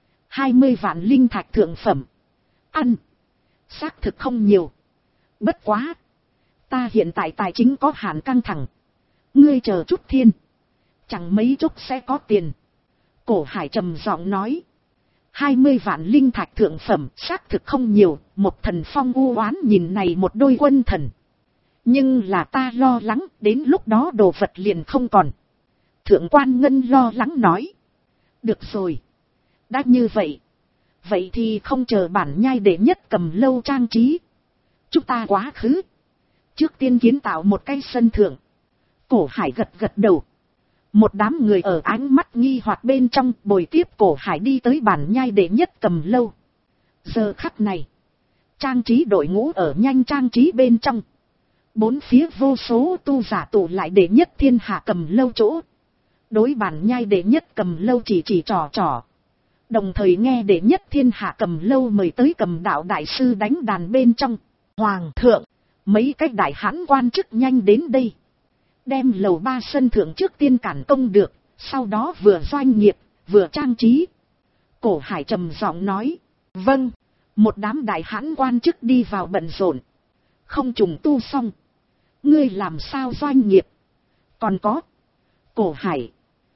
[SPEAKER 1] 20 vạn linh thạch thượng phẩm. Ăn. Xác thực không nhiều. Bất quá. Ta hiện tại tài chính có hạn căng thẳng. Ngươi chờ chút thiên. Chẳng mấy chốc sẽ có tiền. Cổ Hải trầm giọng nói. 20 vạn linh thạch thượng phẩm xác thực không nhiều. Một Thần Phong u oán nhìn này một đôi quân thần. Nhưng là ta lo lắng đến lúc đó đồ vật liền không còn. Thượng Quan Ngân lo lắng nói. Được rồi. Đã như vậy. Vậy thì không chờ bản nhai đệ nhất cầm lâu trang trí. Chúng ta quá khứ. Trước tiên kiến tạo một cái sân thượng. Cổ Hải gật gật đầu. Một đám người ở ánh mắt nghi hoặc bên trong bồi tiếp Cổ Hải đi tới bản nhai đệ nhất cầm lâu. Giờ khắc này. Trang trí đội ngũ ở nhanh trang trí bên trong. Bốn phía vô số tu giả tụ lại đệ nhất thiên hạ cầm lâu chỗ. Đối bản nhai đệ nhất cầm lâu chỉ trò trò. Đồng thời nghe đệ nhất thiên hạ cầm lâu mời tới cầm đạo đại sư đánh đàn bên trong. Hoàng thượng, mấy cái đại hãn quan chức nhanh đến đây. Đem lầu 3 sân thượng trước tiên cản công được, sau đó vừa doanh nghiệp, vừa trang trí. Cổ Hải trầm giọng nói. Vâng, một đám đại hãn quan chức đi vào bận rộn. Không trùng tu xong. Ngươi làm sao doanh nghiệp? Còn có. Cổ Hải.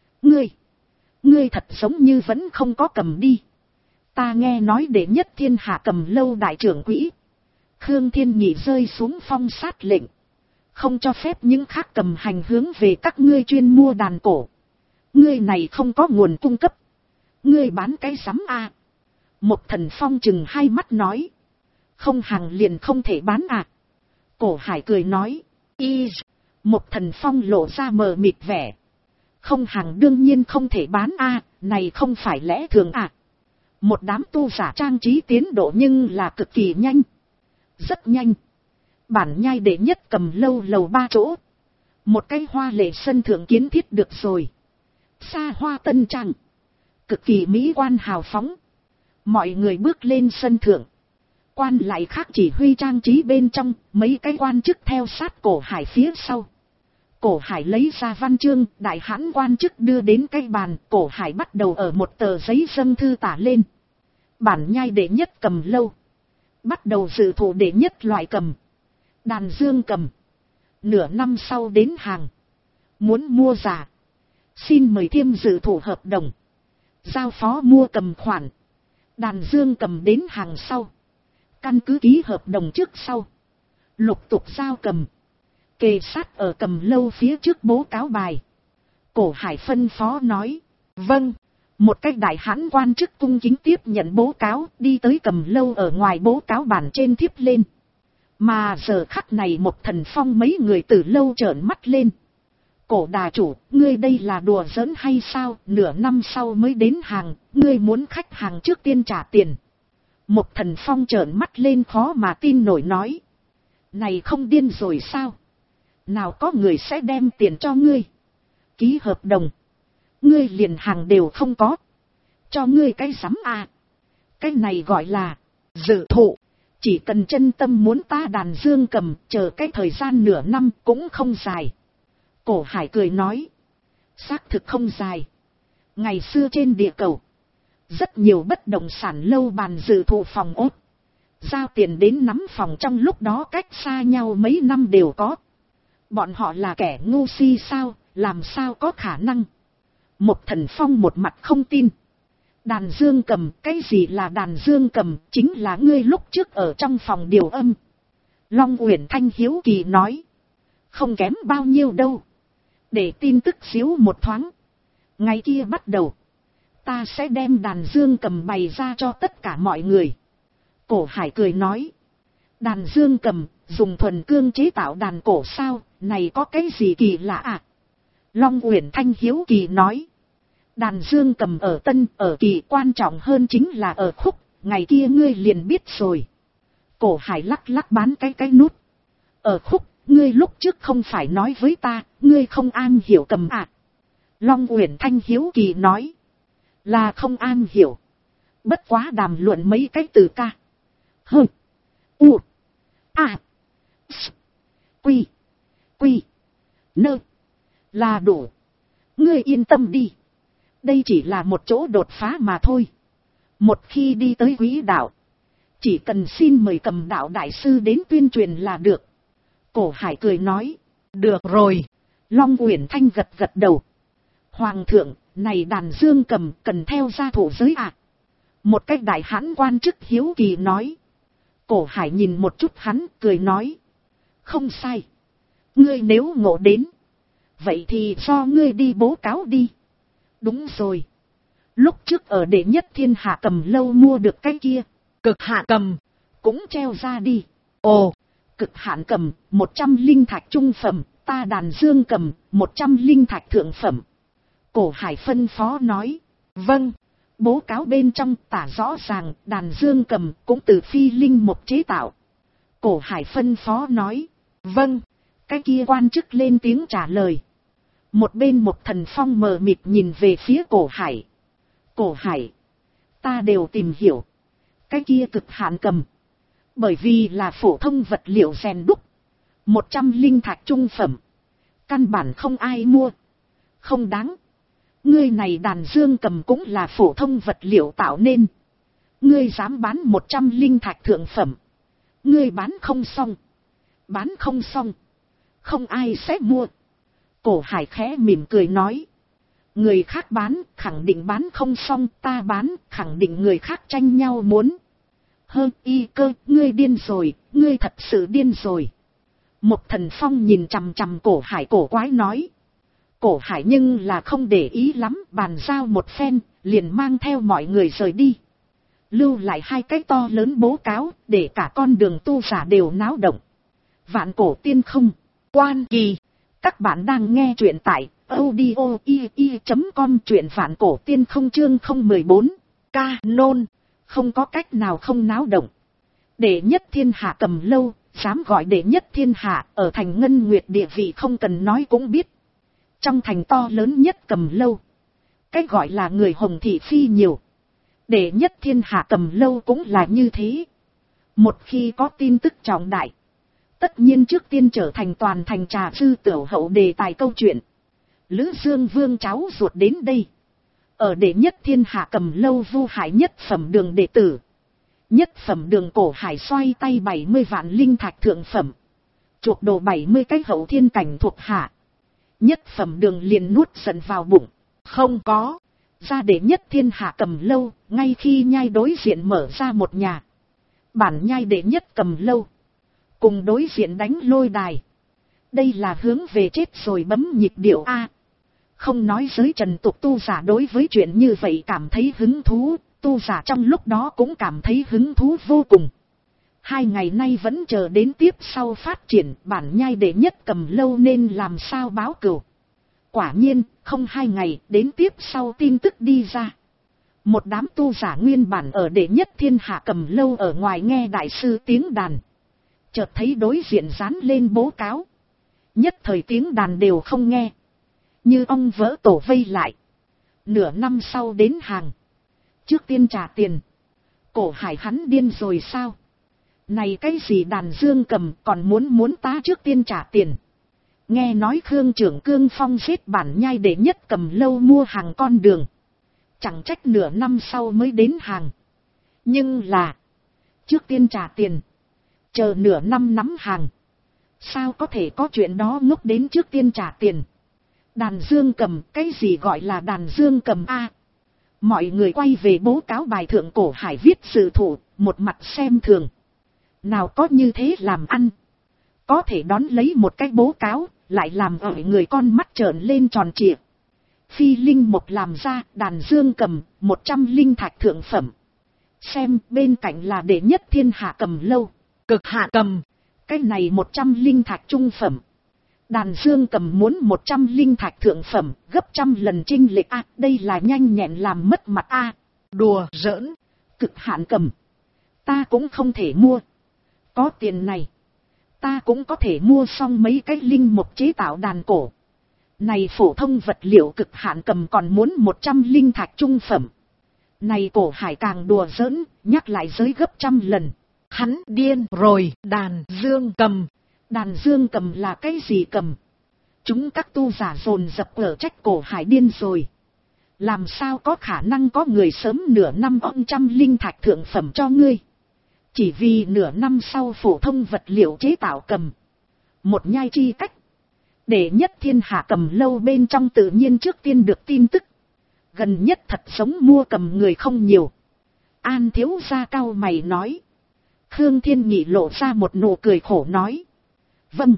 [SPEAKER 1] Ngươi thật giống như vẫn không có cầm đi. Ta nghe nói đệ nhất thiên hạ cầm lâu đại trưởng quỹ. Khương Thiên Nhị rơi xuống phong sát lệnh. Không cho phép những khác cầm hành hướng về các ngươi chuyên mua đàn cổ. Ngươi này không có nguồn cung cấp. Ngươi bán cái sắm à? Một Thần Phong chừng hai mắt nói. Không hàng liền không thể bán à? Cổ Hải cười nói. Một Thần Phong lộ ra mờ mịt vẻ. Không hàng đương nhiên không thể bán à, này không phải lẽ thường à? Một đám tu giả trang trí tiến độ nhưng là cực kỳ nhanh. Rất nhanh. Bản nhai đệ nhất cầm lâu lầu 3 chỗ. Một cái hoa lệ sân thượng kiến thiết được rồi. Xa hoa tân trang. Cực kỳ mỹ quan hào phóng. Mọi người bước lên sân thượng. Quan lại khác chỉ huy trang trí bên trong, mấy cái quan chức theo sát Cổ Hải phía sau. Cổ Hải lấy ra văn chương, đại hãn quan chức đưa đến cái bàn, Cổ Hải bắt đầu ở một tờ giấy dâng thư tả lên. Bản nhai đệ nhất cầm lâu. Bắt đầu dự thủ đệ nhất loại cầm. Đàn dương cầm. nửa năm sau đến hàng. Muốn mua giả, xin mời thiêm dự thủ hợp đồng. Giao phó mua cầm khoản. Đàn dương cầm đến hàng sau. Căn cứ ký hợp đồng trước sau. Lục tục giao cầm. Kề sát ở cầm lâu phía trước bố cáo bài. Cổ Hải phân phó nói. Vâng. Một cách đại hãn quan chức cung kính tiếp nhận bố cáo, đi tới cầm lâu ở ngoài bố cáo bản trên thiếp lên. Mà giờ khắc này một Thần Phong mấy người từ lâu trợn mắt lên. Cổ đà chủ, ngươi đây là đùa giỡn hay sao? Nửa năm sau mới đến hàng, ngươi muốn khách hàng trước tiên trả tiền. Một Thần Phong trợn mắt lên khó mà tin nổi nói. Này không điên rồi sao? Nào có người sẽ đem tiền cho ngươi? Ký hợp đồng. Ngươi liền hàng đều không có. Cho ngươi cái sắm à. Cái này gọi là dự thụ. Chỉ cần chân tâm muốn ta đàn dương cầm, chờ cái thời gian nửa năm cũng không dài. Cổ Hải cười nói. Xác thực không dài. Ngày xưa trên địa cầu, rất nhiều bất động sản lâu bàn dự thụ phòng ốt. Giao tiền đến nắm phòng trong lúc đó cách xa nhau mấy năm đều có. Bọn họ là kẻ ngu si sao, làm sao có khả năng. Một Thần Phong một mặt không tin. Đàn dương cầm, cái gì là đàn dương cầm? Chính là ngươi lúc trước ở trong phòng điều âm. Long Uyển Thanh hiếu kỳ nói. Không kém bao nhiêu đâu. Để tin tức xíu một thoáng. Ngày kia bắt đầu, ta sẽ đem đàn dương cầm bày ra cho tất cả mọi người. Cổ Hải cười nói. Đàn dương cầm, dùng thuần cương chế tạo đàn cổ sao? Này có cái gì kỳ lạ à? Long Uyển Thanh hiếu kỳ nói. Đàn dương cầm ở tân, ở kỳ, quan trọng hơn chính là ở khúc, ngày kia ngươi liền biết rồi. Cổ Hải lắc lắc bán cái nút. Ở khúc, ngươi lúc trước không phải nói với ta, ngươi không an hiểu cầm à? Long Uyển Thanh hiếu kỳ nói. Là không an hiểu. Bất quá đàm luận mấy cái từ ca. Hơ. U. A. S. Quy. Quy. Nơ. Là đủ. Ngươi yên tâm đi. Đây chỉ là một chỗ đột phá mà thôi. Một khi đi tới quỹ đạo, chỉ cần xin mời cầm đạo đại sư đến tuyên truyền là được. Cổ Hải cười nói. Được rồi. Long Uyển Thanh gật gật đầu. Hoàng thượng, này đàn dương cầm cần theo gia thủ giới à? Một cách đại hãn quan chức hiếu kỳ nói. Cổ Hải nhìn một chút hắn, cười nói. Không sai. Ngươi nếu ngộ đến, vậy thì do ngươi đi bố cáo đi. Đúng rồi. Lúc trước ở đệ nhất thiên hạ cầm lâu mua được cái kia, cực hạ cầm, cũng treo ra đi. Ồ, cực hạn cầm, 100 linh thạch trung phẩm, ta đàn dương cầm, 100 linh thạch thượng phẩm. Cổ Hải phân phó nói. Vâng. Bố cáo bên trong tả rõ ràng đàn dương cầm cũng từ phi linh mục chế tạo. Cổ Hải phân phó nói. Vâng. Cái kia quan chức lên tiếng trả lời. Một bên một Thần Phong mờ mịt nhìn về phía Cổ Hải. Cổ Hải, ta đều tìm hiểu. Cái kia cực hạn cầm, bởi vì là phổ thông vật liệu rèn đúc, 100 linh thạch trung phẩm, căn bản không ai mua. Không đáng. Ngươi này đàn dương cầm cũng là phổ thông vật liệu tạo nên. Ngươi dám bán 100 linh thạch thượng phẩm. Ngươi bán không xong. Bán không xong, không ai sẽ mua. Cổ Hải khẽ mỉm cười nói. Người khác bán, khẳng định bán không xong, ta bán, khẳng định người khác tranh nhau muốn. Hơ y cơ, ngươi điên rồi, ngươi thật sự điên rồi. Một Thần Phong nhìn chằm chằm Cổ Hải cổ quái nói. Cổ Hải nhưng là không để ý lắm, bàn giao một phen, liền mang theo mọi người rời đi. Lưu lại hai cái to lớn bố cáo, để cả con đường tu giả đều náo động. Vạn Cổ Tiên Không, Quan Kỳ. Các bạn đang nghe truyện tại audio.com, truyện Vạn Cổ Tiên Không chương 014. Canon, không có cách nào không náo động. Đệ nhất thiên hạ cầm lâu, dám gọi đệ nhất thiên hạ, ở thành Ngân Nguyệt địa vị không cần nói cũng biết. Trong thành to lớn nhất cầm lâu, cái gọi là người hồng thị phi nhiều. Đệ nhất thiên hạ cầm lâu cũng là như thế. Một khi có tin tức trọng đại, tất nhiên trước tiên trở thành toàn thành trà sư tiểu hậu đề tài câu chuyện. Lữ Dương Vương cháu ruột đến đây. Ở đệ nhất thiên hạ cầm lâu Vu Hải nhất phẩm đường đệ tử. Nhất phẩm đường Cổ Hải xoay tay 70 vạn linh thạch thượng phẩm. chuộc đồ 70 cái hậu thiên cảnh thuộc hạ. Nhất phẩm đường liền nuốt giận vào bụng. Không có. Ra đệ nhất thiên hạ cầm lâu, ngay khi nhai đối diện mở ra một nhà. Bản nhai đệ nhất cầm lâu. Cùng đối diện đánh lôi đài. Đây là hướng về chết rồi bấm nhịp điệu A. Không nói giới trần tục tu giả đối với chuyện như vậy cảm thấy hứng thú, tu giả trong lúc đó cũng cảm thấy hứng thú vô cùng. 2 ngày nay vẫn chờ đến tiếp sau phát triển bản nhai đệ nhất cầm lâu nên làm sao báo cừu. Quả nhiên, không 2 ngày đến tiếp sau tin tức đi ra. Một đám tu giả nguyên bản ở đệ nhất thiên hạ cầm lâu ở ngoài nghe đại sư tiếng đàn. Chợt thấy đối diện dán lên bố cáo. Nhất thời tiếng đàn đều không nghe. Như ong vỡ tổ vây lại. Nửa năm sau đến hàng. Trước tiên trả tiền. Cổ Hải hắn điên rồi sao? Này cái gì đàn dương cầm còn muốn ta trước tiên trả tiền. Nghe nói Khương trưởng Cương Phong giết bản nhai đệ nhất cầm lâu mua hàng con đường. Chẳng trách nửa năm sau mới đến hàng. Nhưng là. Trước tiên trả tiền. Chờ nửa năm nắm hàng. Sao có thể có chuyện đó ngốc đến trước tiên trả tiền. Đàn dương cầm, cái gì gọi là đàn dương cầm a? Mọi người quay về bố cáo bài thượng Cổ Hải viết sự thủ, một mặt xem thường. Nào có như thế làm ăn. Có thể đón lấy một cái bố cáo, lại làm ở người con mắt trợn lên tròn trịa. Phi linh một làm ra, đàn dương cầm, 100 linh thạch thượng phẩm. Xem bên cạnh là đệ nhất thiên hạ cầm lâu, cực hạ cầm. Cái này 100 linh thạch trung phẩm. Đàn dương cầm muốn 100 linh thạch thượng phẩm, gấp trăm lần chênh lệch a, đây là nhanh nhẹn làm mất mặt a. Đùa giỡn, cực hạn cầm. Ta cũng không thể mua. Có tiền này, ta cũng có thể mua xong mấy cái linh mục chế tạo đàn cổ. Này phổ thông vật liệu cực hạn cầm còn muốn 100 linh thạch trung phẩm. Này Cổ Hải càng đùa giỡn, nhắc lại giới gấp trăm lần. Hắn điên rồi, đàn dương cầm. Đàn dương cầm là cái gì cầm? Chúng các tu giả dồn dập ở trách Cổ Hải điên rồi. Làm sao có khả năng có người sớm nửa năm ông trăm linh thạch thượng phẩm cho ngươi? Chỉ vì nửa năm sau phổ thông vật liệu chế tạo cầm. Một nhai chi cách. Đệ nhất thiên hạ cầm lâu bên trong tự nhiên trước tiên được tin tức. Gần nhất thật sống mua cầm người không nhiều. An thiếu gia cao mày nói. Khương Thiên Nhị lộ ra một nụ cười khổ nói. Vâng.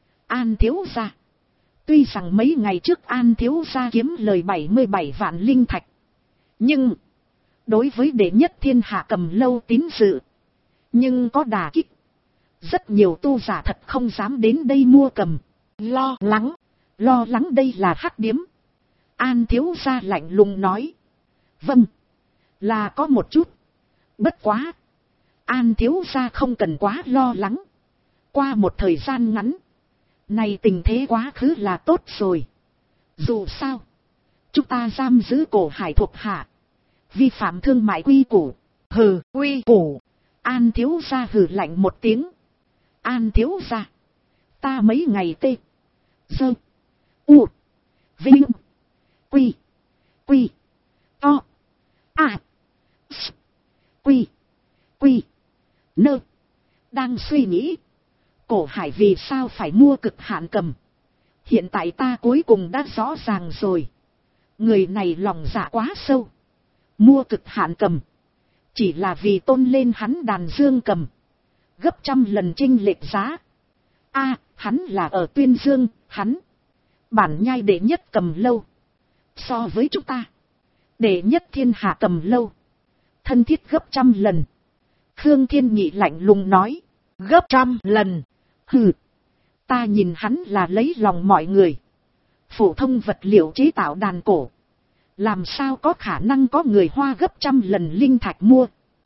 [SPEAKER 1] An thiếu gia. Tuy rằng mấy ngày trước An thiếu gia kiếm lời 77 vạn linh thạch. Nhưng. Đối với đệ nhất thiên hạ cầm lâu tín dự. Nhưng có đả kích. Rất nhiều tu giả thật không dám đến đây mua cầm. Lo lắng đây là hắc điếm. An thiếu gia lạnh lùng nói. Vâng. Là có một chút. Bất quá. An thiếu gia không cần quá lo lắng. Qua một thời gian ngắn. Này tình thế quá khứ là tốt rồi. Dù sao. Chúng ta giam giữ Cổ Hải thuộc hạ. Vi phạm thương mại quy củ. Hừ, quy củ. An thiếu gia hừ lạnh một tiếng. An thiếu gia. Ta mấy ngày tê. Dơ. U. Vinh. Quy. Quy. To. À. S. Quy. Quy. Nơ. Đang suy nghĩ. Cổ Hải vì sao phải mua cực hạn cầm. Hiện tại ta cuối cùng đã rõ ràng rồi. Người này lòng dạ quá sâu. Mua cực hạn cầm. Chỉ là vì tôn lên hắn đàn dương cầm. Gấp trăm lần chênh lệch giá. A, hắn là ở Tuyên Dương, hắn. Bản nhai đệ nhất cầm lâu. So với chúng ta. Đệ nhất thiên hạ cầm lâu. Thân thiết gấp trăm lần. Khương Thiên Nhị lạnh lùng nói. Gấp trăm lần. Hừ. Ta nhìn hắn là lấy lòng mọi người. Phổ thông vật liệu chế tạo đàn cổ. Làm sao có khả năng có người hoa gấp trăm lần linh thạch mua.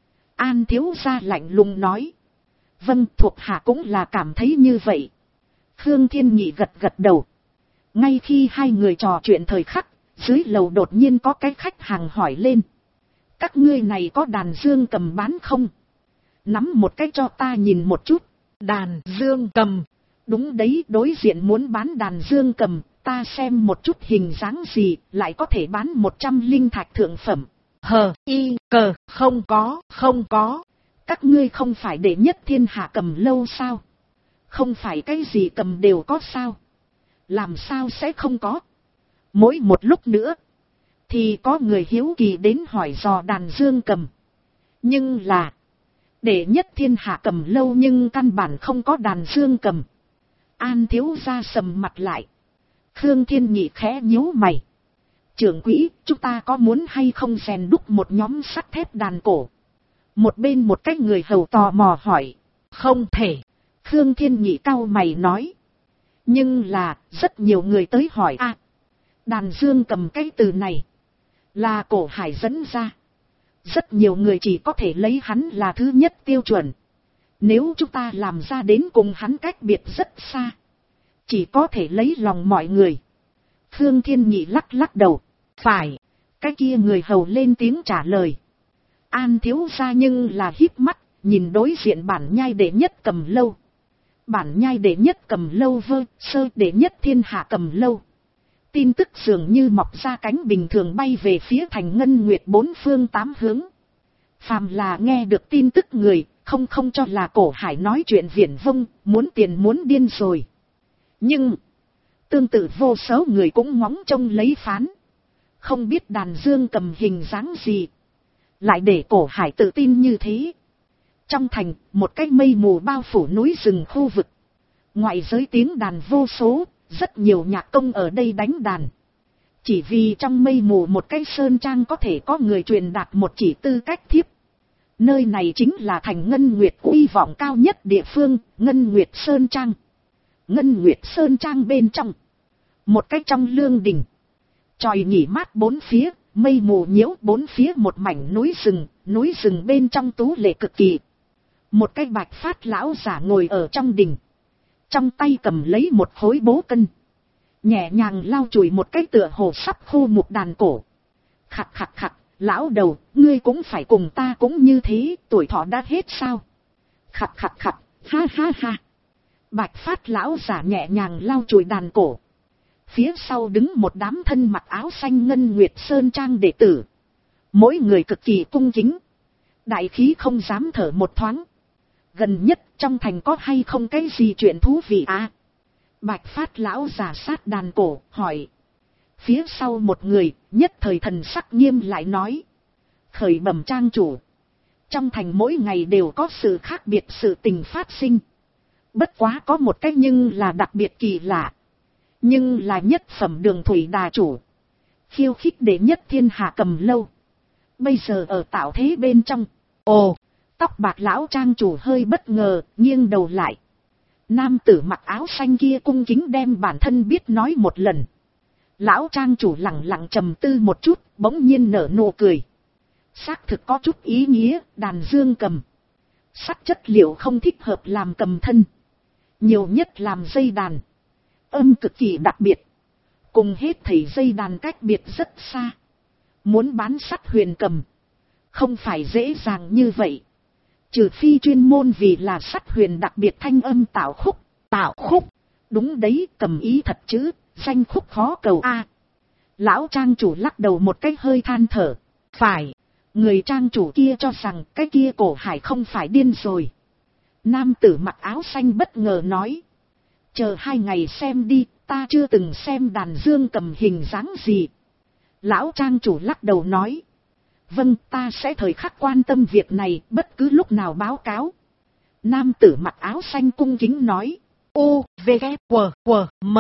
[SPEAKER 1] An thiếu gia lạnh lùng nói. Vâng, thuộc hạ cũng là cảm thấy như vậy. Khương Thiên Nhị gật gật đầu. Ngay khi hai người trò chuyện thời khắc, dưới lầu đột nhiên có cái khách hàng hỏi lên. Các ngươi này có đàn dương cầm bán không? Nắm một cái cho ta nhìn một chút. Đàn dương cầm. Đúng đấy, đối diện muốn bán đàn dương cầm. Ta xem một chút hình dáng gì, lại có thể bán 100 linh thạch thượng phẩm. Hờ, y, cờ, không có. Các ngươi không phải đệ nhất thiên hạ cầm lâu sao? Không phải cái gì cầm đều có sao? Làm sao sẽ không có? Mỗi một lúc nữa, thì có người hiếu kỳ đến hỏi dò đàn dương cầm. Nhưng là, đệ nhất thiên hạ cầm lâu nhưng căn bản không có đàn dương cầm. An thiếu gia sầm mặt lại. Khương Thiên Nhị khẽ nhíu mày. Trưởng quỹ, chúng ta có muốn hay không rèn đúc một nhóm sắt thép đàn cổ? Một bên một cái người hầu tò mò hỏi. Không thể. Khương Thiên Nhị cau mày nói. Nhưng là, rất nhiều người tới hỏi đàn dương cầm cái từ này, là Cổ Hải dẫn ra. Rất nhiều người chỉ có thể lấy hắn là thứ nhất tiêu chuẩn. Nếu chúng ta làm ra đến cùng hắn cách biệt rất xa, chỉ có thể lấy lòng mọi người. Khương Thiên Nhị lắc lắc đầu. Phải. Cái kia người hầu lên tiếng trả lời. An thiếu gia nhưng là híp mắt, nhìn đối diện bản nhai đệ nhất cầm lâu. Bản nhai đệ nhất cầm lâu sơ đệ nhất thiên hạ cầm lâu. Tin tức dường như mọc ra cánh bình thường bay về phía thành ngân nguyệt bốn phương tám hướng. Phàm là nghe được tin tức người, không cho là Cổ Hải nói chuyện viển vông, muốn tiền muốn điên rồi. Nhưng, tương tự vô số người cũng ngóng trông lấy phán. Không biết đàn dương cầm hình dáng gì, lại để Cổ Hải tự tin như thế. Trong thành, một cái mây mù bao phủ núi rừng khu vực. Ngoại giới tiếng đàn vô số, rất nhiều nhạc công ở đây đánh đàn. Chỉ vì trong mây mù một cái sơn trang có thể có người truyền đạt một chỉ tư cách thiếp. Nơi này chính là thành Ngân Nguyệt uy vọng cao nhất địa phương, Ngân Nguyệt Sơn Trang. Ngân Nguyệt Sơn Trang bên trong, một cái trong lương đình. Tròi nghỉ mát bốn phía, mây mù nhiễu bốn phía một mảnh núi rừng bên trong tú lệ cực kỳ. Một cái bạch phát lão giả ngồi ở trong đình. Trong tay cầm lấy một khối bố cân. Nhẹ nhàng lau chùi một cái tựa hồ sắp khô mục đàn cổ. Khặt khặt khặt, lão đầu, ngươi cũng phải cùng ta cũng như thế, tuổi thọ đã hết sao? Khặt khặt khặt, ha ha ha. Bạch phát lão giả nhẹ nhàng lau chùi đàn cổ. Phía sau đứng một đám thân mặc áo xanh Ngân Nguyệt Sơn Trang đệ tử. Mỗi người cực kỳ cung kính. Đại khí không dám thở một thoáng. Gần nhất trong thành có hay không cái gì chuyện thú vị Bạch phát lão giả sát đàn cổ, hỏi. Phía sau một người, nhất thời thần sắc nghiêm lại nói. Khởi bẩm trang chủ. Trong thành mỗi ngày đều có sự khác biệt sự tình phát sinh. Bất quá có một cái nhưng là đặc biệt kỳ lạ. Nhưng là nhất phẩm Đường Thủy đà chủ. Khiêu khích đệ nhất thiên hạ cầm lâu. Bây giờ ở tạo thế bên trong. Ồ, tóc bạc lão trang chủ hơi bất ngờ, nghiêng đầu lại. Nam tử mặc áo xanh kia cung kính đem bản thân biết nói một lần. Lão trang chủ lặng lặng trầm tư một chút, bỗng nhiên nở nụ cười. Xác thực có chút ý nghĩa, đàn dương cầm. Sắc chất liệu không thích hợp làm cầm thân. Nhiều nhất làm dây đàn. Âm cực kỳ đặc biệt. Cùng hết thảy dây đàn cách biệt rất xa. Muốn bán sắt huyền cầm. Không phải dễ dàng như vậy. Trừ phi chuyên môn vì là sắt huyền đặc biệt thanh âm tạo khúc. Tạo khúc. Đúng đấy, cầm ý thật chứ. Danh khúc khó cầu Lão trang chủ lắc đầu một cái hơi than thở. Phải. Người trang chủ kia cho rằng cái kia Cổ Hải không phải điên rồi. Nam tử mặc áo xanh bất ngờ nói. Chờ 2 ngày xem đi, ta chưa từng xem đàn dương cầm hình dáng gì. Lão trang chủ lắc đầu nói. Vâng, ta sẽ thời khắc quan tâm việc này, bất cứ lúc nào báo cáo. Nam tử mặc áo xanh cung kính nói. U, V, K, W, W, M.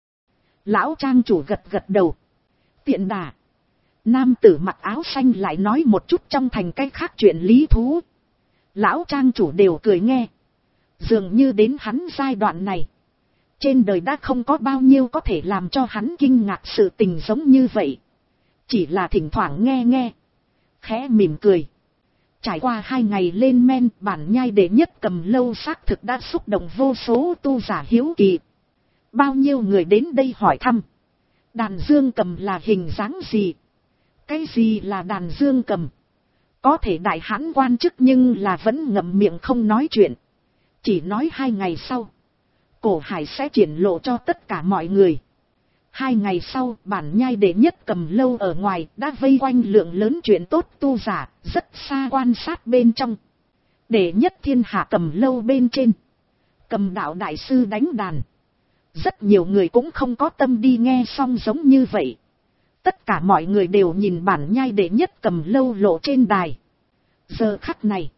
[SPEAKER 1] Lão trang chủ gật gật đầu. Tiện đà. Nam tử mặc áo xanh lại nói một chút trong thành cái khác chuyện lý thú. Lão trang chủ đều cười nghe. Dường như đến hắn giai đoạn này. Trên đời đã không có bao nhiêu có thể làm cho hắn kinh ngạc sự tình giống như vậy. Chỉ là thỉnh thoảng nghe. Khẽ mỉm cười. Trải qua 2 ngày lên men, bản nhai đệ nhất cầm lâu xác thực đã xúc động vô số tu giả hiếu kỳ. Bao nhiêu người đến đây hỏi thăm. Đàn dương cầm là hình dáng gì? Cái gì là đàn dương cầm? Có thể đại hãn quan chức nhưng là vẫn ngậm miệng không nói chuyện. Chỉ nói 2 ngày sau. Cổ Hải sẽ triển lộ cho tất cả mọi người. 2 ngày sau, bản nhai đệ nhất cầm lâu ở ngoài đã vây quanh lượng lớn chuyện tốt tu giả, rất xa quan sát bên trong. Đệ nhất thiên hạ cầm lâu bên trên. Cầm đạo đại sư đánh đàn. Rất nhiều người cũng không có tâm đi nghe xong giống như vậy. Tất cả mọi người đều nhìn bản nhai đệ nhất cầm lâu lộ trên đài. Giờ khắc này,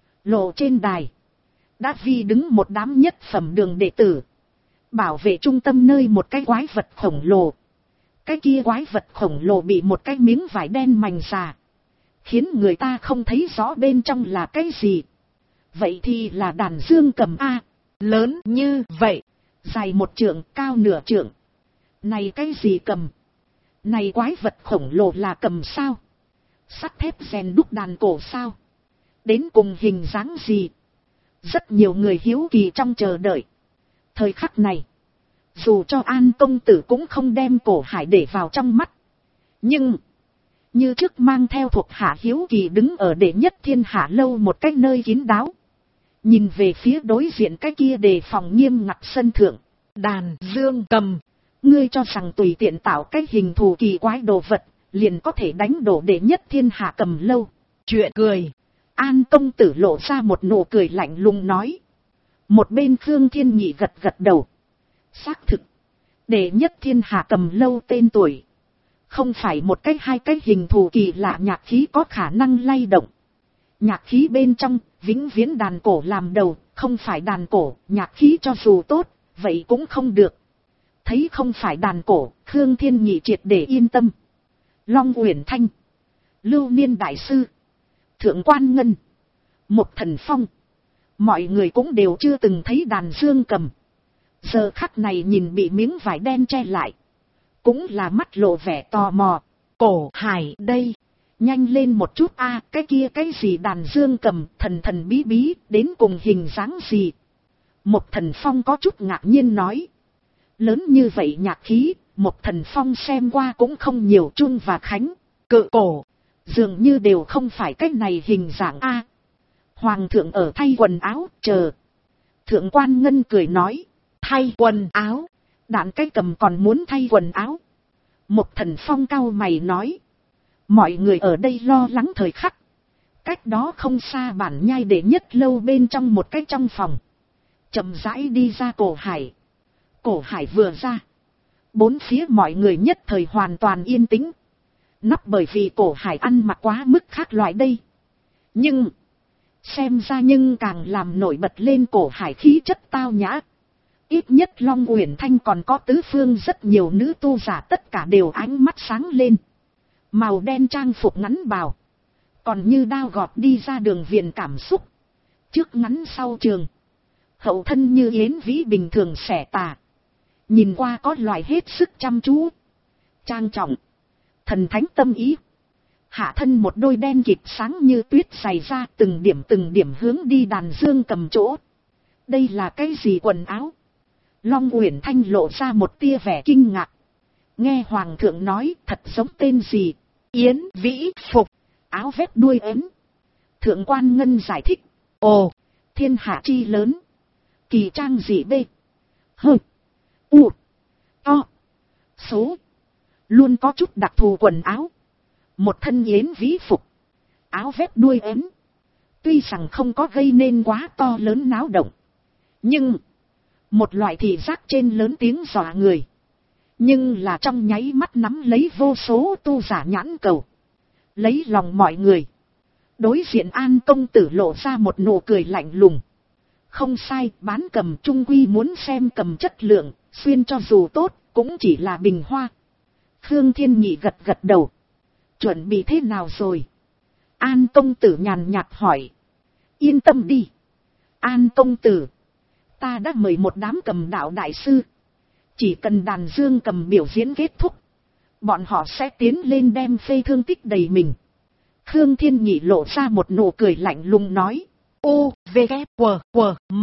[SPEAKER 1] lộ trên đài đã vi đứng một đám nhất phẩm đường đệ tử, bảo vệ trung tâm nơi một cái quái vật khổng lồ. Cái kia quái vật khổng lồ bị một cái miếng vải đen mành xà, khiến người ta không thấy rõ bên trong là cái gì. Vậy thì là đàn dương cầm A, lớn như vậy, dài 1 trượng, cao nửa trượng. Này cái gì cầm? Này quái vật khổng lồ là cầm sao? Sắt thép rèn đúc đàn cổ sao? Đến cùng hình dáng gì? Rất nhiều người hiếu kỳ trong chờ đợi. Thời khắc này, dù cho An công tử cũng không đem Cổ Hải để vào trong mắt. Nhưng, như trước mang theo thuộc hạ hiếu kỳ đứng ở đệ nhất thiên hạ lâu một cách nơi kín đáo. Nhìn về phía đối diện cái kia đề phòng nghiêm ngặt sân thượng. Đàn dương cầm. Ngươi cho rằng tùy tiện tạo cái hình thù kỳ quái đồ vật, liền có thể đánh đổ đệ nhất thiên hạ cầm lâu. Chuyện cười. An công tử lộ ra một nụ cười lạnh lùng nói. Một bên Khương Thiên Nhị gật gật đầu. Xác thực, đệ nhất thiên hạ cầm lâu tên tuổi, không phải một cái hai cái hình thù kỳ lạ nhạc khí có khả năng lay động. Nhạc khí bên trong, vĩnh viễn đàn cổ làm đầu, không phải đàn cổ, nhạc khí cho dù tốt, vậy cũng không được. Thấy không phải đàn cổ, Khương Thiên Nhị triệt để yên tâm. Long Uyển Thanh, Lưu Niên Đại Sư, Thượng Quan Ngân, Một Thần Phong, mọi người cũng đều chưa từng thấy đàn dương cầm. Giờ khắc này nhìn bị miếng vải đen che lại, cũng là mắt lộ vẻ tò mò. Cổ Hải đây, nhanh lên một chút a, cái kia cái gì đàn dương cầm, thần thần bí bí, đến cùng hình dáng gì? Một Thần Phong có chút ngạc nhiên nói. Lớn như vậy nhạc khí, Một Thần Phong xem qua cũng không nhiều. Trung và Khánh, Cự Cổ, dường như đều không phải cái này hình dạng a. Hoàng thượng ở thay quần áo, chờ. Thượng Quan Ngân cười nói. Thay quần áo? Đạn cái cầm còn muốn thay quần áo? Một Thần Phong cau mày nói. Mọi người ở đây lo lắng thời khắc. Cách đó không xa bản nhai đệ nhất lâu bên trong một cái trong phòng. Chậm rãi đi ra Cổ Hải. Cổ Hải vừa ra, bốn phía mọi người nhất thời hoàn toàn yên tĩnh. Nắp bởi vì Cổ Hải ăn mặc quá mức khác loại đây. Nhưng, xem ra nhưng càng làm nổi bật lên Cổ Hải khí chất tao nhã. Ít nhất Long Uyển Thanh còn có tứ phương rất nhiều nữ tu giả tất cả đều ánh mắt sáng lên. Màu đen trang phục ngắn bào, còn như đao gọt đi ra đường viền cảm xúc. Trước ngắn sau trường, hậu thân như yến vĩ bình thường xẻ tà. Nhìn qua có loại hết sức chăm chú, trang trọng, thần thánh tâm ý. Hạ thân một đôi đen kịt sáng như tuyết dày ra từng điểm hướng đi đàn dương cầm chỗ. Đây là cái gì quần áo? Long Uyển Thanh lộ ra một tia vẻ kinh ngạc. Nghe Hoàng thượng nói thật giống tên gì? Yến Vĩ Phục, áo vét đuôi ếm. Thượng Quan Ngân giải thích. Ồ, thiên hạ chi lớn, kỳ trang gì bê? Hơ, u, to, số, luôn có chút đặc thù quần áo. Một thân Yến Vĩ Phục, áo vét đuôi ếm. Tuy rằng không có gây nên quá to lớn náo động, nhưng một loại thị giác trên lớn tiếng dọa người. Nhưng là trong nháy mắt nắm lấy vô số tu giả nhãn cầu, lấy lòng mọi người. Đối diện An công tử lộ ra một nụ cười lạnh lùng. Không sai, bán cầm trung quy muốn xem cầm chất lượng, xuyên cho dù tốt, cũng chỉ là bình hoa. Khương Thiên Nhị gật gật đầu. Chuẩn bị thế nào rồi? An công tử nhàn nhạt hỏi. Yên tâm đi, An công tử, ta đã mời một đám cầm đạo đại sư. Chỉ cần đàn dương cầm biểu diễn kết thúc, bọn họ sẽ tiến lên đem phê thương tích đầy mình. Khương Thiên Nhị lộ ra một nụ cười lạnh lùng nói. U, V, K, W, W, M.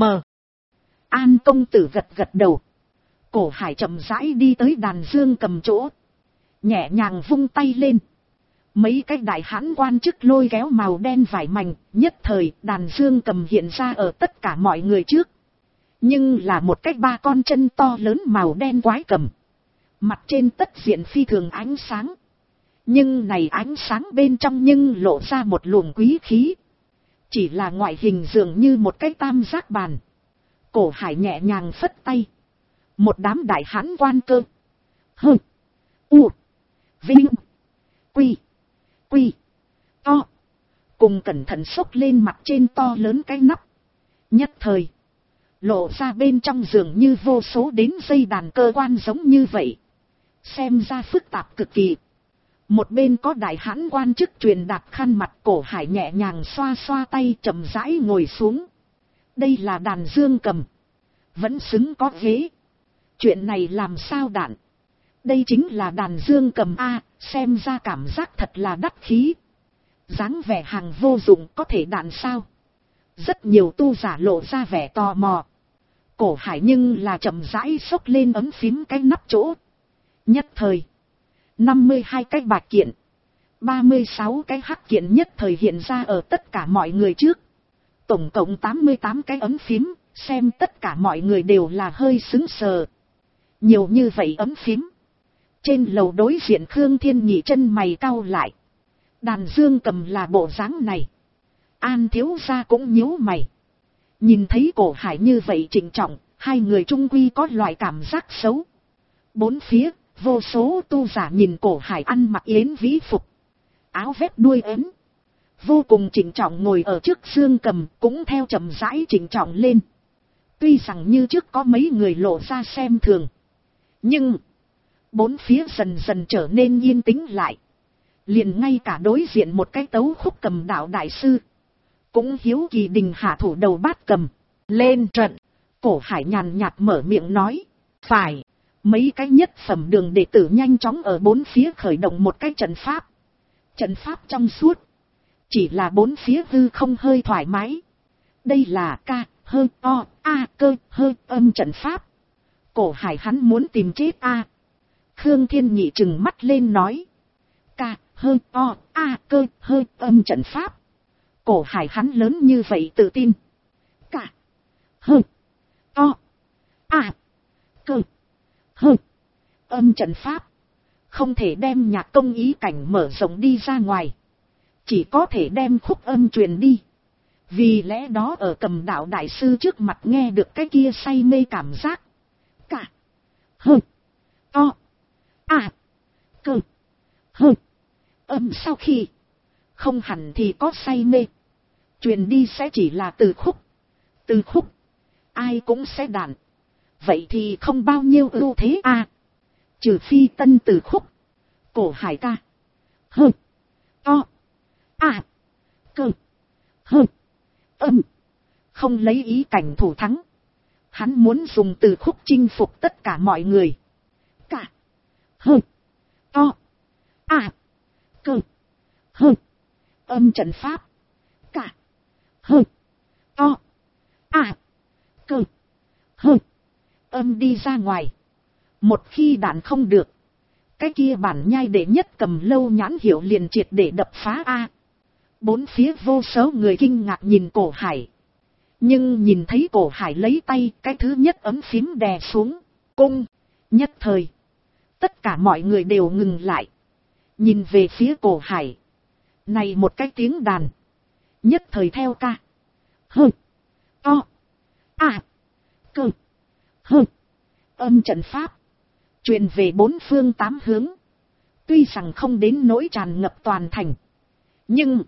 [SPEAKER 1] An công tử gật gật đầu. Cổ Hải chậm rãi đi tới đàn dương cầm chỗ, nhẹ nhàng vung tay lên. Mấy cái đại hãn quan chức lôi kéo màu đen vải mảnh, nhất thời đàn dương cầm hiện ra ở tất cả mọi người trước. Nhưng là một cái 3 con chân to lớn màu đen quái cầm. Mặt trên tất diện phi thường ánh sáng. Nhưng này ánh sáng bên trong nhưng lộ ra một luồng quý khí. Chỉ là ngoại hình dường như một cái tam giác bàn. Cổ Hải nhẹ nhàng phất tay. Một đám đại hãn quan cơ. Hơ. U. Vinh. Quy. Quy. To. Cùng cẩn thận xốc lên mặt trên to lớn cái nắp. Nhất thời. Lộ ra bên trong giường như vô số đến dây đàn cơ quan giống như vậy. Xem ra phức tạp cực kỳ. Một bên có đại hãn quan chức truyền đạt khăn mặt. Cổ Hải nhẹ nhàng xoa xoa tay chậm rãi ngồi xuống. Đây là đàn dương cầm. Vẫn xứng có ghế. Chuyện này làm sao đạn. Đây chính là đàn dương cầm A. Xem ra cảm giác thật là đắt khí. Dáng vẻ hàng vô dụng có thể đạn sao. Rất nhiều tu giả lộ ra vẻ tò mò. Cổ Hải nhưng là chậm rãi xốc lên ấm phím cái nắp chỗ. Nhất thời 52 cái bạch kiện, 36 cái hắc kiện nhất thời hiện ra ở tất cả mọi người trước. Tổng cộng 88 cái ấm phím, xem tất cả mọi người đều là hơi sững sờ. Nhiều như vậy ấm phím. Trên lầu đối diện Khương Thiên Nhị chân mày cau lại. Đàn dương cầm là bộ dáng này. An thiếu gia cũng nhíu mày. Nhìn thấy Cổ Hải như vậy trịnh trọng, hai người trung quy có loại cảm giác xấu. Bốn phía, vô số tu giả nhìn Cổ Hải ăn mặc yến vĩ phục. Áo vét đuôi ếm. Vô cùng trịnh trọng ngồi ở trước dương cầm, cũng theo chậm rãi trịnh trọng lên. Tuy rằng như trước có mấy người lộ ra xem thường. Nhưng, bốn phía dần dần trở nên yên tĩnh lại. Liền ngay cả đối diện một cái tấu khúc cầm đạo đại sư. Cũng hiếu kỳ đình hạ thủ đầu bát cầm. Lên trận. Cổ Hải nhàn nhạt mở miệng nói. Phải. Mấy cái nhất phẩm đường đệ tử nhanh chóng ở bốn phía khởi động một cái trận pháp. Trận pháp trong suốt. Chỉ là bốn phía hư không hơi thoải mái. Đây là ca, hơi, o, a, cơ, hơi, âm trận pháp. Cổ Hải hắn muốn tìm chết a. Khương Thiên Nhị trừng mắt lên nói. Ca, hơi, o, a, cơ, hơi, âm trận pháp. Cổ Hải hắn lớn như vậy tự tin. Ca, hơi, o, a, cơ, hơi, âm trận pháp. Không thể đem nhạc công ý cảnh mở rộng đi ra ngoài. Chỉ có thể đem khúc âm truyền đi. Vì lẽ đó ở cầm đạo đại sư trước mặt nghe được cái kia say mê cảm giác. Cả. Hơi. To. À. Cơ. Hơi. Âm sau khi. Không hẳn thì có say mê. Truyền đi sẽ chỉ là từ khúc. Từ khúc. Ai cũng sẽ đàn. Vậy thì không bao nhiêu ưu thế à. Trừ phi tân từ khúc. Cổ Hải ca. Hơi. To. À. Cơ. Hơi. Âm. Không lấy ý cảnh thủ thắng. Hắn muốn dùng từ khúc chinh phục tất cả mọi người. Cả. Hơi. To. À. Cơ. Hơi. Âm trận pháp. Cả. Hơi. To. À. Cơ. Hơi. Âm đi ra ngoài. Một khi đạn không được. Cái kia bản nhai đệ nhất cầm lâu nhãn hiệu liền triệt để đập phá a. Bốn phía vô số người kinh ngạc nhìn Cổ Hải. Nhưng nhìn thấy Cổ Hải lấy tay cái thứ nhất ấm phím đè xuống. Cung. Nhất thời. Tất cả mọi người đều ngừng lại. Nhìn về phía Cổ Hải. Này một cái tiếng đàn. Nhất thời theo ca. Hơi. To. À. Cơ. Hơi. Âm trận pháp. Truyền về bốn phương tám hướng. Tuy rằng không đến nỗi tràn ngập toàn thành. Nhưng.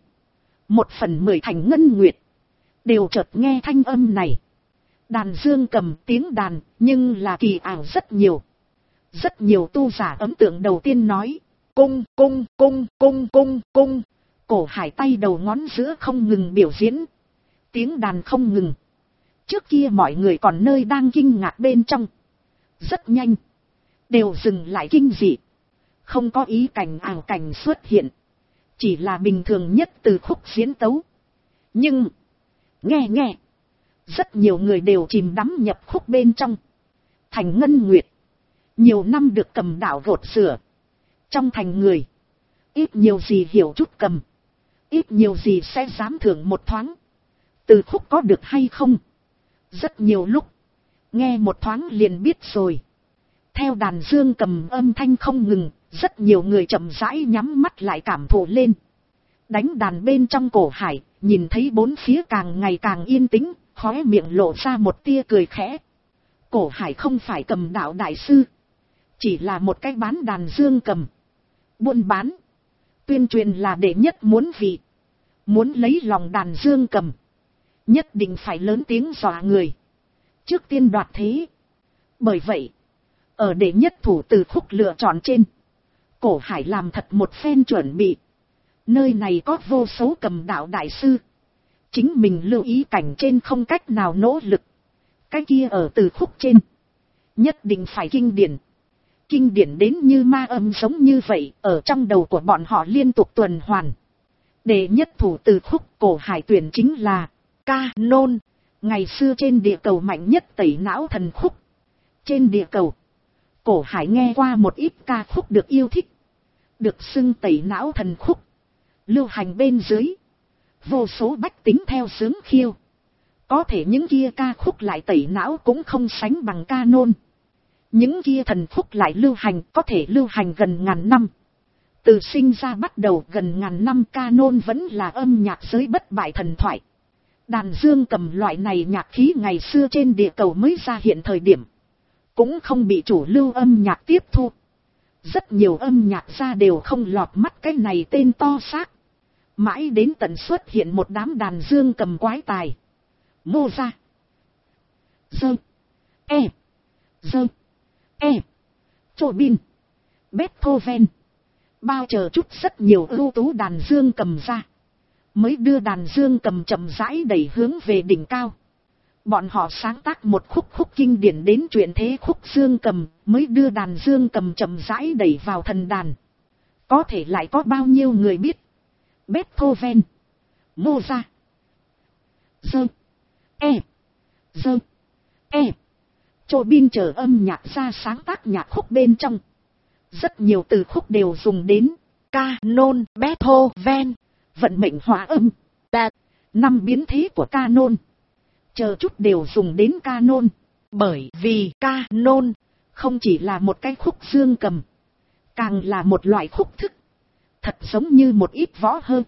[SPEAKER 1] 1/10 thành ngân nguyệt. Đều chợt nghe thanh âm này. Đàn dương cầm tiếng đàn. Nhưng là kỳ ảo rất nhiều. Rất nhiều tu giả ấn tượng đầu tiên nói. Cung, cung, cung, cung, cung, cung. Cổ Hải tay đầu ngón giữa không ngừng biểu diễn. Tiếng đàn không ngừng. Trước kia mọi người còn nơi đang kinh ngạc bên trong. Rất nhanh. Đều dừng lại kinh dị. Không có ý cảnh ảo cảnh xuất hiện. Chỉ là bình thường nhất từ khúc diễn tấu. Nhưng. Nghe. Rất nhiều người đều chìm đắm nhập khúc bên trong. Thành ngân nguyệt. Nhiều năm được cầm đạo gột sửa. Trong thành người. Ít nhiều gì hiểu chút cầm. Ít nhiều gì sẽ dám thưởng một thoáng. Từ khúc có được hay không. Rất nhiều lúc. Nghe một thoáng liền biết rồi. Theo đàn dương cầm âm thanh không ngừng. Rất nhiều người chậm rãi nhắm mắt lại cảm thụ lên. Đánh đàn bên trong Cổ Hải. Nhìn thấy bốn phía càng ngày càng yên tĩnh. khóe miệng lộ ra một tia cười khẽ. Cổ Hải không phải cầm đạo đại sư, chỉ là một cái bán đàn dương cầm. Buôn bán, tuyên truyền là đệ nhất muốn vị. Muốn lấy lòng đàn dương cầm, nhất định phải lớn tiếng dọa người, trước tiên đoạt thế. Bởi vậy, ở đệ nhất thủ từ khúc lựa chọn trên, Cổ Hải làm thật một phen chuẩn bị. Nơi này có vô số cầm đạo đại sư, chính mình lưu ý cảnh trên không cách nào nỗ lực, cái kia ở từ khúc trên, nhất định phải kinh điển. Kinh điển đến như ma âm giống như vậy, ở trong đầu của bọn họ liên tục tuần hoàn. Đệ nhất thủ từ khúc Cổ Hải tuyển chính là Canon, ngày xưa trên địa cầu mạnh nhất tẩy não thần khúc. Trên địa cầu, Cổ Hải nghe qua một ít ca khúc được yêu thích, được xưng tẩy não thần khúc, lưu hành bên dưới, vô số bách tính theo xướng khiêu. Có thể những kia ca khúc lại tẩy não cũng không sánh bằng Canon. Những kia thần khúc lại lưu hành, có thể lưu hành gần ngàn năm. Từ sinh ra bắt đầu gần ngàn năm, Canon vẫn là âm nhạc giới bất bại thần thoại. Đàn dương cầm loại này nhạc khí ngày xưa trên địa cầu mới ra hiện thời điểm, cũng không bị chủ lưu âm nhạc tiếp thu. Rất nhiều âm nhạc gia đều không lọt mắt cái này tên to xác. Mãi đến tận xuất hiện một đám đàn dương cầm quái tài. Mozart, Dơ, Dơ, Chopin, Beethoven, bao chờ chút rất nhiều ưu tú đàn dương cầm ra, mới đưa đàn dương cầm chậm rãi đẩy hướng về đỉnh cao. Bọn họ sáng tác một khúc kinh điển đến truyện thế khúc dương cầm, mới đưa đàn dương cầm chậm rãi đẩy vào thần đàn. Có thể lại có bao nhiêu người biết Beethoven, Mozart, Dơ, Dơ, Chopin chờ âm nhạc ra sáng tác nhạc khúc bên trong. Rất nhiều từ khúc đều dùng đến Canon, Beethoven, vận mệnh hòa âm, năm biến thế của Canon, chờ chút đều dùng đến Canon. Bởi vì Canon không chỉ là một cái khúc dương cầm, càng là một loại khúc thức, thật giống như một ít võ hơn.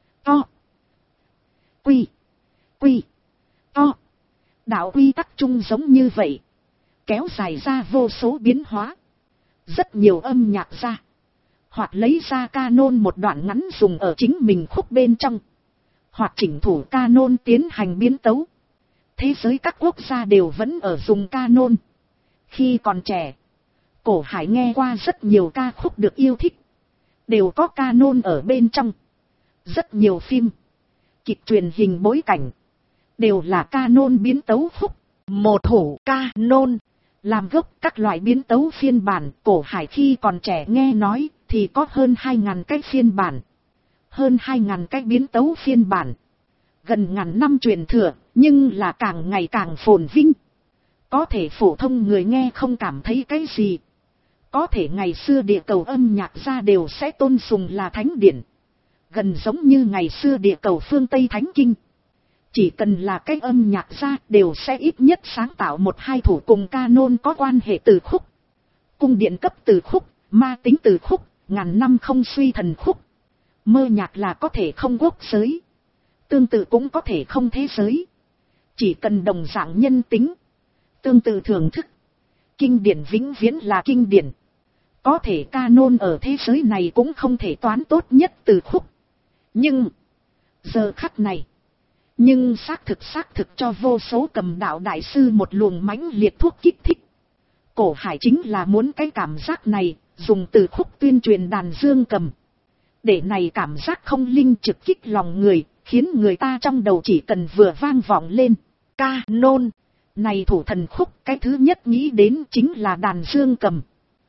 [SPEAKER 1] Quy, đạo quy tắc chung giống như vậy, kéo dài ra vô số biến hóa. Rất nhiều âm nhạc gia hoặc lấy ra Canon một đoạn ngắn dùng ở chính mình khúc bên trong, hoặc chỉnh thủ Canon tiến hành biến tấu. Thế giới các quốc gia đều vẫn ở dùng Canon. Khi còn trẻ, Cổ Hải nghe qua rất nhiều ca khúc được yêu thích, đều có Canon ở bên trong. Rất nhiều phim, kịch truyền hình bối cảnh, đều là Canon biến tấu khúc. Một thủ Canon làm gốc các loại biến tấu phiên bản. Cổ Hải khi còn trẻ nghe nói thì có hơn 2.000 cái phiên bản, hơn 2.000 cái biến tấu phiên bản, gần ngàn năm truyền thừa, nhưng là càng ngày càng phồn vinh. Có thể phổ thông người nghe không cảm thấy cái gì, có thể ngày xưa địa cầu âm nhạc gia đều sẽ tôn sùng là thánh điển, gần giống như ngày xưa địa cầu phương Tây thánh kinh. Chỉ cần là cái âm nhạc gia đều sẽ ít nhất sáng tạo một hai thủ cùng Canon có quan hệ từ khúc. Cung điện cấp từ khúc, ma tính từ khúc, ngàn năm không suy thần khúc. Mơ nhạc là có thể không quốc giới, tương tự cũng có thể không thế giới. Chỉ cần đồng dạng nhân tính, tương tự thưởng thức, kinh điển vĩnh viễn là kinh điển. Có thể Canon ở thế giới này cũng không thể toán tốt nhất từ khúc. Nhưng giờ khắc này, xác thực cho vô số cầm đạo đại sư một luồng mãnh liệt thuốc kích thích. Cổ Hải chính là muốn cái cảm giác này, dùng từ khúc tuyên truyền đàn dương cầm. Để này cảm giác không linh trực kích lòng người, khiến người ta trong đầu chỉ cần vừa vang vọng lên Canon này thủ thần khúc, cái thứ nhất nghĩ đến chính là đàn dương cầm.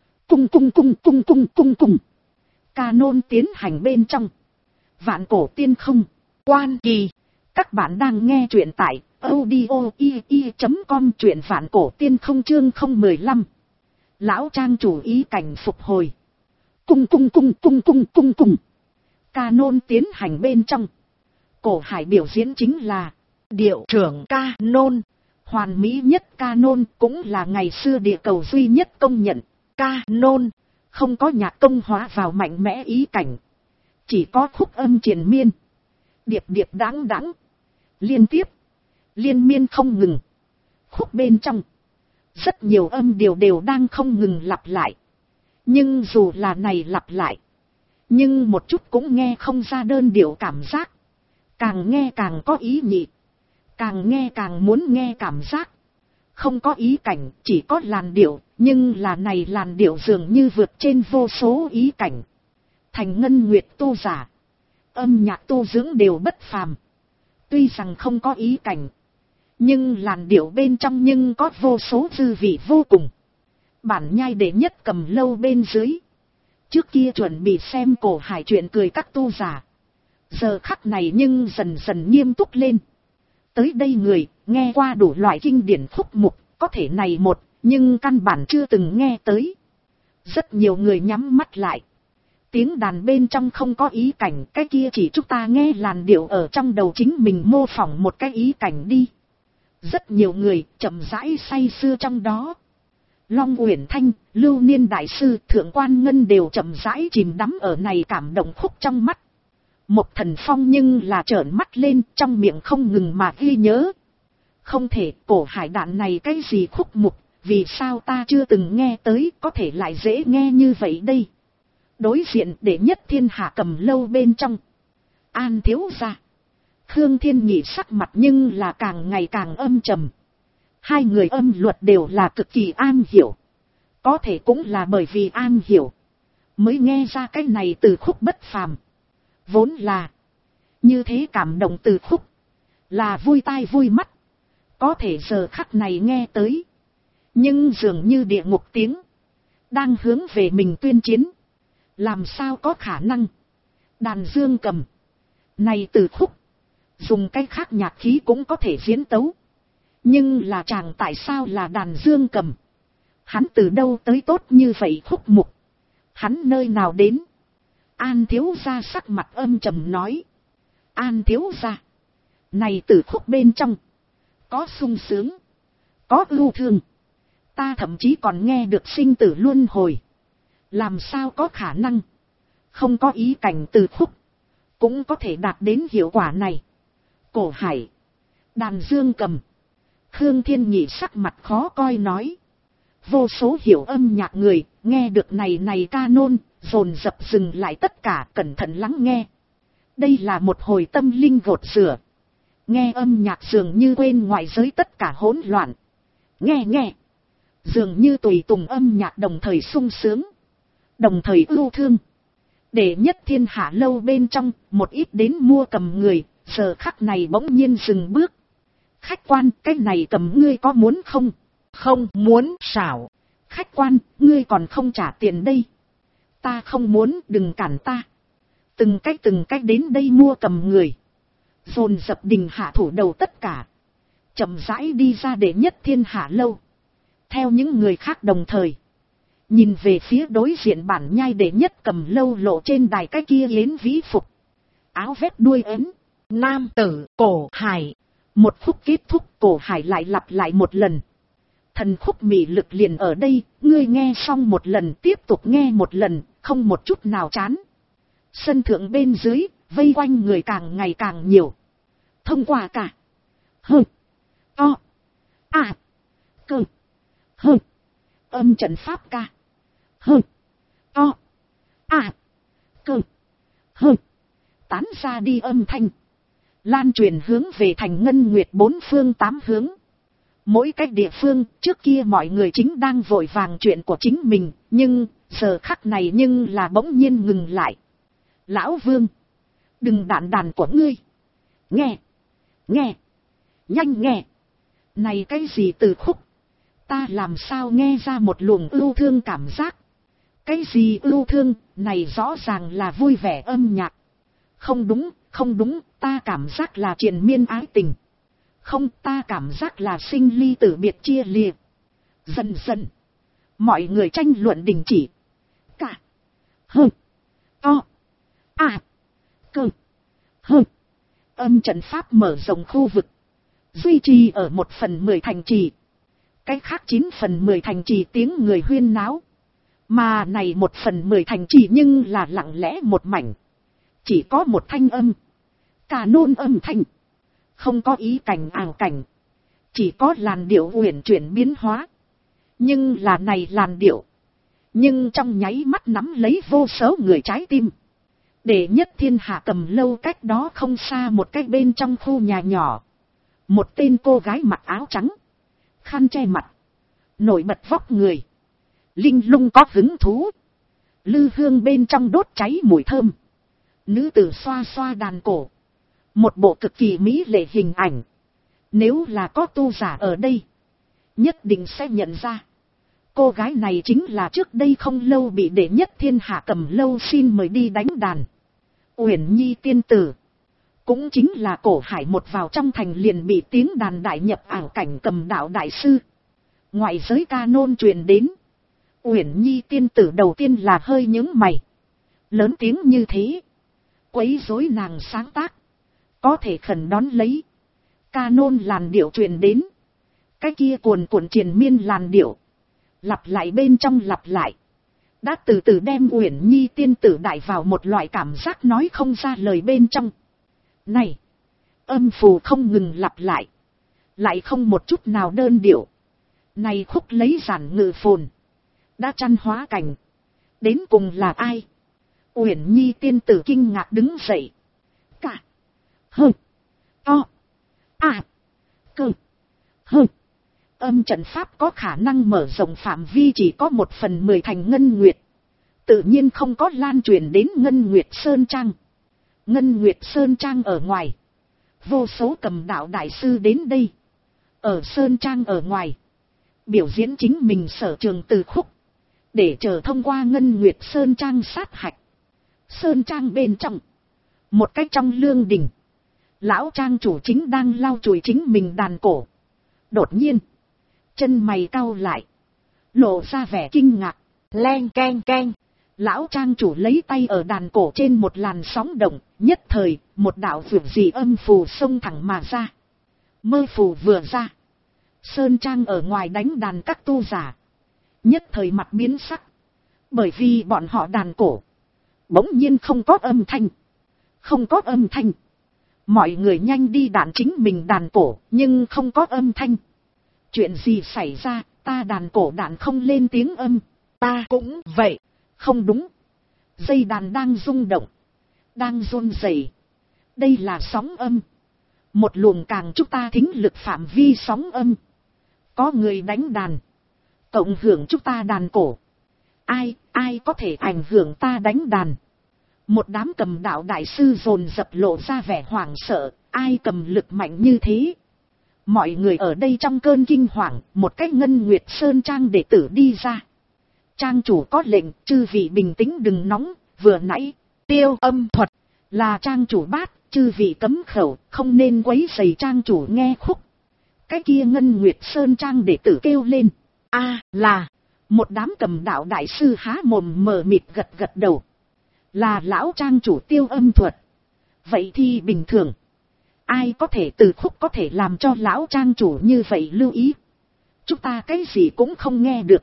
[SPEAKER 1] Cung. Canon tiến hành bên trong. Vạn cổ tiên không, quan kỳ. Các bạn đang nghe truyện tại audio.com, truyện vạn cổ tiên không chương 015. Lão Trang chủ ý cảnh phục hồi. Cung. Canon tiến hành bên trong. Cổ Hải biểu diễn chính là điệu trưởng Canon. Hoàn mỹ nhất Canon, cũng là ngày xưa địa cầu duy nhất công nhận. Canon không có nhạc công hóa vào mạnh mẽ ý cảnh, chỉ có khúc âm triền miên, điệp đáng, liên liên miên không ngừng. Khúc bên trong, rất nhiều âm điều đều đang không ngừng lặp lại. Nhưng dù là này lặp lại, nhưng một chút cũng nghe không ra đơn điệu cảm giác. Càng nghe càng có ý nhị, càng nghe càng muốn nghe cảm giác. Không có ý cảnh, chỉ có làn điệu, nhưng là này làn điệu dường như vượt trên vô số ý cảnh. Thành Ngân Nguyệt tu giả, âm nhạc tu dưỡng đều bất phàm. Tuy rằng không có ý cảnh, nhưng làn điệu bên trong nhưng có vô số dư vị vô cùng. Bản nhai đệ nhất Cầm Lâu bên dưới, trước kia chuẩn bị xem Cổ Hải chuyện cười các tu giả, giờ khắc này nhưng dần dần nghiêm túc lên. Tới đây người, nghe qua đủ loại kinh điển khúc mục, có thể này một, nhưng căn bản chưa từng nghe tới. Rất nhiều người nhắm mắt lại. Tiếng đàn bên trong không có ý cảnh, cái kia chỉ chúng ta nghe làn điệu ở trong đầu chính mình mô phỏng một cái ý cảnh đi. Rất nhiều người chậm rãi say sưa trong đó. Long Uyển Thanh, Lưu Niên Đại Sư, Thượng Quan Ngân đều chậm rãi chìm đắm ở này cảm động khúc trong mắt. Một Thần Phong nhưng là trợn mắt lên, trong miệng không ngừng mà ghi nhớ. Không thể, Cổ Hải đạn này cái gì khúc mục, vì sao ta chưa từng nghe tới, có thể lại dễ nghe như vậy đây. Đối diện đệ nhất thiên hạ Cầm Lâu bên trong, An thiếu gia, Khương Thiên Nhị sắc mặt nhưng là càng ngày càng âm trầm. Hai người âm luật đều là cực kỳ an hiểu. Có thể cũng là bởi vì an hiểu, mới nghe ra cái này từ khúc bất phàm. Vốn là như thế cảm động từ khúc, là vui tai vui mắt. Có thể giờ khắc này nghe tới, nhưng dường như địa ngục tiếng đang hướng về mình tuyên chiến. Làm sao có khả năng? Đàn dương cầm này từ khúc, dùng cái khác nhạc khí cũng có thể diễn tấu. Nhưng là chàng tại sao là đàn dương cầm? Hắn từ đâu tới tốt như vậy khúc mục? Hắn nơi nào đến? An thiếu gia sắc mặt âm trầm nói. An thiếu gia, này từ khúc bên trong, có sung sướng, có ưu thương. Ta thậm chí còn nghe được sinh tử luân hồi. Làm sao có khả năng? Không có ý cảnh từ khúc, cũng có thể đạt đến hiệu quả này. Cổ Hải, đàn dương cầm. Khương Thiên Nhị sắc mặt khó coi nói. Vô số hiểu âm nhạc người, nghe được này ca nôn, dồn dập dừng lại tất cả, cẩn thận lắng nghe. Đây là một hồi tâm linh gột rửa. Nghe âm nhạc dường như quên ngoại giới tất cả hỗn loạn. Nghe, dường như tùy tùng âm nhạc đồng thời sung sướng, đồng thời ưu thương. Để nhất thiên hạ lâu bên trong, một ít đến mua cầm người, giờ khắc này bỗng nhiên dừng bước. Khách quan, cái này cầm ngươi có muốn không? Không muốn. Xảo. Khách quan, ngươi còn không trả tiền đây. Ta không muốn, đừng cản ta. Từng cách đến đây mua cầm người, dồn dập đình hạ thủ đầu tất cả, chậm rãi đi ra để nhất thiên hạ lâu. Theo những người khác đồng thời nhìn về phía đối diện bản nhai đệ nhất Cầm Lâu lộ trên đài cái kia yến vĩ phục, áo vét đuôi ấn, nam tử Cổ Hải. Một khúc kết thúc, Cổ Hải lại lặp lại một lần. Thần khúc mị lực liền ở đây, ngươi nghe xong một lần tiếp tục nghe một lần, không một chút nào chán. Sân thượng bên dưới, vây quanh người càng ngày càng nhiều. Thông qua cả to cơ âm trận pháp ca to cơ tán ra đi âm thanh, lan truyền hướng về Thành Ngân Nguyệt bốn phương tám hướng. Mỗi cách địa phương, trước kia mọi người chính đang vội vàng chuyện của chính mình, nhưng giờ khắc này nhưng là bỗng nhiên ngừng lại. Lão Vương, đừng đạn đàn của ngươi. Nghe, nhanh nghe. Này cái gì từ khúc? Ta làm sao nghe ra một luồng ưu thương cảm giác? Cái gì ưu thương, này rõ ràng là vui vẻ âm nhạc. Không đúng, ta cảm giác là triền miên ái tình. Không, ta cảm giác là sinh ly tử biệt chia lìa. Dần dần, mọi người tranh luận đình chỉ. Cả to cơ âm trận pháp mở rộng khu vực, duy trì ở 1/10 thành trì. Cái khác 9/10 thành trì tiếng người huyên náo. Mà này 1/10 thành trì nhưng là lặng lẽ một mảnh. Chỉ có một thanh âm, cả nôn âm thanh. Không có ý cảnh ảo cảnh. Chỉ có làn điệu uyển chuyển biến hóa. Nhưng là này làn điệu. Nhưng trong nháy mắt nắm lấy vô số người trái tim. Đệ nhất thiên hạ Cầm Lâu cách đó không xa một cái bên trong khu nhà nhỏ. Một tên cô gái mặc áo trắng. Khăn che mặt. Nổi bật vóc người. Linh lung có hứng thú. Lư hương bên trong đốt cháy mùi thơm. Nữ tử xoa xoa đàn cổ. Một bộ cực kỳ mỹ lệ hình ảnh. Nếu là có tu giả ở đây. Nhất định sẽ nhận ra. Cô gái này chính là trước đây không lâu bị đệ nhất thiên hạ Cầm Lâu xin mời đi đánh đàn. Uyển Nhi tiên tử. Cũng chính là Cổ Hải một vào trong thành liền bị tiếng đàn đại nhập ảo cảnh Cầm đạo đại sư. Ngoại giới ca nôn truyền đến. Uyển Nhi tiên tử đầu tiên là hơi nhướng mày. Lớn tiếng như thế. Quấy rối nàng sáng tác. Có thể khẩn đón lấy. Ca nôn làn điệu truyền đến. Cái kia cuồn cuộn triền miên làn điệu. Lặp lại bên trong lặp lại. Đã từ từ đem Uyển Nhi tiên tử đại vào một loại cảm giác nói không ra lời bên trong. Này. Âm phù không ngừng lặp lại. Lại không một chút nào đơn điệu. Này khúc lấy giản ngự phồn. Đã chăn hóa cảnh. Đến cùng là ai? Uyển Nhi tiên tử kinh ngạc đứng dậy. Cả. Hơ. To. À. Cơ. Hơ. Âm trận pháp có khả năng mở rộng phạm vi chỉ có 1/10 thành Ngân Nguyệt. Tự nhiên không có lan truyền đến Ngân Nguyệt Sơn Trang. Ngân Nguyệt Sơn Trang ở ngoài. Vô số Cầm đạo đại sư đến đây. Ở Sơn Trang ở ngoài. Biểu diễn chính mình sở trường từ khúc. Để chờ thông qua Ngân Nguyệt Sơn Trang sát hạch. Sơn Trang bên trong. Một cách trong lương đình. Lão Trang chủ chính đang lau chùi chính mình đàn cổ. Đột nhiên. Chân mày cau lại. Lộ ra vẻ kinh ngạc. Len keng keng. Lão Trang chủ lấy tay ở đàn cổ trên một làn sóng động. Nhất thời, một đạo vượt dị âm phù xông thẳng mà ra. Mơ phù vừa ra. Sơn Trang ở ngoài đánh đàn các tu giả. Nhất thời mặt biến sắc. Bởi vì bọn họ đàn cổ. Bỗng nhiên không có âm thanh. Không có âm thanh. Mọi người nhanh đi đàn chính mình đàn cổ. Nhưng không có âm thanh. Chuyện gì xảy ra, ta đàn cổ đàn không lên tiếng âm. Ta cũng vậy. Không đúng. Dây đàn đang rung động. Đang run rẩy. Đây là sóng âm. Một luồng càng chúng ta thính lực phạm vi sóng âm. Có người đánh đàn. Cộng hưởng chúng ta đàn cổ. Ai có thể ảnh hưởng ta đánh đàn. Một đám Cầm đạo đại sư dồn dập lộ ra vẻ hoảng sợ. Ai cầm lực mạnh như thế. Mọi người ở đây trong cơn kinh hoàng. Một cái Ngân Nguyệt Sơn Trang đệ tử đi ra. Trang chủ có lệnh, chư vị bình tĩnh đừng nóng. Vừa nãy, tiêu âm thuật. Là trang chủ bát, chư vị cấm khẩu. Không nên quấy rầy trang chủ nghe khúc. Cái kia Ngân Nguyệt Sơn Trang đệ tử kêu lên. Là. Một đám Cầm đạo đại sư há mồm mờ mịt gật đầu. Là lão trang chủ tiêu âm thuật. Vậy thì bình thường. Ai có thể từ khúc có thể làm cho lão trang chủ như vậy lưu ý. Chúng ta cái gì cũng không nghe được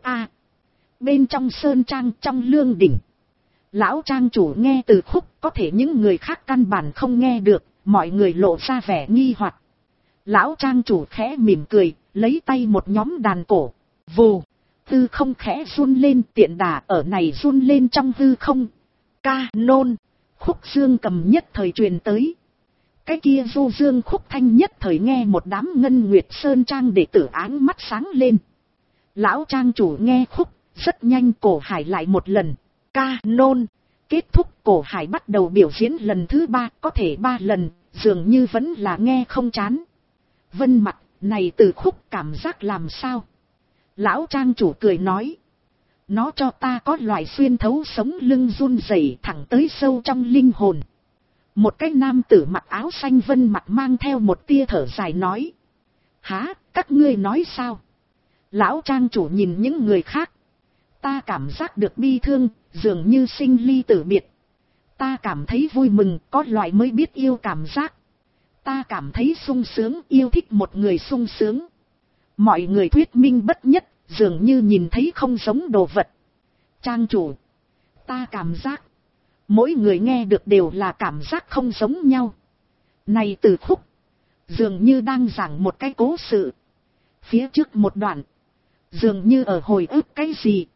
[SPEAKER 1] Bên trong Sơn Trang trong lương đỉnh. Lão trang chủ nghe từ khúc có thể những người khác căn bản không nghe được. Mọi người lộ ra vẻ nghi hoặc. Lão trang chủ khẽ mỉm cười. Lấy tay một nhóm đàn cổ. Vù. Hư không khẽ run lên tiện đà ở này run lên trong hư không. Ca nôn. Khúc dương cầm nhất thời truyền tới. Cái kia du dương khúc thanh nhất thời nghe một đám Ngân Nguyệt Sơn Trang đệ tử áng mắt sáng lên. Lão trang chủ nghe khúc, rất nhanh Cổ Hải lại một lần. Ca nôn. Kết thúc Cổ Hải bắt đầu biểu diễn lần thứ 3, có thể 3 lần, dường như vẫn là nghe không chán. Vân Mặc, này từ khúc cảm giác làm sao? Lão trang chủ cười nói. Nó cho ta có loại xuyên thấu sống lưng run rẩy thẳng tới sâu trong linh hồn. Một cái nam tử mặc áo xanh Vân Mặc mang theo một tia thở dài nói. Hả, các ngươi nói sao? Lão trang chủ nhìn những người khác. Ta cảm giác được bi thương, dường như sinh ly tử biệt. Ta cảm thấy vui mừng, có loại mới biết yêu cảm giác. Ta cảm thấy sung sướng, yêu thích một người sung sướng. Mọi người thuyết minh bất nhất, dường như nhìn thấy không giống đồ vật. Trang chủ, ta cảm giác. Mỗi người nghe được đều là cảm giác không giống nhau. Này từ khúc. dường như đang giảng một cái cố sự. Phía trước một đoạn, dường như ở hồi ức cái gì,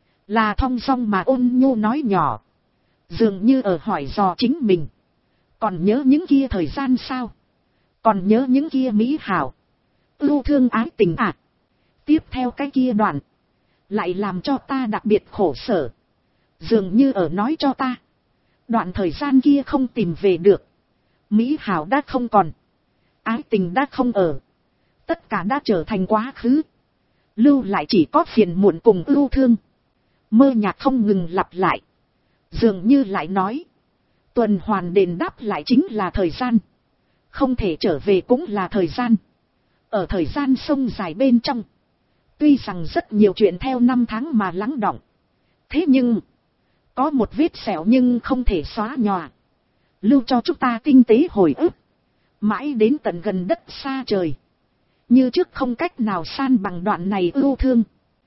[SPEAKER 1] là thong dong mà ôn nhu nói nhỏ, dường như ở hỏi dò chính mình. Còn nhớ những kia thời gian sao? Còn nhớ những kia mỹ hảo, ưu thương ái tình à? Tiếp theo cái kia đoạn, lại làm cho ta đặc biệt khổ sở. Dường như ở nói cho ta, đoạn thời gian kia không tìm về được. Mỹ hảo đã không còn, ái tình đã không ở, tất cả đã trở thành quá khứ. Lưu lại chỉ có phiền muộn cùng ưu thương. Mơ nhạc không ngừng lặp lại, dường như lại nói, tuần hoàn đền đáp lại chính là thời gian, không thể trở về cũng là thời gian. Ở thời gian sông dài bên trong, tuy rằng rất nhiều chuyện theo năm tháng mà lắng đọng, thế nhưng có một vết sẹo nhưng không thể xóa nhòa, lưu cho chúng ta tinh tế hồi ức, mãi đến tận gần đất xa trời, như trước không cách nào san bằng đoạn này ưu thương.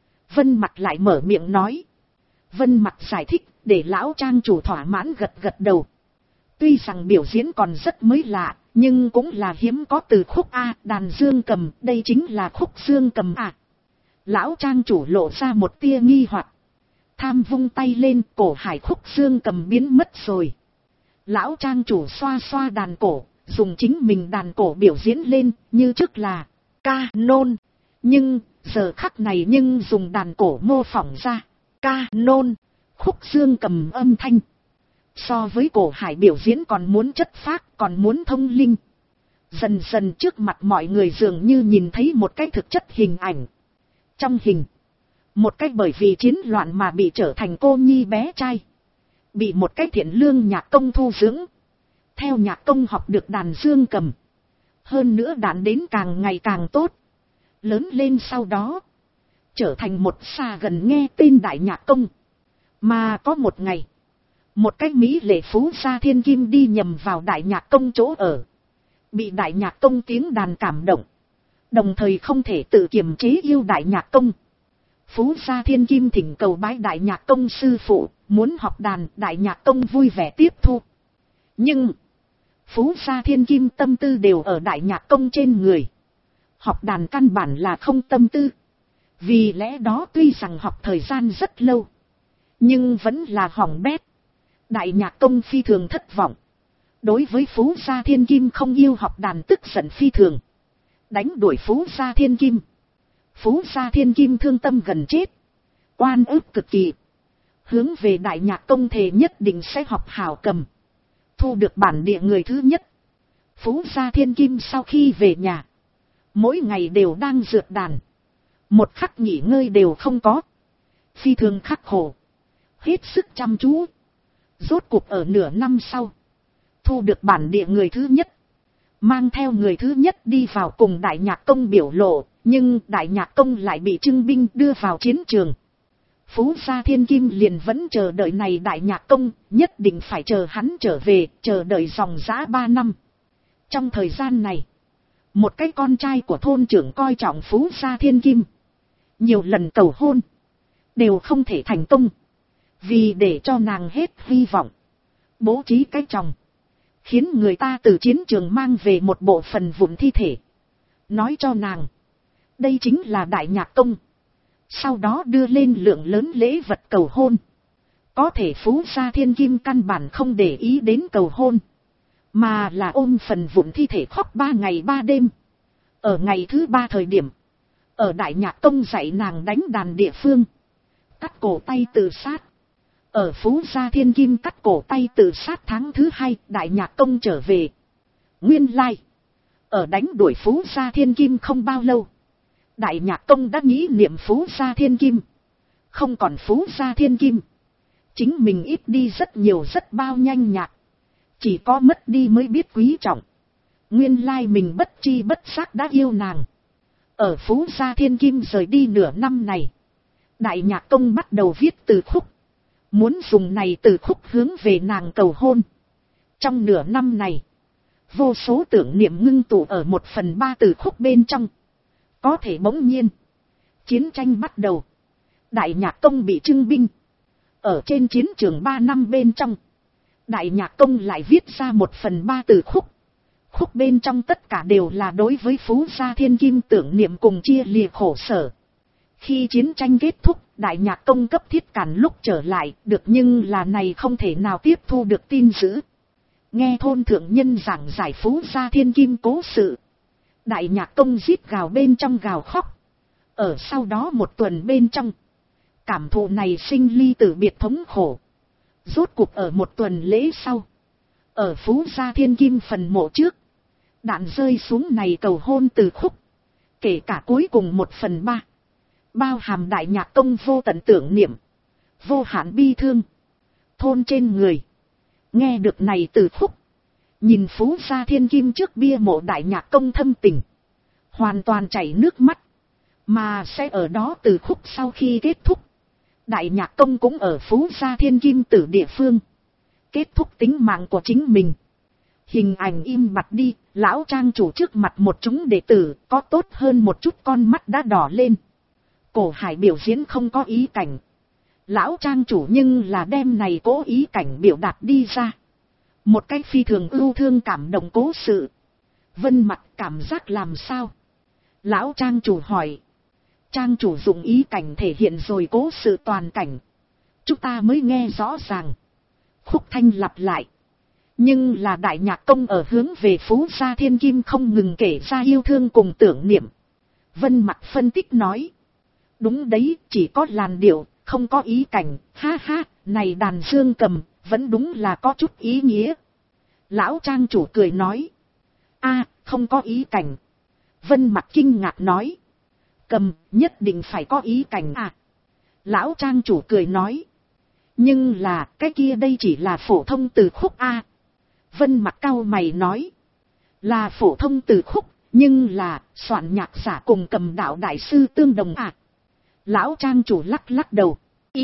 [SPEAKER 1] Vân Mặc lại mở miệng nói. Vân Mặc giải thích, để lão trang chủ thỏa mãn gật gật đầu. Tuy rằng biểu diễn còn rất mới lạ, nhưng cũng là hiếm có từ khúc A, đàn dương cầm, đây chính là khúc dương cầm à. Lão trang chủ lộ ra một tia nghi hoặc, tham vung tay lên, cổ hải khúc dương cầm biến mất rồi. Lão trang chủ xoa xoa đàn cổ, dùng chính mình đàn cổ biểu diễn lên, như trước là ca nôn. Nhưng, giờ khắc này nhưng dùng đàn cổ mô phỏng ra ca nôn, khúc dương cầm âm thanh. So với cổ hải biểu diễn còn muốn chất phác, còn muốn thông linh. Dần dần trước mặt mọi người dường như nhìn thấy một cái thực chất hình ảnh. Trong hình, một cái bởi vì chiến loạn mà bị trở thành cô nhi bé trai, bị một cái thiện lương nhạc công thu dưỡng, theo nhạc công học được đàn dương cầm, hơn nữa đàn đến càng ngày càng tốt, lớn lên sau đó trở thành một xa gần nghe tên đại nhạc công. Mà có một ngày, một cái mỹ lệ phú gia thiên kim đi nhầm vào đại nhạc công chỗ ở, bị đại nhạc công tiếng đàn cảm động, đồng thời không thể tự kiềm chế yêu đại nhạc công. Phú gia thiên kim thỉnh cầu bái đại nhạc công sư phụ, muốn học đàn. Đại nhạc công vui vẻ tiếp thu. Nhưng phú gia thiên kim tâm tư đều ở đại nhạc công trên người, học đàn căn bản là không tâm tư. Vì lẽ đó tuy rằng học thời gian rất lâu, nhưng vẫn là hỏng bét. Đại nhạc công phi thường thất vọng, đối với phú gia thiên kim không yêu học đàn tức giận phi thường, đánh đuổi phú gia thiên kim. Phú gia thiên kim thương tâm gần chết, oan ức cực kỳ, hướng về đại nhạc công thề nhất định sẽ học hảo cầm, thu được bản địa người thứ nhất. Phú gia thiên kim sau khi về nhà, mỗi ngày đều đang dượt đàn, một khắc nghỉ ngơi đều không có, phi thường khắc khổ, hết sức chăm chú. Rốt cuộc ở nửa năm sau, thu được bản địa người thứ nhất, mang theo người thứ nhất đi vào cùng đại nhạc công biểu lộ. Nhưng đại nhạc công lại bị trưng binh đưa vào chiến trường. Phú gia thiên kim liền vẫn chờ đợi này đại nhạc công, nhất định phải chờ hắn trở về, chờ đợi dòng dã 3 năm. Trong thời gian này, một cái con trai của thôn trưởng coi trọng phú gia thiên kim, nhiều lần cầu hôn, đều không thể thành công. Vì để cho nàng hết hy vọng, bố trí cái chồng, khiến người ta từ chiến trường mang về một bộ phần vụn thi thể, nói cho nàng đây chính là đại nhạc công. Sau đó đưa lên lượng lớn lễ vật cầu hôn. Có thể phú gia thiên kim căn bản không để ý đến cầu hôn, mà là ôm phần vụn thi thể khóc 3 ngày 3 đêm. Ở ngày thứ 3 thời điểm, ở đại nhạc công dạy nàng đánh đàn địa phương, cắt cổ tay tự sát. Ở phú gia thiên kim cắt cổ tay tự sát tháng thứ 2, đại nhạc công trở về. Nguyên lai, ở đánh đuổi phú gia thiên kim không bao lâu, đại nhạc công đã nghĩ niệm phú gia thiên kim, không còn phú gia thiên kim, chính mình ít đi rất nhiều, rất bao nhanh nhạc, chỉ có mất đi mới biết quý trọng. Nguyên lai mình bất chi bất giác đã yêu nàng. Ở phú gia thiên kim rời đi nửa năm này, đại nhạc công bắt đầu viết từ khúc, muốn dùng này từ khúc hướng về nàng cầu hôn. Trong nửa năm này, vô số tưởng niệm ngưng tụ ở 1/3 từ khúc bên trong. Có thể bỗng nhiên, chiến tranh bắt đầu, đại nhạc công bị trưng binh. Ở trên chiến trường 3 năm bên trong, đại nhạc công lại viết ra 1/3 từ khúc, Khúc bên trong tất cả đều là đối với Phú Gia Thiên Kim tưởng niệm cùng chia lìa khổ sở. Khi chiến tranh kết thúc, đại nhạc công cấp thiết cản lúc trở lại, được nhưng là này không thể nào tiếp thu được tin dữ. Nghe thôn thượng nhân giảng giải Phú Gia Thiên Kim cố sự. Đại nhạc công rít gào bên trong gào khóc. Ở sau đó một tuần bên trong, cảm thụ này sinh ly tử biệt thống khổ. Rốt cuộc ở một tuần lễ sau, ở Phú Gia Thiên Kim phần mộ trước, đạn rơi xuống này cầu hôn từ Khúc. Kể cả cuối cùng 1/3, bao hàm đại nhạc công vô tận tưởng niệm, vô hạn bi thương. Thôn trên người, nghe được này từ Khúc, nhìn Phú Gia Thiên Kim trước bia mộ đại nhạc công thâm tình, hoàn toàn chảy nước mắt. Mà sẽ ở đó từ Khúc sau khi kết thúc, đại nhạc công cũng ở Phú Gia Thiên Kim tử địa phương, kết thúc tính mạng của chính mình. Hình ảnh im bặt đi, lão trang chủ trước mặt một chúng đệ tử, có tốt hơn một chút con mắt đã đỏ lên. Cổ Hải biểu diễn không có ý cảnh. Lão trang chủ nhưng là đem này cố ý cảnh biểu đạt đi ra. Một cách phi thường ưu thương cảm động cố sự. Vân Mặc cảm giác làm sao? Lão trang chủ hỏi. Trang chủ dùng ý cảnh thể hiện rồi cố sự toàn cảnh. Chúng ta mới nghe rõ ràng. Khúc thanh lặp lại. Nhưng là đại nhạc công ở hướng về Phú Gia Thiên Kim không ngừng kể ra yêu thương cùng tưởng niệm. Vân Mặc phân tích nói. Đúng đấy, chỉ có làn điệu, không có ý cảnh, ha ha, này đàn dương cầm, vẫn đúng là có chút ý nghĩa. Lão trang chủ cười nói. A, không có ý cảnh. Vân Mặc kinh ngạc nói. Cầm, nhất định phải có ý cảnh à. Lão trang chủ cười nói. Nhưng là, cái kia đây chỉ là phổ thông từ Khúc A. Vân Mặc cau mày nói. Là phổ thông từ Khúc, nhưng là, soạn nhạc giả cùng cầm đạo đại sư tương đồng à. Lão trang chủ lắc lắc đầu.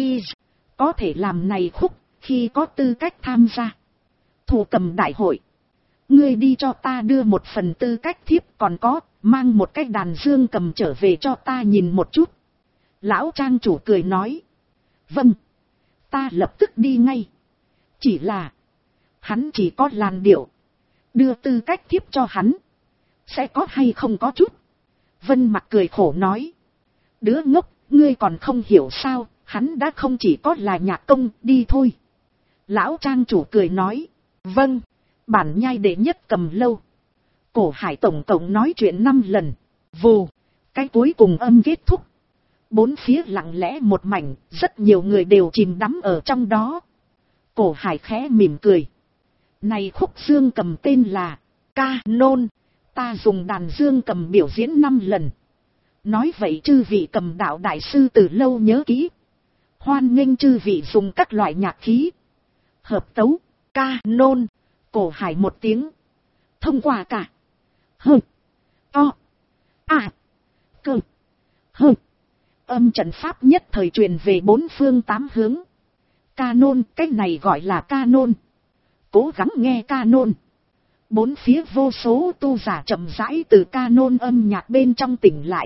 [SPEAKER 1] Có thể làm này Khúc, khi có tư cách tham gia thủ cầm đại hội. Ngươi đi cho ta đưa một phần tư cách thiếp, còn có, mang một cái đàn dương cầm trở về cho ta nhìn một chút. Lão trang chủ cười nói. Vâng, ta lập tức đi ngay. Chỉ là, hắn chỉ có làn điệu, đưa tư cách thiếp cho hắn, sẽ có hay không có chút. Vân Mặc cười khổ nói. Đứa ngốc, ngươi còn không hiểu sao, hắn đã không chỉ có là nhạc công, đi thôi. Lão trang chủ cười nói. Vâng, bản nhai đệ nhất cầm lâu. Cổ Hải tổng cộng nói chuyện 5 lần. Vù, cái cuối cùng âm kết thúc. Bốn phía lặng lẽ một mảnh, rất nhiều người đều chìm đắm ở trong đó. Cổ Hải khẽ mỉm cười. Này khúc dương cầm tên là Canon, ta dùng đàn dương cầm biểu diễn 5 lần. Nói vậy chư vị cầm đạo đại sư từ lâu nhớ kỹ. Hoan nghênh chư vị dùng các loại nhạc khí. Hợp tấu, Canon. Cổ Hải một tiếng. Thông qua cả hơ, to, à, cơ, hơ. Âm trận pháp nhất thời truyền về 4 phương 8 hướng. Canon, cách này gọi là Canon. Cố gắng nghe Canon. Bốn phía vô số tu giả chậm rãi từ Canon âm nhạc bên trong tỉnh lại.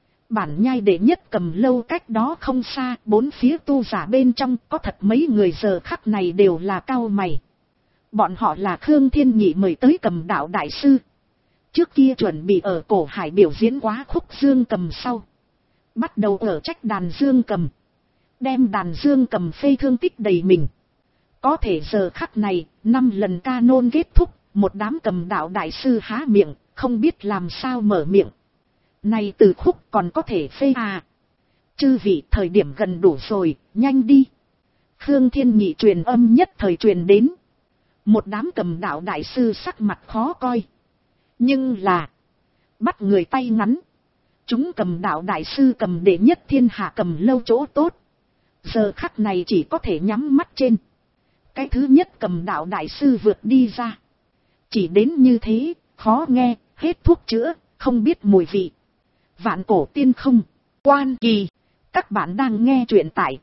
[SPEAKER 1] Bản nhai đệ nhất cầm lâu cách đó không xa, bốn phía tu giả bên trong có thật mấy người giờ khắc này đều là cao mày. Bọn họ là Khương Thiên Nhị mời tới cầm đạo đại sư. Trước kia chuẩn bị ở Cổ Hải biểu diễn quá khúc dương cầm sau. Bắt đầu ở trách đàn dương cầm. Đem đàn dương cầm phê thương tích đầy mình. Có thể giờ khắc này, 5 lần Canon kết thúc, một đám cầm đạo đại sư há miệng, không biết làm sao mở miệng. Này từ khúc còn có thể phê à? Chư vị thời điểm gần đủ rồi, nhanh đi. Khương Thiên Nhị truyền âm nhất thời truyền đến. Một đám cầm đạo đại sư sắc mặt khó coi. Nhưng là, bắt người tay ngắn. Chúng cầm đạo đại sư cầm đệ nhất thiên hạ cầm lâu chỗ tốt. Giờ khắc này chỉ có thể nhắm mắt trên. Cái thứ nhất cầm đạo đại sư vượt đi ra. Chỉ đến như thế, khó nghe, hết thuốc chữa, không biết mùi vị. Vạn cổ tiên không, quan kỳ. Các bạn đang nghe truyện tại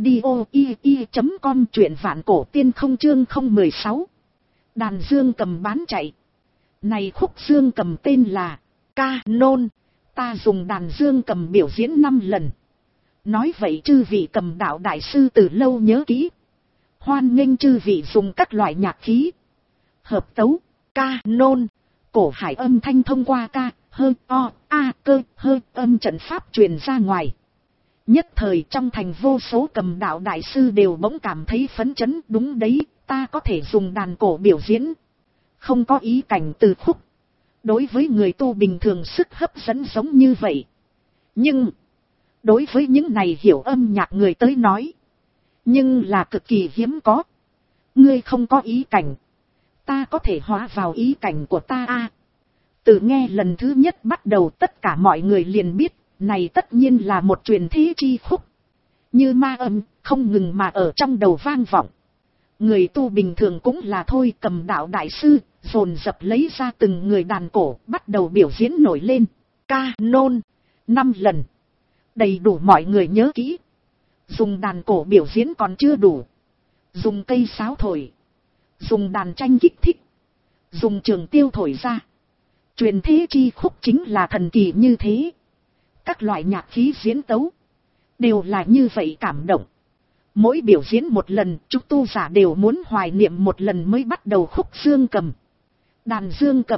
[SPEAKER 1] audio.com, truyện vạn cổ tiên không chương 016. Đàn dương cầm bán chạy. Này khúc dương cầm tên là Canon. Ta dùng đàn dương cầm biểu diễn 5 lần. Nói vậy chư vị cầm đạo đại sư từ lâu nhớ kỹ. Hoan nghênh chư vị dùng các loại nhạc khí. Hợp tấu, Canon. Cổ hải âm thanh thông qua ca, hơ, o, a, cơ, hơ, âm trận pháp truyền ra ngoài. Nhất thời trong thành vô số cầm đạo đại sư đều bỗng cảm thấy phấn chấn. Đúng đấy, ta có thể dùng đàn cổ biểu diễn. Không có ý cảnh từ khúc. Đối với người tu bình thường sức hấp dẫn giống như vậy. Nhưng, đối với những này hiểu âm nhạc người tới nói. Nhưng là cực kỳ hiếm có. Ngươi không có ý cảnh. Ta có thể hóa vào ý cảnh của ta a. Từ nghe lần thứ nhất bắt đầu tất cả mọi người liền biết. Này tất nhiên là một truyền thế chi khúc. Như ma âm, không ngừng mà ở trong đầu vang vọng. Người tu bình thường cũng là thôi, cầm đạo đại sư, dồn dập lấy ra từng người đàn cổ, bắt đầu biểu diễn nổi lên. Ca nôn, 5 lần. Đầy đủ mọi người nhớ kỹ. Dùng đàn cổ biểu diễn còn chưa đủ. Dùng cây sáo thổi. Dùng đàn tranh kích thích. Dùng trường tiêu thổi ra. Truyền thế chi khúc chính là thần kỳ như thế. Các loại nhạc khí diễn tấu đều là như vậy cảm động. Mỗi biểu diễn một lần, chúng tu giả đều muốn hoài niệm một lần mới bắt đầu khúc dương cầm. Đàn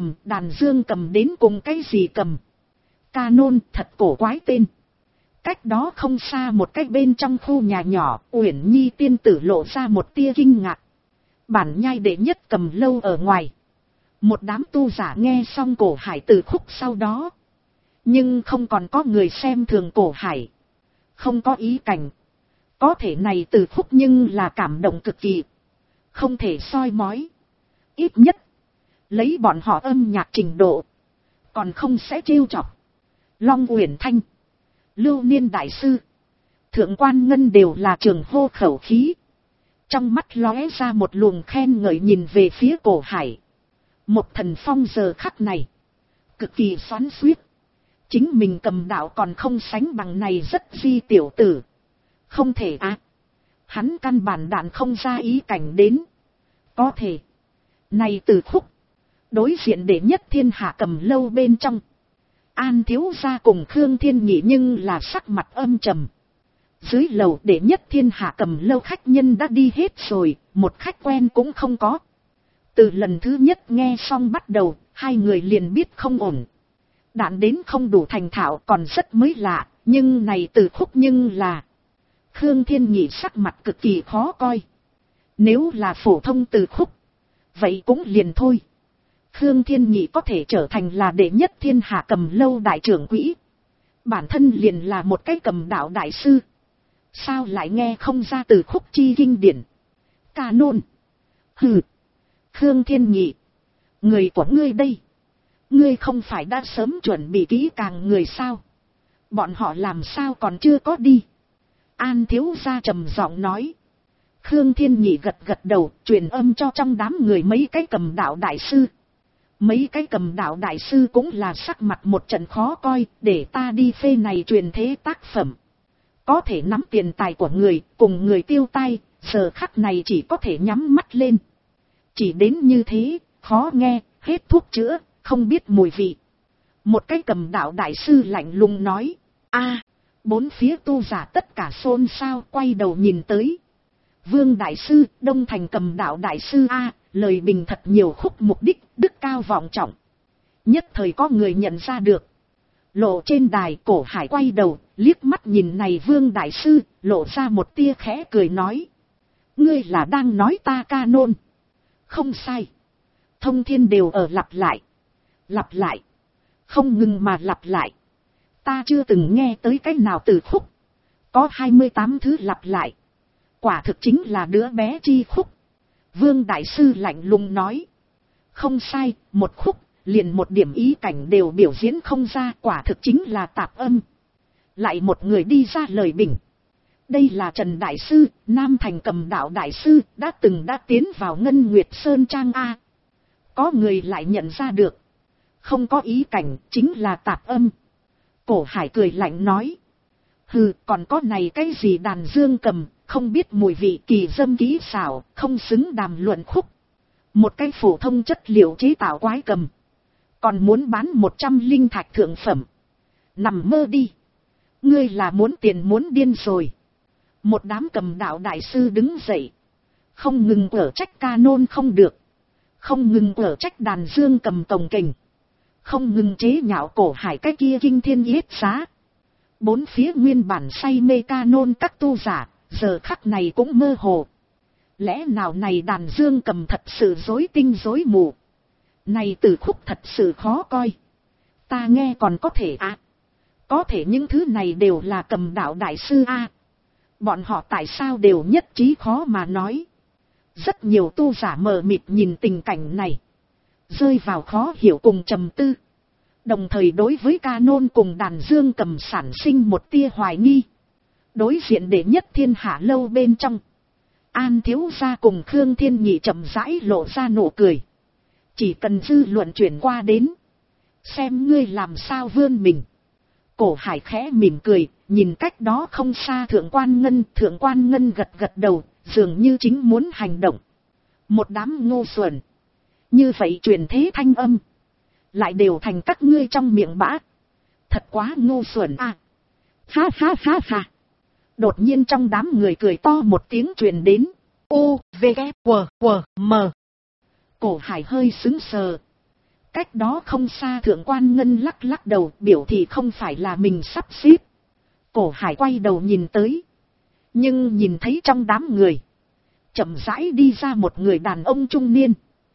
[SPEAKER 1] dương cầm đến cùng cái gì cầm? Ca nôn, thật cổ quái tên. Cách đó không xa một cái bên trong khu nhà nhỏ, Uyển Nhi tiên tử lộ ra một tia kinh ngạc. Bản nhai đệ nhất cầm lâu ở ngoài. Một đám tu giả nghe xong cổ hải từ khúc sau đó. Nhưng không còn có người xem thường cổ hải. Không có ý cảnh. Có thể này từ khúc nhưng là cảm động cực kỳ. Không thể soi mói. Ít nhất. Lấy bọn họ âm nhạc trình độ. Còn không sẽ trêu chọc. Long Uyển Thanh. Lưu Niên Đại Sư. Thượng Quan Ngân đều là trường hô khẩu khí. Trong mắt lóe ra một luồng khen ngợi nhìn về phía cổ hải. Một thần phong giờ khắc này. Cực kỳ xoắn xuýt. Chính mình cầm đạo còn không sánh bằng này rất di tiểu tử. Không thể à. Hắn căn bản đạn không ra ý cảnh đến. Có thể. Này từ khúc. Đối diện đệ nhất thiên hạ cầm lâu bên trong. An thiếu gia cùng Khương Thiên Nhị nhưng là sắc mặt âm trầm. Dưới lầu đệ nhất thiên hạ cầm lâu khách nhân đã đi hết rồi. Một khách quen cũng không có. Từ lần thứ nhất nghe xong bắt đầu. Hai người liền biết không ổn. Đạn đến không đủ thành thạo còn rất mới lạ. Nhưng này từ khúc nhưng là. Khương Thiên Nhị sắc mặt cực kỳ khó coi. Nếu là phổ thông từ khúc. Vậy cũng liền thôi. Khương Thiên Nhị có thể trở thành là đệ nhất thiên hạ cầm lâu đại trưởng quỹ. Bản thân liền là một cái cầm đạo đại sư. Sao lại nghe không ra từ khúc chi kinh điển. Ca nôn. Hừ. Khương Thiên Nhị. Người của ngươi đây. Ngươi không phải đã sớm chuẩn bị kỹ càng người sao. Bọn họ làm sao còn chưa có đi. An thiếu gia trầm giọng nói. Khương Thiên Nhị gật gật đầu, truyền âm cho trong đám người mấy cái cầm đạo đại sư. Mấy cái cầm đạo đại sư cũng là sắc mặt một trận khó coi, để ta đi phê này truyền thế tác phẩm. Có thể nắm tiền tài của người, cùng người tiêu tai, giờ khắc này chỉ có thể nhắm mắt lên. Chỉ đến như thế, khó nghe, hết thuốc chữa, không biết mùi vị. Một cái cầm đạo đại sư lạnh lùng nói. A. Bốn phía tu giả tất cả xôn xao quay đầu nhìn tới. Vương đại sư, Đông Thành cầm đạo đại sư A, lời bình thật nhiều khúc mục đích, đức cao vọng trọng. Nhất thời có người nhận ra được. Lộ trên đài cổ hải quay đầu, liếc mắt nhìn này Vương đại sư, lộ ra một tia khẽ cười nói. Ngươi là đang nói ta ca nôn. Không sai. Thông thiên đều ở lặp lại. Lặp lại. Không ngừng mà lặp lại. Ta chưa từng nghe tới cách nào từ khúc. Có 28 thứ lặp lại. Quả thực chính là đứa bé chi khúc. Vương đại sư lạnh lùng nói. Không sai, một khúc, liền một điểm ý cảnh đều biểu diễn không ra, quả thực chính là tạp âm. Lại một người đi ra lời bình. Đây là Trần Đại Sư, Nam Thành cầm đạo Đại Sư, đã tiến vào Ngân Nguyệt Sơn Trang A. Có người lại nhận ra được. Không có ý cảnh, chính là tạp âm. Cổ hải cười lạnh nói. Hừ, còn có này cái gì đàn dương cầm, không biết mùi vị kỳ dâm kỹ xảo, không xứng đàm luận khúc. Một cái phổ thông chất liệu chế tạo quái cầm. Còn muốn bán 100 linh thạch thượng phẩm. Nằm mơ đi. Ngươi là muốn tiền muốn điên rồi. Một đám cầm đạo đại sư đứng dậy. Không ngừng ở trách ca nôn không được. Không ngừng ở trách đàn dương cầm cồng kềnh. không ngừng chế nhạo Cổ Hải cái kia kinh thiên yết giá. Bốn phía nguyên bản say mê ca nôn các tu giả, giờ khắc này cũng mơ hồ. Lẽ nào này đàn dương cầm thật sự rối tinh rối mù. Này từ khúc thật sự khó coi. Ta nghe còn có thể à. Có thể những thứ này đều là cầm đạo đại sư a. Bọn họ tại sao đều nhất trí khó mà nói. Rất nhiều tu giả mờ mịt nhìn tình cảnh này. Rơi vào khó hiểu cùng trầm tư. Đồng thời đối với ca nôn cùng đàn dương cầm sản sinh một tia hoài nghi. Đối diện đệ nhất thiên hạ lâu bên trong. An thiếu gia cùng Khương Thiên Nhị chậm rãi lộ ra nụ cười. Chỉ cần dư luận chuyển qua đến. Xem ngươi làm sao vươn mình. Cổ Hải khẽ mỉm cười, nhìn cách đó không xa Thượng Quan Ngân gật gật đầu, dường như chính muốn hành động. Một đám ngu xuẩn. Như vậy truyền thế thanh âm. Lại đều thành các ngươi trong miệng bã. Thật quá ngu xuẩn à. Ha ha ha ha. Đột nhiên trong đám người cười to một tiếng truyền đến. U, V, K, W, W, M. Cổ Hải hơi sững sờ. Cách đó không xa Thượng Quan Ngân lắc lắc đầu, biểu thị không phải là mình sắp xếp. Cổ Hải quay đầu nhìn tới. Nhưng nhìn thấy trong đám người. Chậm rãi đi ra một người đàn ông trung niên.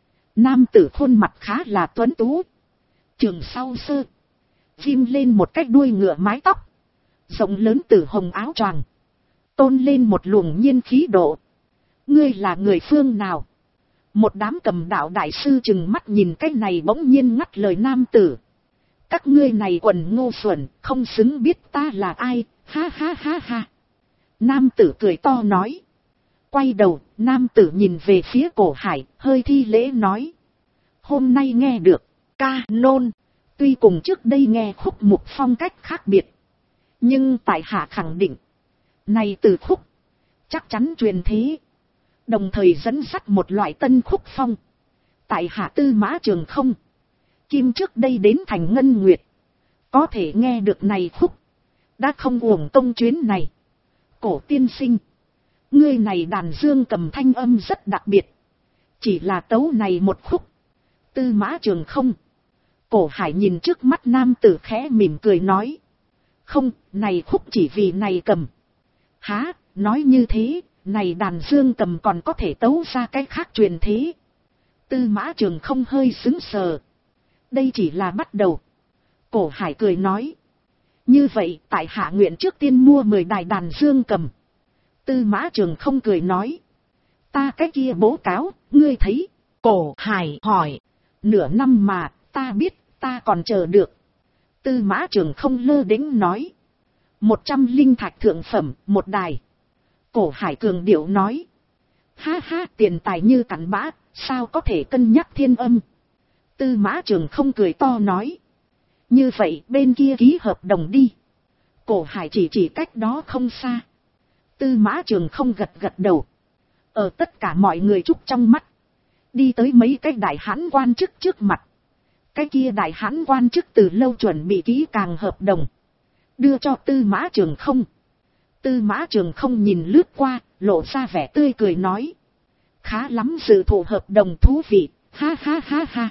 [SPEAKER 1] Nam tử khuôn mặt khá là tuấn tú. Trường sau sơ. Ghim lên một cái đuôi ngựa mái tóc. Rộng lớn tử hồng áo choàng. Tôn lên một luồng nhiên khí độ. Ngươi là người phương nào? Một đám cầm đạo đại sư chừng mắt nhìn cái này bỗng nhiên ngắt lời nam tử. Các ngươi này quần ngu xuẩn, không xứng biết ta là ai, ha ha ha ha. Nam tử cười to nói. Quay đầu, nam tử nhìn về phía Cổ Hải, hơi thi lễ nói. Hôm nay nghe được, ca nôn, tuy cùng trước đây nghe khúc mục phong cách khác biệt. Nhưng tại hạ khẳng định, này từ khúc, chắc chắn truyền thế. Đồng thời dẫn dắt một loại tân khúc phong. Tại hạ Tư Mã Trường Không. Kim trước đây đến thành Ngân Nguyệt. Có thể nghe được này khúc. Đã không uổng công chuyến này. Cổ tiên sinh. Ngươi này đàn dương cầm thanh âm rất đặc biệt. Chỉ là tấu này một khúc. Tư Mã Trường Không. Cổ Hải nhìn trước mắt nam tử khẽ mỉm cười nói. Không, này khúc chỉ vì này cầm. Há, nói như thế. Này đàn dương cầm còn có thể tấu ra cái khác truyền thế. Tư Mã Trường Không hơi sững sờ. Đây chỉ là bắt đầu. Cổ Hải cười nói. Như vậy tại hạ nguyện trước tiên mua 10 đài đàn dương cầm. Tư Mã Trường Không cười nói. Ta cái kia bố cáo, ngươi thấy. Cổ Hải hỏi. Nửa năm mà, ta biết, ta còn chờ được. Tư Mã Trường Không lơ đễnh nói. 100 linh thạch thượng phẩm, một đài. Cổ Hải cường điệu nói. Ha ha, tiền tài như cặn bã, sao có thể cân nhắc thiên âm. Tư Mã Trường Không cười to nói. Như vậy bên kia ký hợp đồng đi. Cổ Hải chỉ cách đó không xa. Tư Mã Trường Không gật gật đầu. Ở tất cả mọi người chúc trong mắt. Đi tới mấy cái đại hãn quan chức trước mặt. Cái kia đại hãn quan chức từ lâu chuẩn bị kỹ càng hợp đồng. Đưa cho Tư Mã Trường Không. Tư Mã Trường Không nhìn lướt qua, lộ ra vẻ tươi cười nói. Khá lắm dự thụ hợp đồng thú vị, ha ha ha ha.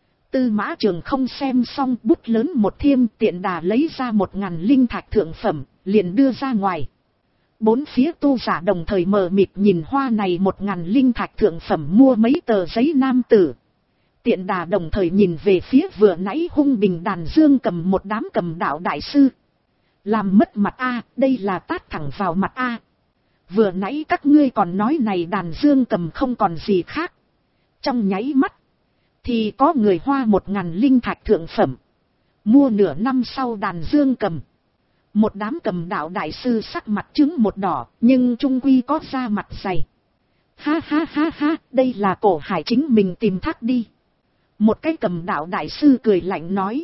[SPEAKER 1] Tư Mã Trường Không xem xong bút lớn một thiêm tiện đà lấy ra 1000 linh thạch thượng phẩm, liền đưa ra ngoài. Bốn phía tu giả đồng thời mờ mịt nhìn hoa này 1000 linh thạch thượng phẩm mua mấy tờ giấy nam tử. Tiện đà đồng thời nhìn về phía vừa nãy hung bình đàn dương cầm một đám cầm đạo đại sư. Làm mất mặt a, đây là tát thẳng vào mặt a. Vừa nãy các ngươi còn nói này đàn dương cầm không còn gì khác. Trong nháy mắt, thì có người hoa 1000 linh thạch thượng phẩm. Mua nửa năm sau đàn dương cầm. Một đám cầm đạo đại sư sắc mặt trứng một đỏ, nhưng trung quy có da mặt dày. Ha ha ha ha, đây là Cổ Hải chính mình tìm thác đi. Một cái cầm đạo đại sư cười lạnh nói.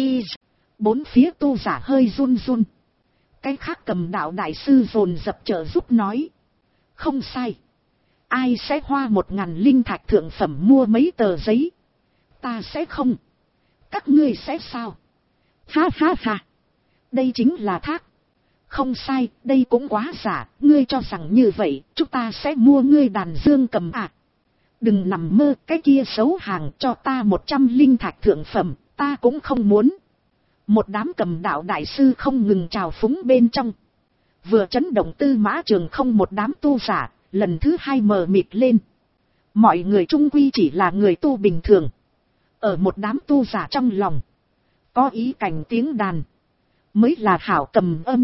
[SPEAKER 1] Bốn phía tu giả hơi run run. Cái khác cầm đạo đại sư dồn dập trợ giúp nói. Không sai. Ai sẽ hoa 1000 linh thạch thượng phẩm mua mấy tờ giấy. Ta sẽ không. Các ngươi sẽ sao? Ha ha ha. Đây chính là thác. Không sai, đây cũng quá giả. Ngươi cho rằng như vậy, chúng ta sẽ mua ngươi đàn dương cầm à? Đừng nằm mơ, cái kia xấu hàng cho ta 100 linh thạch thượng phẩm. ta cũng không muốn. Một đám cầm đạo đại sư không ngừng trào phúng bên trong. Vừa chấn động Tư Mã Trường Không một đám tu giả, lần thứ hai mờ mịt lên. Mọi người trung quy chỉ là người tu bình thường. Ở một đám tu giả trong lòng, có ý cảnh tiếng đàn mới là hảo cầm âm.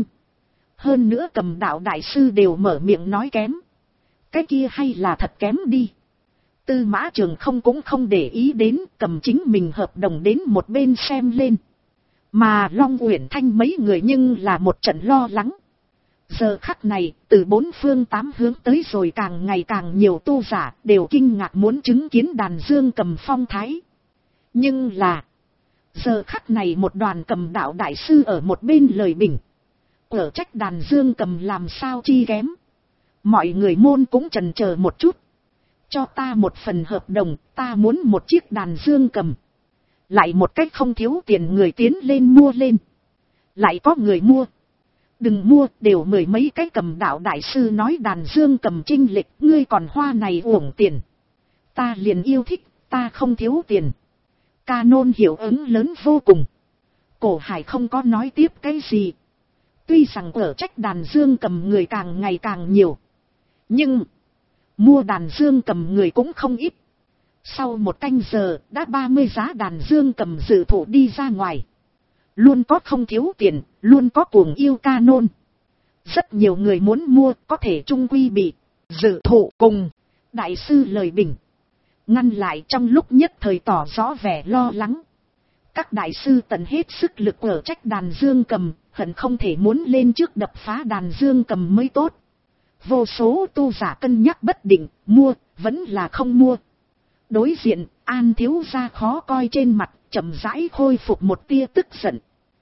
[SPEAKER 1] Hơn nữa cầm đạo đại sư đều mở miệng nói kém. Cái kia hay là thật kém đi. Tư Mã Trường Không cũng không để ý đến, cầm chính mình hợp đồng đến một bên xem lên. Mà Long Uyển Thanh mấy người nhưng là một trận lo lắng. Giờ khắc này, từ bốn phương tám hướng tới rồi càng ngày càng nhiều tu giả đều kinh ngạc muốn chứng kiến đàn dương cầm phong thái. Nhưng là, giờ khắc này một đoàn cầm đạo đại sư ở một bên lời bình. Ở trách đàn dương cầm làm sao chi kém. Mọi người môn cũng chần chờ một chút. Cho ta một phần hợp đồng, ta muốn một chiếc đàn dương cầm. Lại một cách không thiếu tiền người tiến lên mua lên. Lại có người mua. Đừng mua, đều mười mấy cái cầm đạo đại sư nói đàn dương cầm chênh lệch, ngươi còn hoa này uổng tiền. Ta liền yêu thích, ta không thiếu tiền. Canon hiệu ứng lớn vô cùng. Cổ Hải không có nói tiếp cái gì. Tuy rằng ở trách đàn dương cầm người càng ngày càng nhiều. Nhưng, mua đàn dương cầm người cũng không ít. Sau một canh giờ, đã 30 giá đàn dương cầm dự thụ đi ra ngoài. Luôn có không thiếu tiền, luôn có cuồng yêu Canon. Rất nhiều người muốn mua, có thể trung quy bị dự thụ cùng. Đại sư lời bình ngăn lại trong lúc nhất thời tỏ rõ vẻ lo lắng. Các đại sư tận hết sức lực ở trách đàn dương cầm, hận không thể muốn lên trước đập phá đàn dương cầm mới tốt. Vô số tu giả cân nhắc bất định, mua, vẫn là không mua. Đối diện, An thiếu gia khó coi trên mặt, chậm rãi khôi phục một tia tức giận.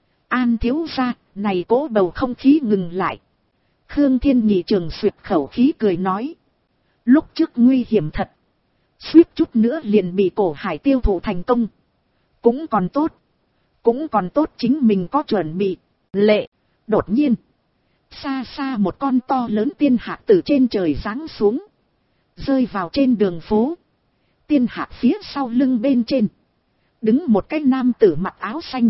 [SPEAKER 1] An thiếu gia, này cố bầu không khí ngừng lại. Khương Thiên Nhị Trường xuyệt khẩu khí cười nói. Lúc trước nguy hiểm thật. Suýt chút nữa liền bị Cổ Hải tiêu thụ thành công. Cũng còn tốt. Cũng còn tốt chính mình có chuẩn bị. Lệ, đột nhiên. Xa xa một con to lớn tiên hạc từ trên trời giáng xuống. Rơi vào trên đường phố. Tiên hạc phía sau lưng bên trên. Đứng một cái nam tử mặc áo xanh.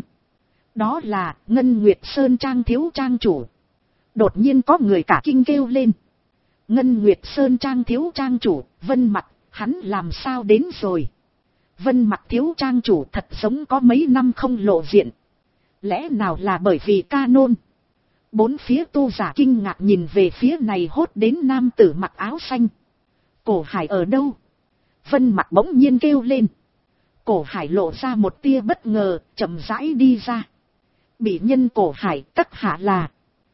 [SPEAKER 1] Đó là Ngân Nguyệt Sơn Trang thiếu trang chủ. Đột nhiên có người cả kinh kêu lên. Ngân Nguyệt Sơn Trang thiếu trang chủ, Vân Mặc, hắn làm sao đến rồi? Vân Mặc thiếu trang chủ thật giống có mấy năm không lộ diện. Lẽ nào là bởi vì Canon? Bốn phía tu giả kinh ngạc nhìn về phía này hốt đến nam tử mặc áo xanh. Cổ Hải ở đâu? Vân Mặc bỗng nhiên kêu lên. Cổ Hải lộ ra một tia bất ngờ, chậm rãi đi ra. Bị nhân Cổ Hải tất hạ là.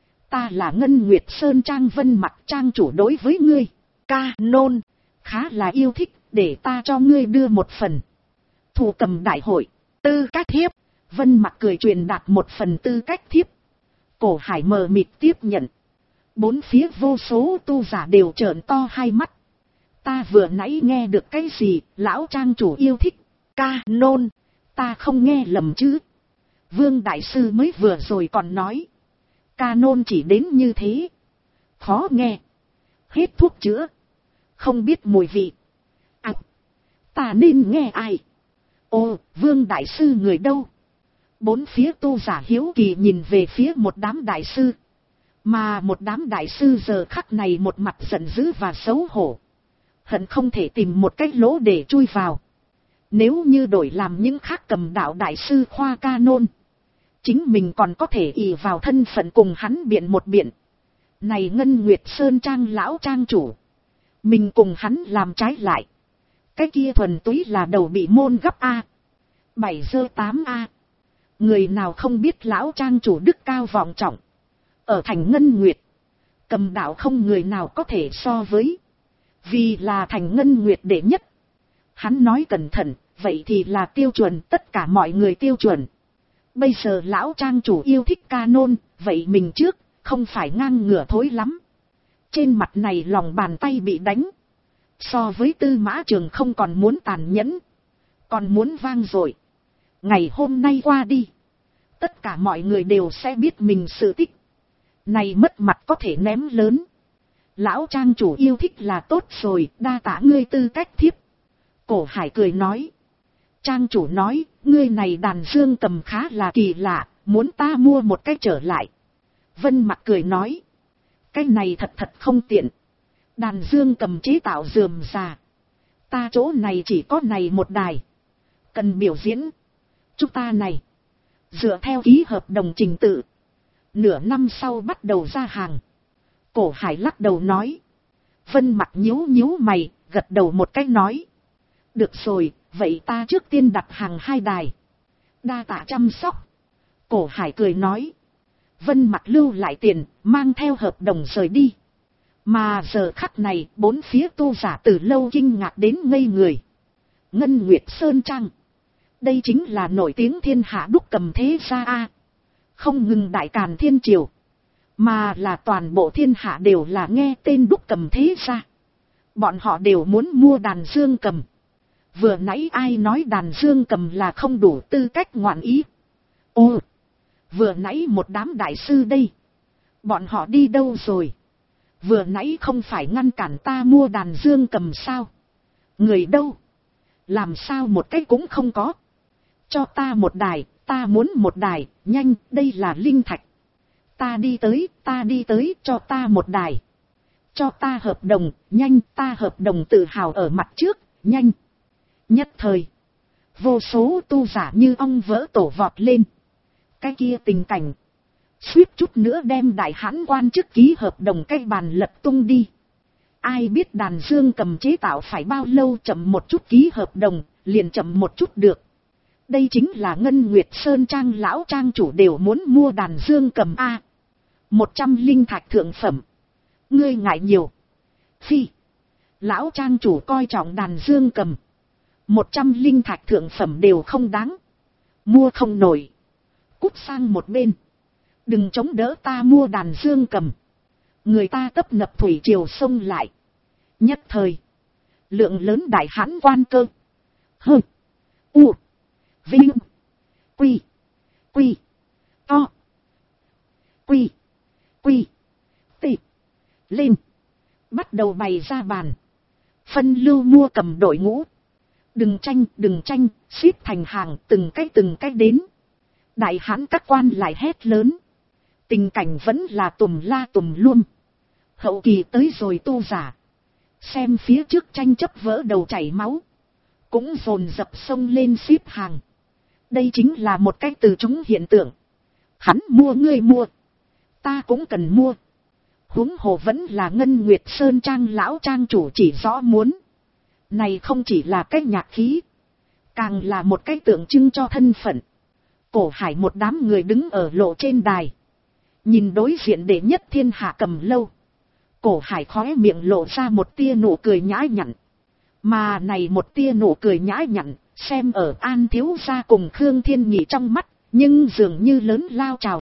[SPEAKER 1] Ta là Ngân Nguyệt Sơn Trang Vân Mặc trang chủ đối với ngươi. Canon, khá là yêu thích, để ta cho ngươi đưa một phần. Thủ cầm đại hội, tư cách thiếp. Vân Mặc cười truyền đạt một phần tư cách thiếp. Cổ Hải mờ mịt tiếp nhận. Bốn phía vô số tu giả đều trợn to hai mắt. Ta vừa nãy nghe được cái gì, lão trang chủ yêu thích. Canon, ta không nghe lầm chứ. Vương Đại Sư mới vừa rồi còn nói. Canon chỉ đến như thế. Khó nghe. Hết thuốc chữa. Không biết mùi vị. À, ta nên nghe ai? Ồ, Vương Đại Sư người đâu? Bốn phía tu giả hiếu kỳ nhìn về phía một đám đại sư. Mà một đám đại sư giờ khắc này một mặt giận dữ và xấu hổ. Hận không thể tìm một cái lỗ để chui vào. Nếu như đổi làm những khác cầm đạo đại sư khoa Canon. Chính mình còn có thể ỷ vào thân phận cùng hắn biện một biện. Này Ngân Nguyệt Sơn Trang lão trang chủ. Mình cùng hắn làm trái lại. Cái kia thuần túy là đầu bị môn gấp A. 7/8A. Người nào không biết lão trang chủ đức cao vọng trọng. Ở thành Ngân Nguyệt. Cầm đạo không người nào có thể so với. Vì là thành Ngân Nguyệt đệ nhất. Hắn nói cẩn thận, vậy thì là tiêu chuẩn tất cả mọi người tiêu chuẩn. Bây giờ lão trang chủ yêu thích Canon, vậy mình trước, không phải ngang ngửa thối lắm. Trên mặt này lòng bàn tay bị đánh. So với Tư Mã Trường Không còn muốn tàn nhẫn. Còn muốn vang dội. Ngày hôm nay qua đi. Tất cả mọi người đều sẽ biết mình sự tích. Này mất mặt có thể ném lớn. Lão trang chủ yêu thích là tốt rồi, đa tạ ngươi tư cách thiếp. Cổ Hải cười nói. Trang chủ nói, ngươi này đàn dương cầm khá là kỳ lạ, muốn ta mua một cái trở lại. Vân Mặc cười nói, cái này thật không tiện. Đàn dương cầm chế tạo rườm rà. Ta chỗ này chỉ có này một đài. Cần biểu diễn. Chúng ta này. Dựa theo ký hợp đồng trình tự. Nửa năm sau bắt đầu ra hàng. Cổ Hải lắc đầu nói. Vân Mặc nhíu mày, gật đầu một cái nói. Được rồi, vậy ta trước tiên đặt hàng 2 đài. Đa tạ chăm sóc. Cổ Hải cười nói. Vân Mặc lưu lại tiền, mang theo hợp đồng rời đi. Mà giờ khắc này, 4 phía tu giả từ lâu kinh ngạc đến ngây người. Ngân Nguyệt Sơn Trang. Đây chính là nổi tiếng thiên hạ đúc cầm thế gia a. Không ngừng Đại Càn Thiên Triều, mà là toàn bộ thiên hạ đều là nghe tên đúc cầm thế gia. Bọn họ đều muốn mua đàn dương cầm. Vừa nãy ai nói đàn dương cầm là không đủ tư cách ngoạn ý. Ô, vừa nãy một đám đại sư đây. Bọn họ đi đâu rồi? Vừa nãy không phải ngăn cản ta mua đàn dương cầm sao? Người đâu? Làm sao một cái cũng không có? Cho ta một đài, ta muốn một đài, nhanh, đây là linh thạch. Ta đi tới, cho ta một đài. Cho ta hợp đồng, nhanh, ta hợp đồng tự hào ở mặt trước, nhanh. Nhất thời, vô số tu giả như ong vỡ tổ vọt lên. Cái kia tình cảnh, suýt chút nữa đem đại hãn quan chức ký hợp đồng cái bàn lật tung đi. Ai biết đàn dương cầm chế tạo phải bao lâu, chậm một chút ký hợp đồng, liền chậm một chút được. Đây chính là Ngân Nguyệt Sơn Trang lão trang chủ đều muốn mua đàn dương cầm A. 100 linh thạch thượng phẩm. Ngươi ngại nhiều. Phi. Lão trang chủ coi trọng đàn dương cầm. 100 linh thạch thượng phẩm đều không đáng. Mua không nổi. Cút sang một bên. Đừng chống đỡ ta mua đàn dương cầm. Người ta tấp nập thủy triều xông lại. Nhất thời. Lượng lớn đại hãn quan cơ. Hơ. U. Vinh. Quy. Quy. To. Quy. Quy. Tị. Lên. Bắt đầu bày ra bàn. Phân lưu mua cầm đội ngũ. Đừng tranh, xếp thành hàng từng cái đến. Đại hãn các quan lại hét lớn. Tình cảnh vẫn là tùm la tùm luôn. Hậu kỳ tới rồi tu giả. Xem phía trước tranh chấp vỡ đầu chảy máu. Cũng dồn dập sông lên xếp hàng. Đây chính là một cái từ chúng hiện tượng. Hắn mua ngươi mua. Ta cũng cần mua. Huống hồ vẫn là Ngân Nguyệt Sơn Trang lão trang chủ chỉ rõ muốn. Này không chỉ là cái nhạc khí. Càng là một cái tượng trưng cho thân phận. Cổ Hải một đám người đứng ở lộ trên đài. Nhìn đối diện đệ nhất thiên hạ cầm lâu. Cổ Hải khóe miệng lộ ra một tia nụ cười nhã nhặn. Mà này một tia nụ cười nhã nhặn, xem ở An thiếu gia cùng Khương Thiên Nhị trong mắt, nhưng dường như lớn lao trào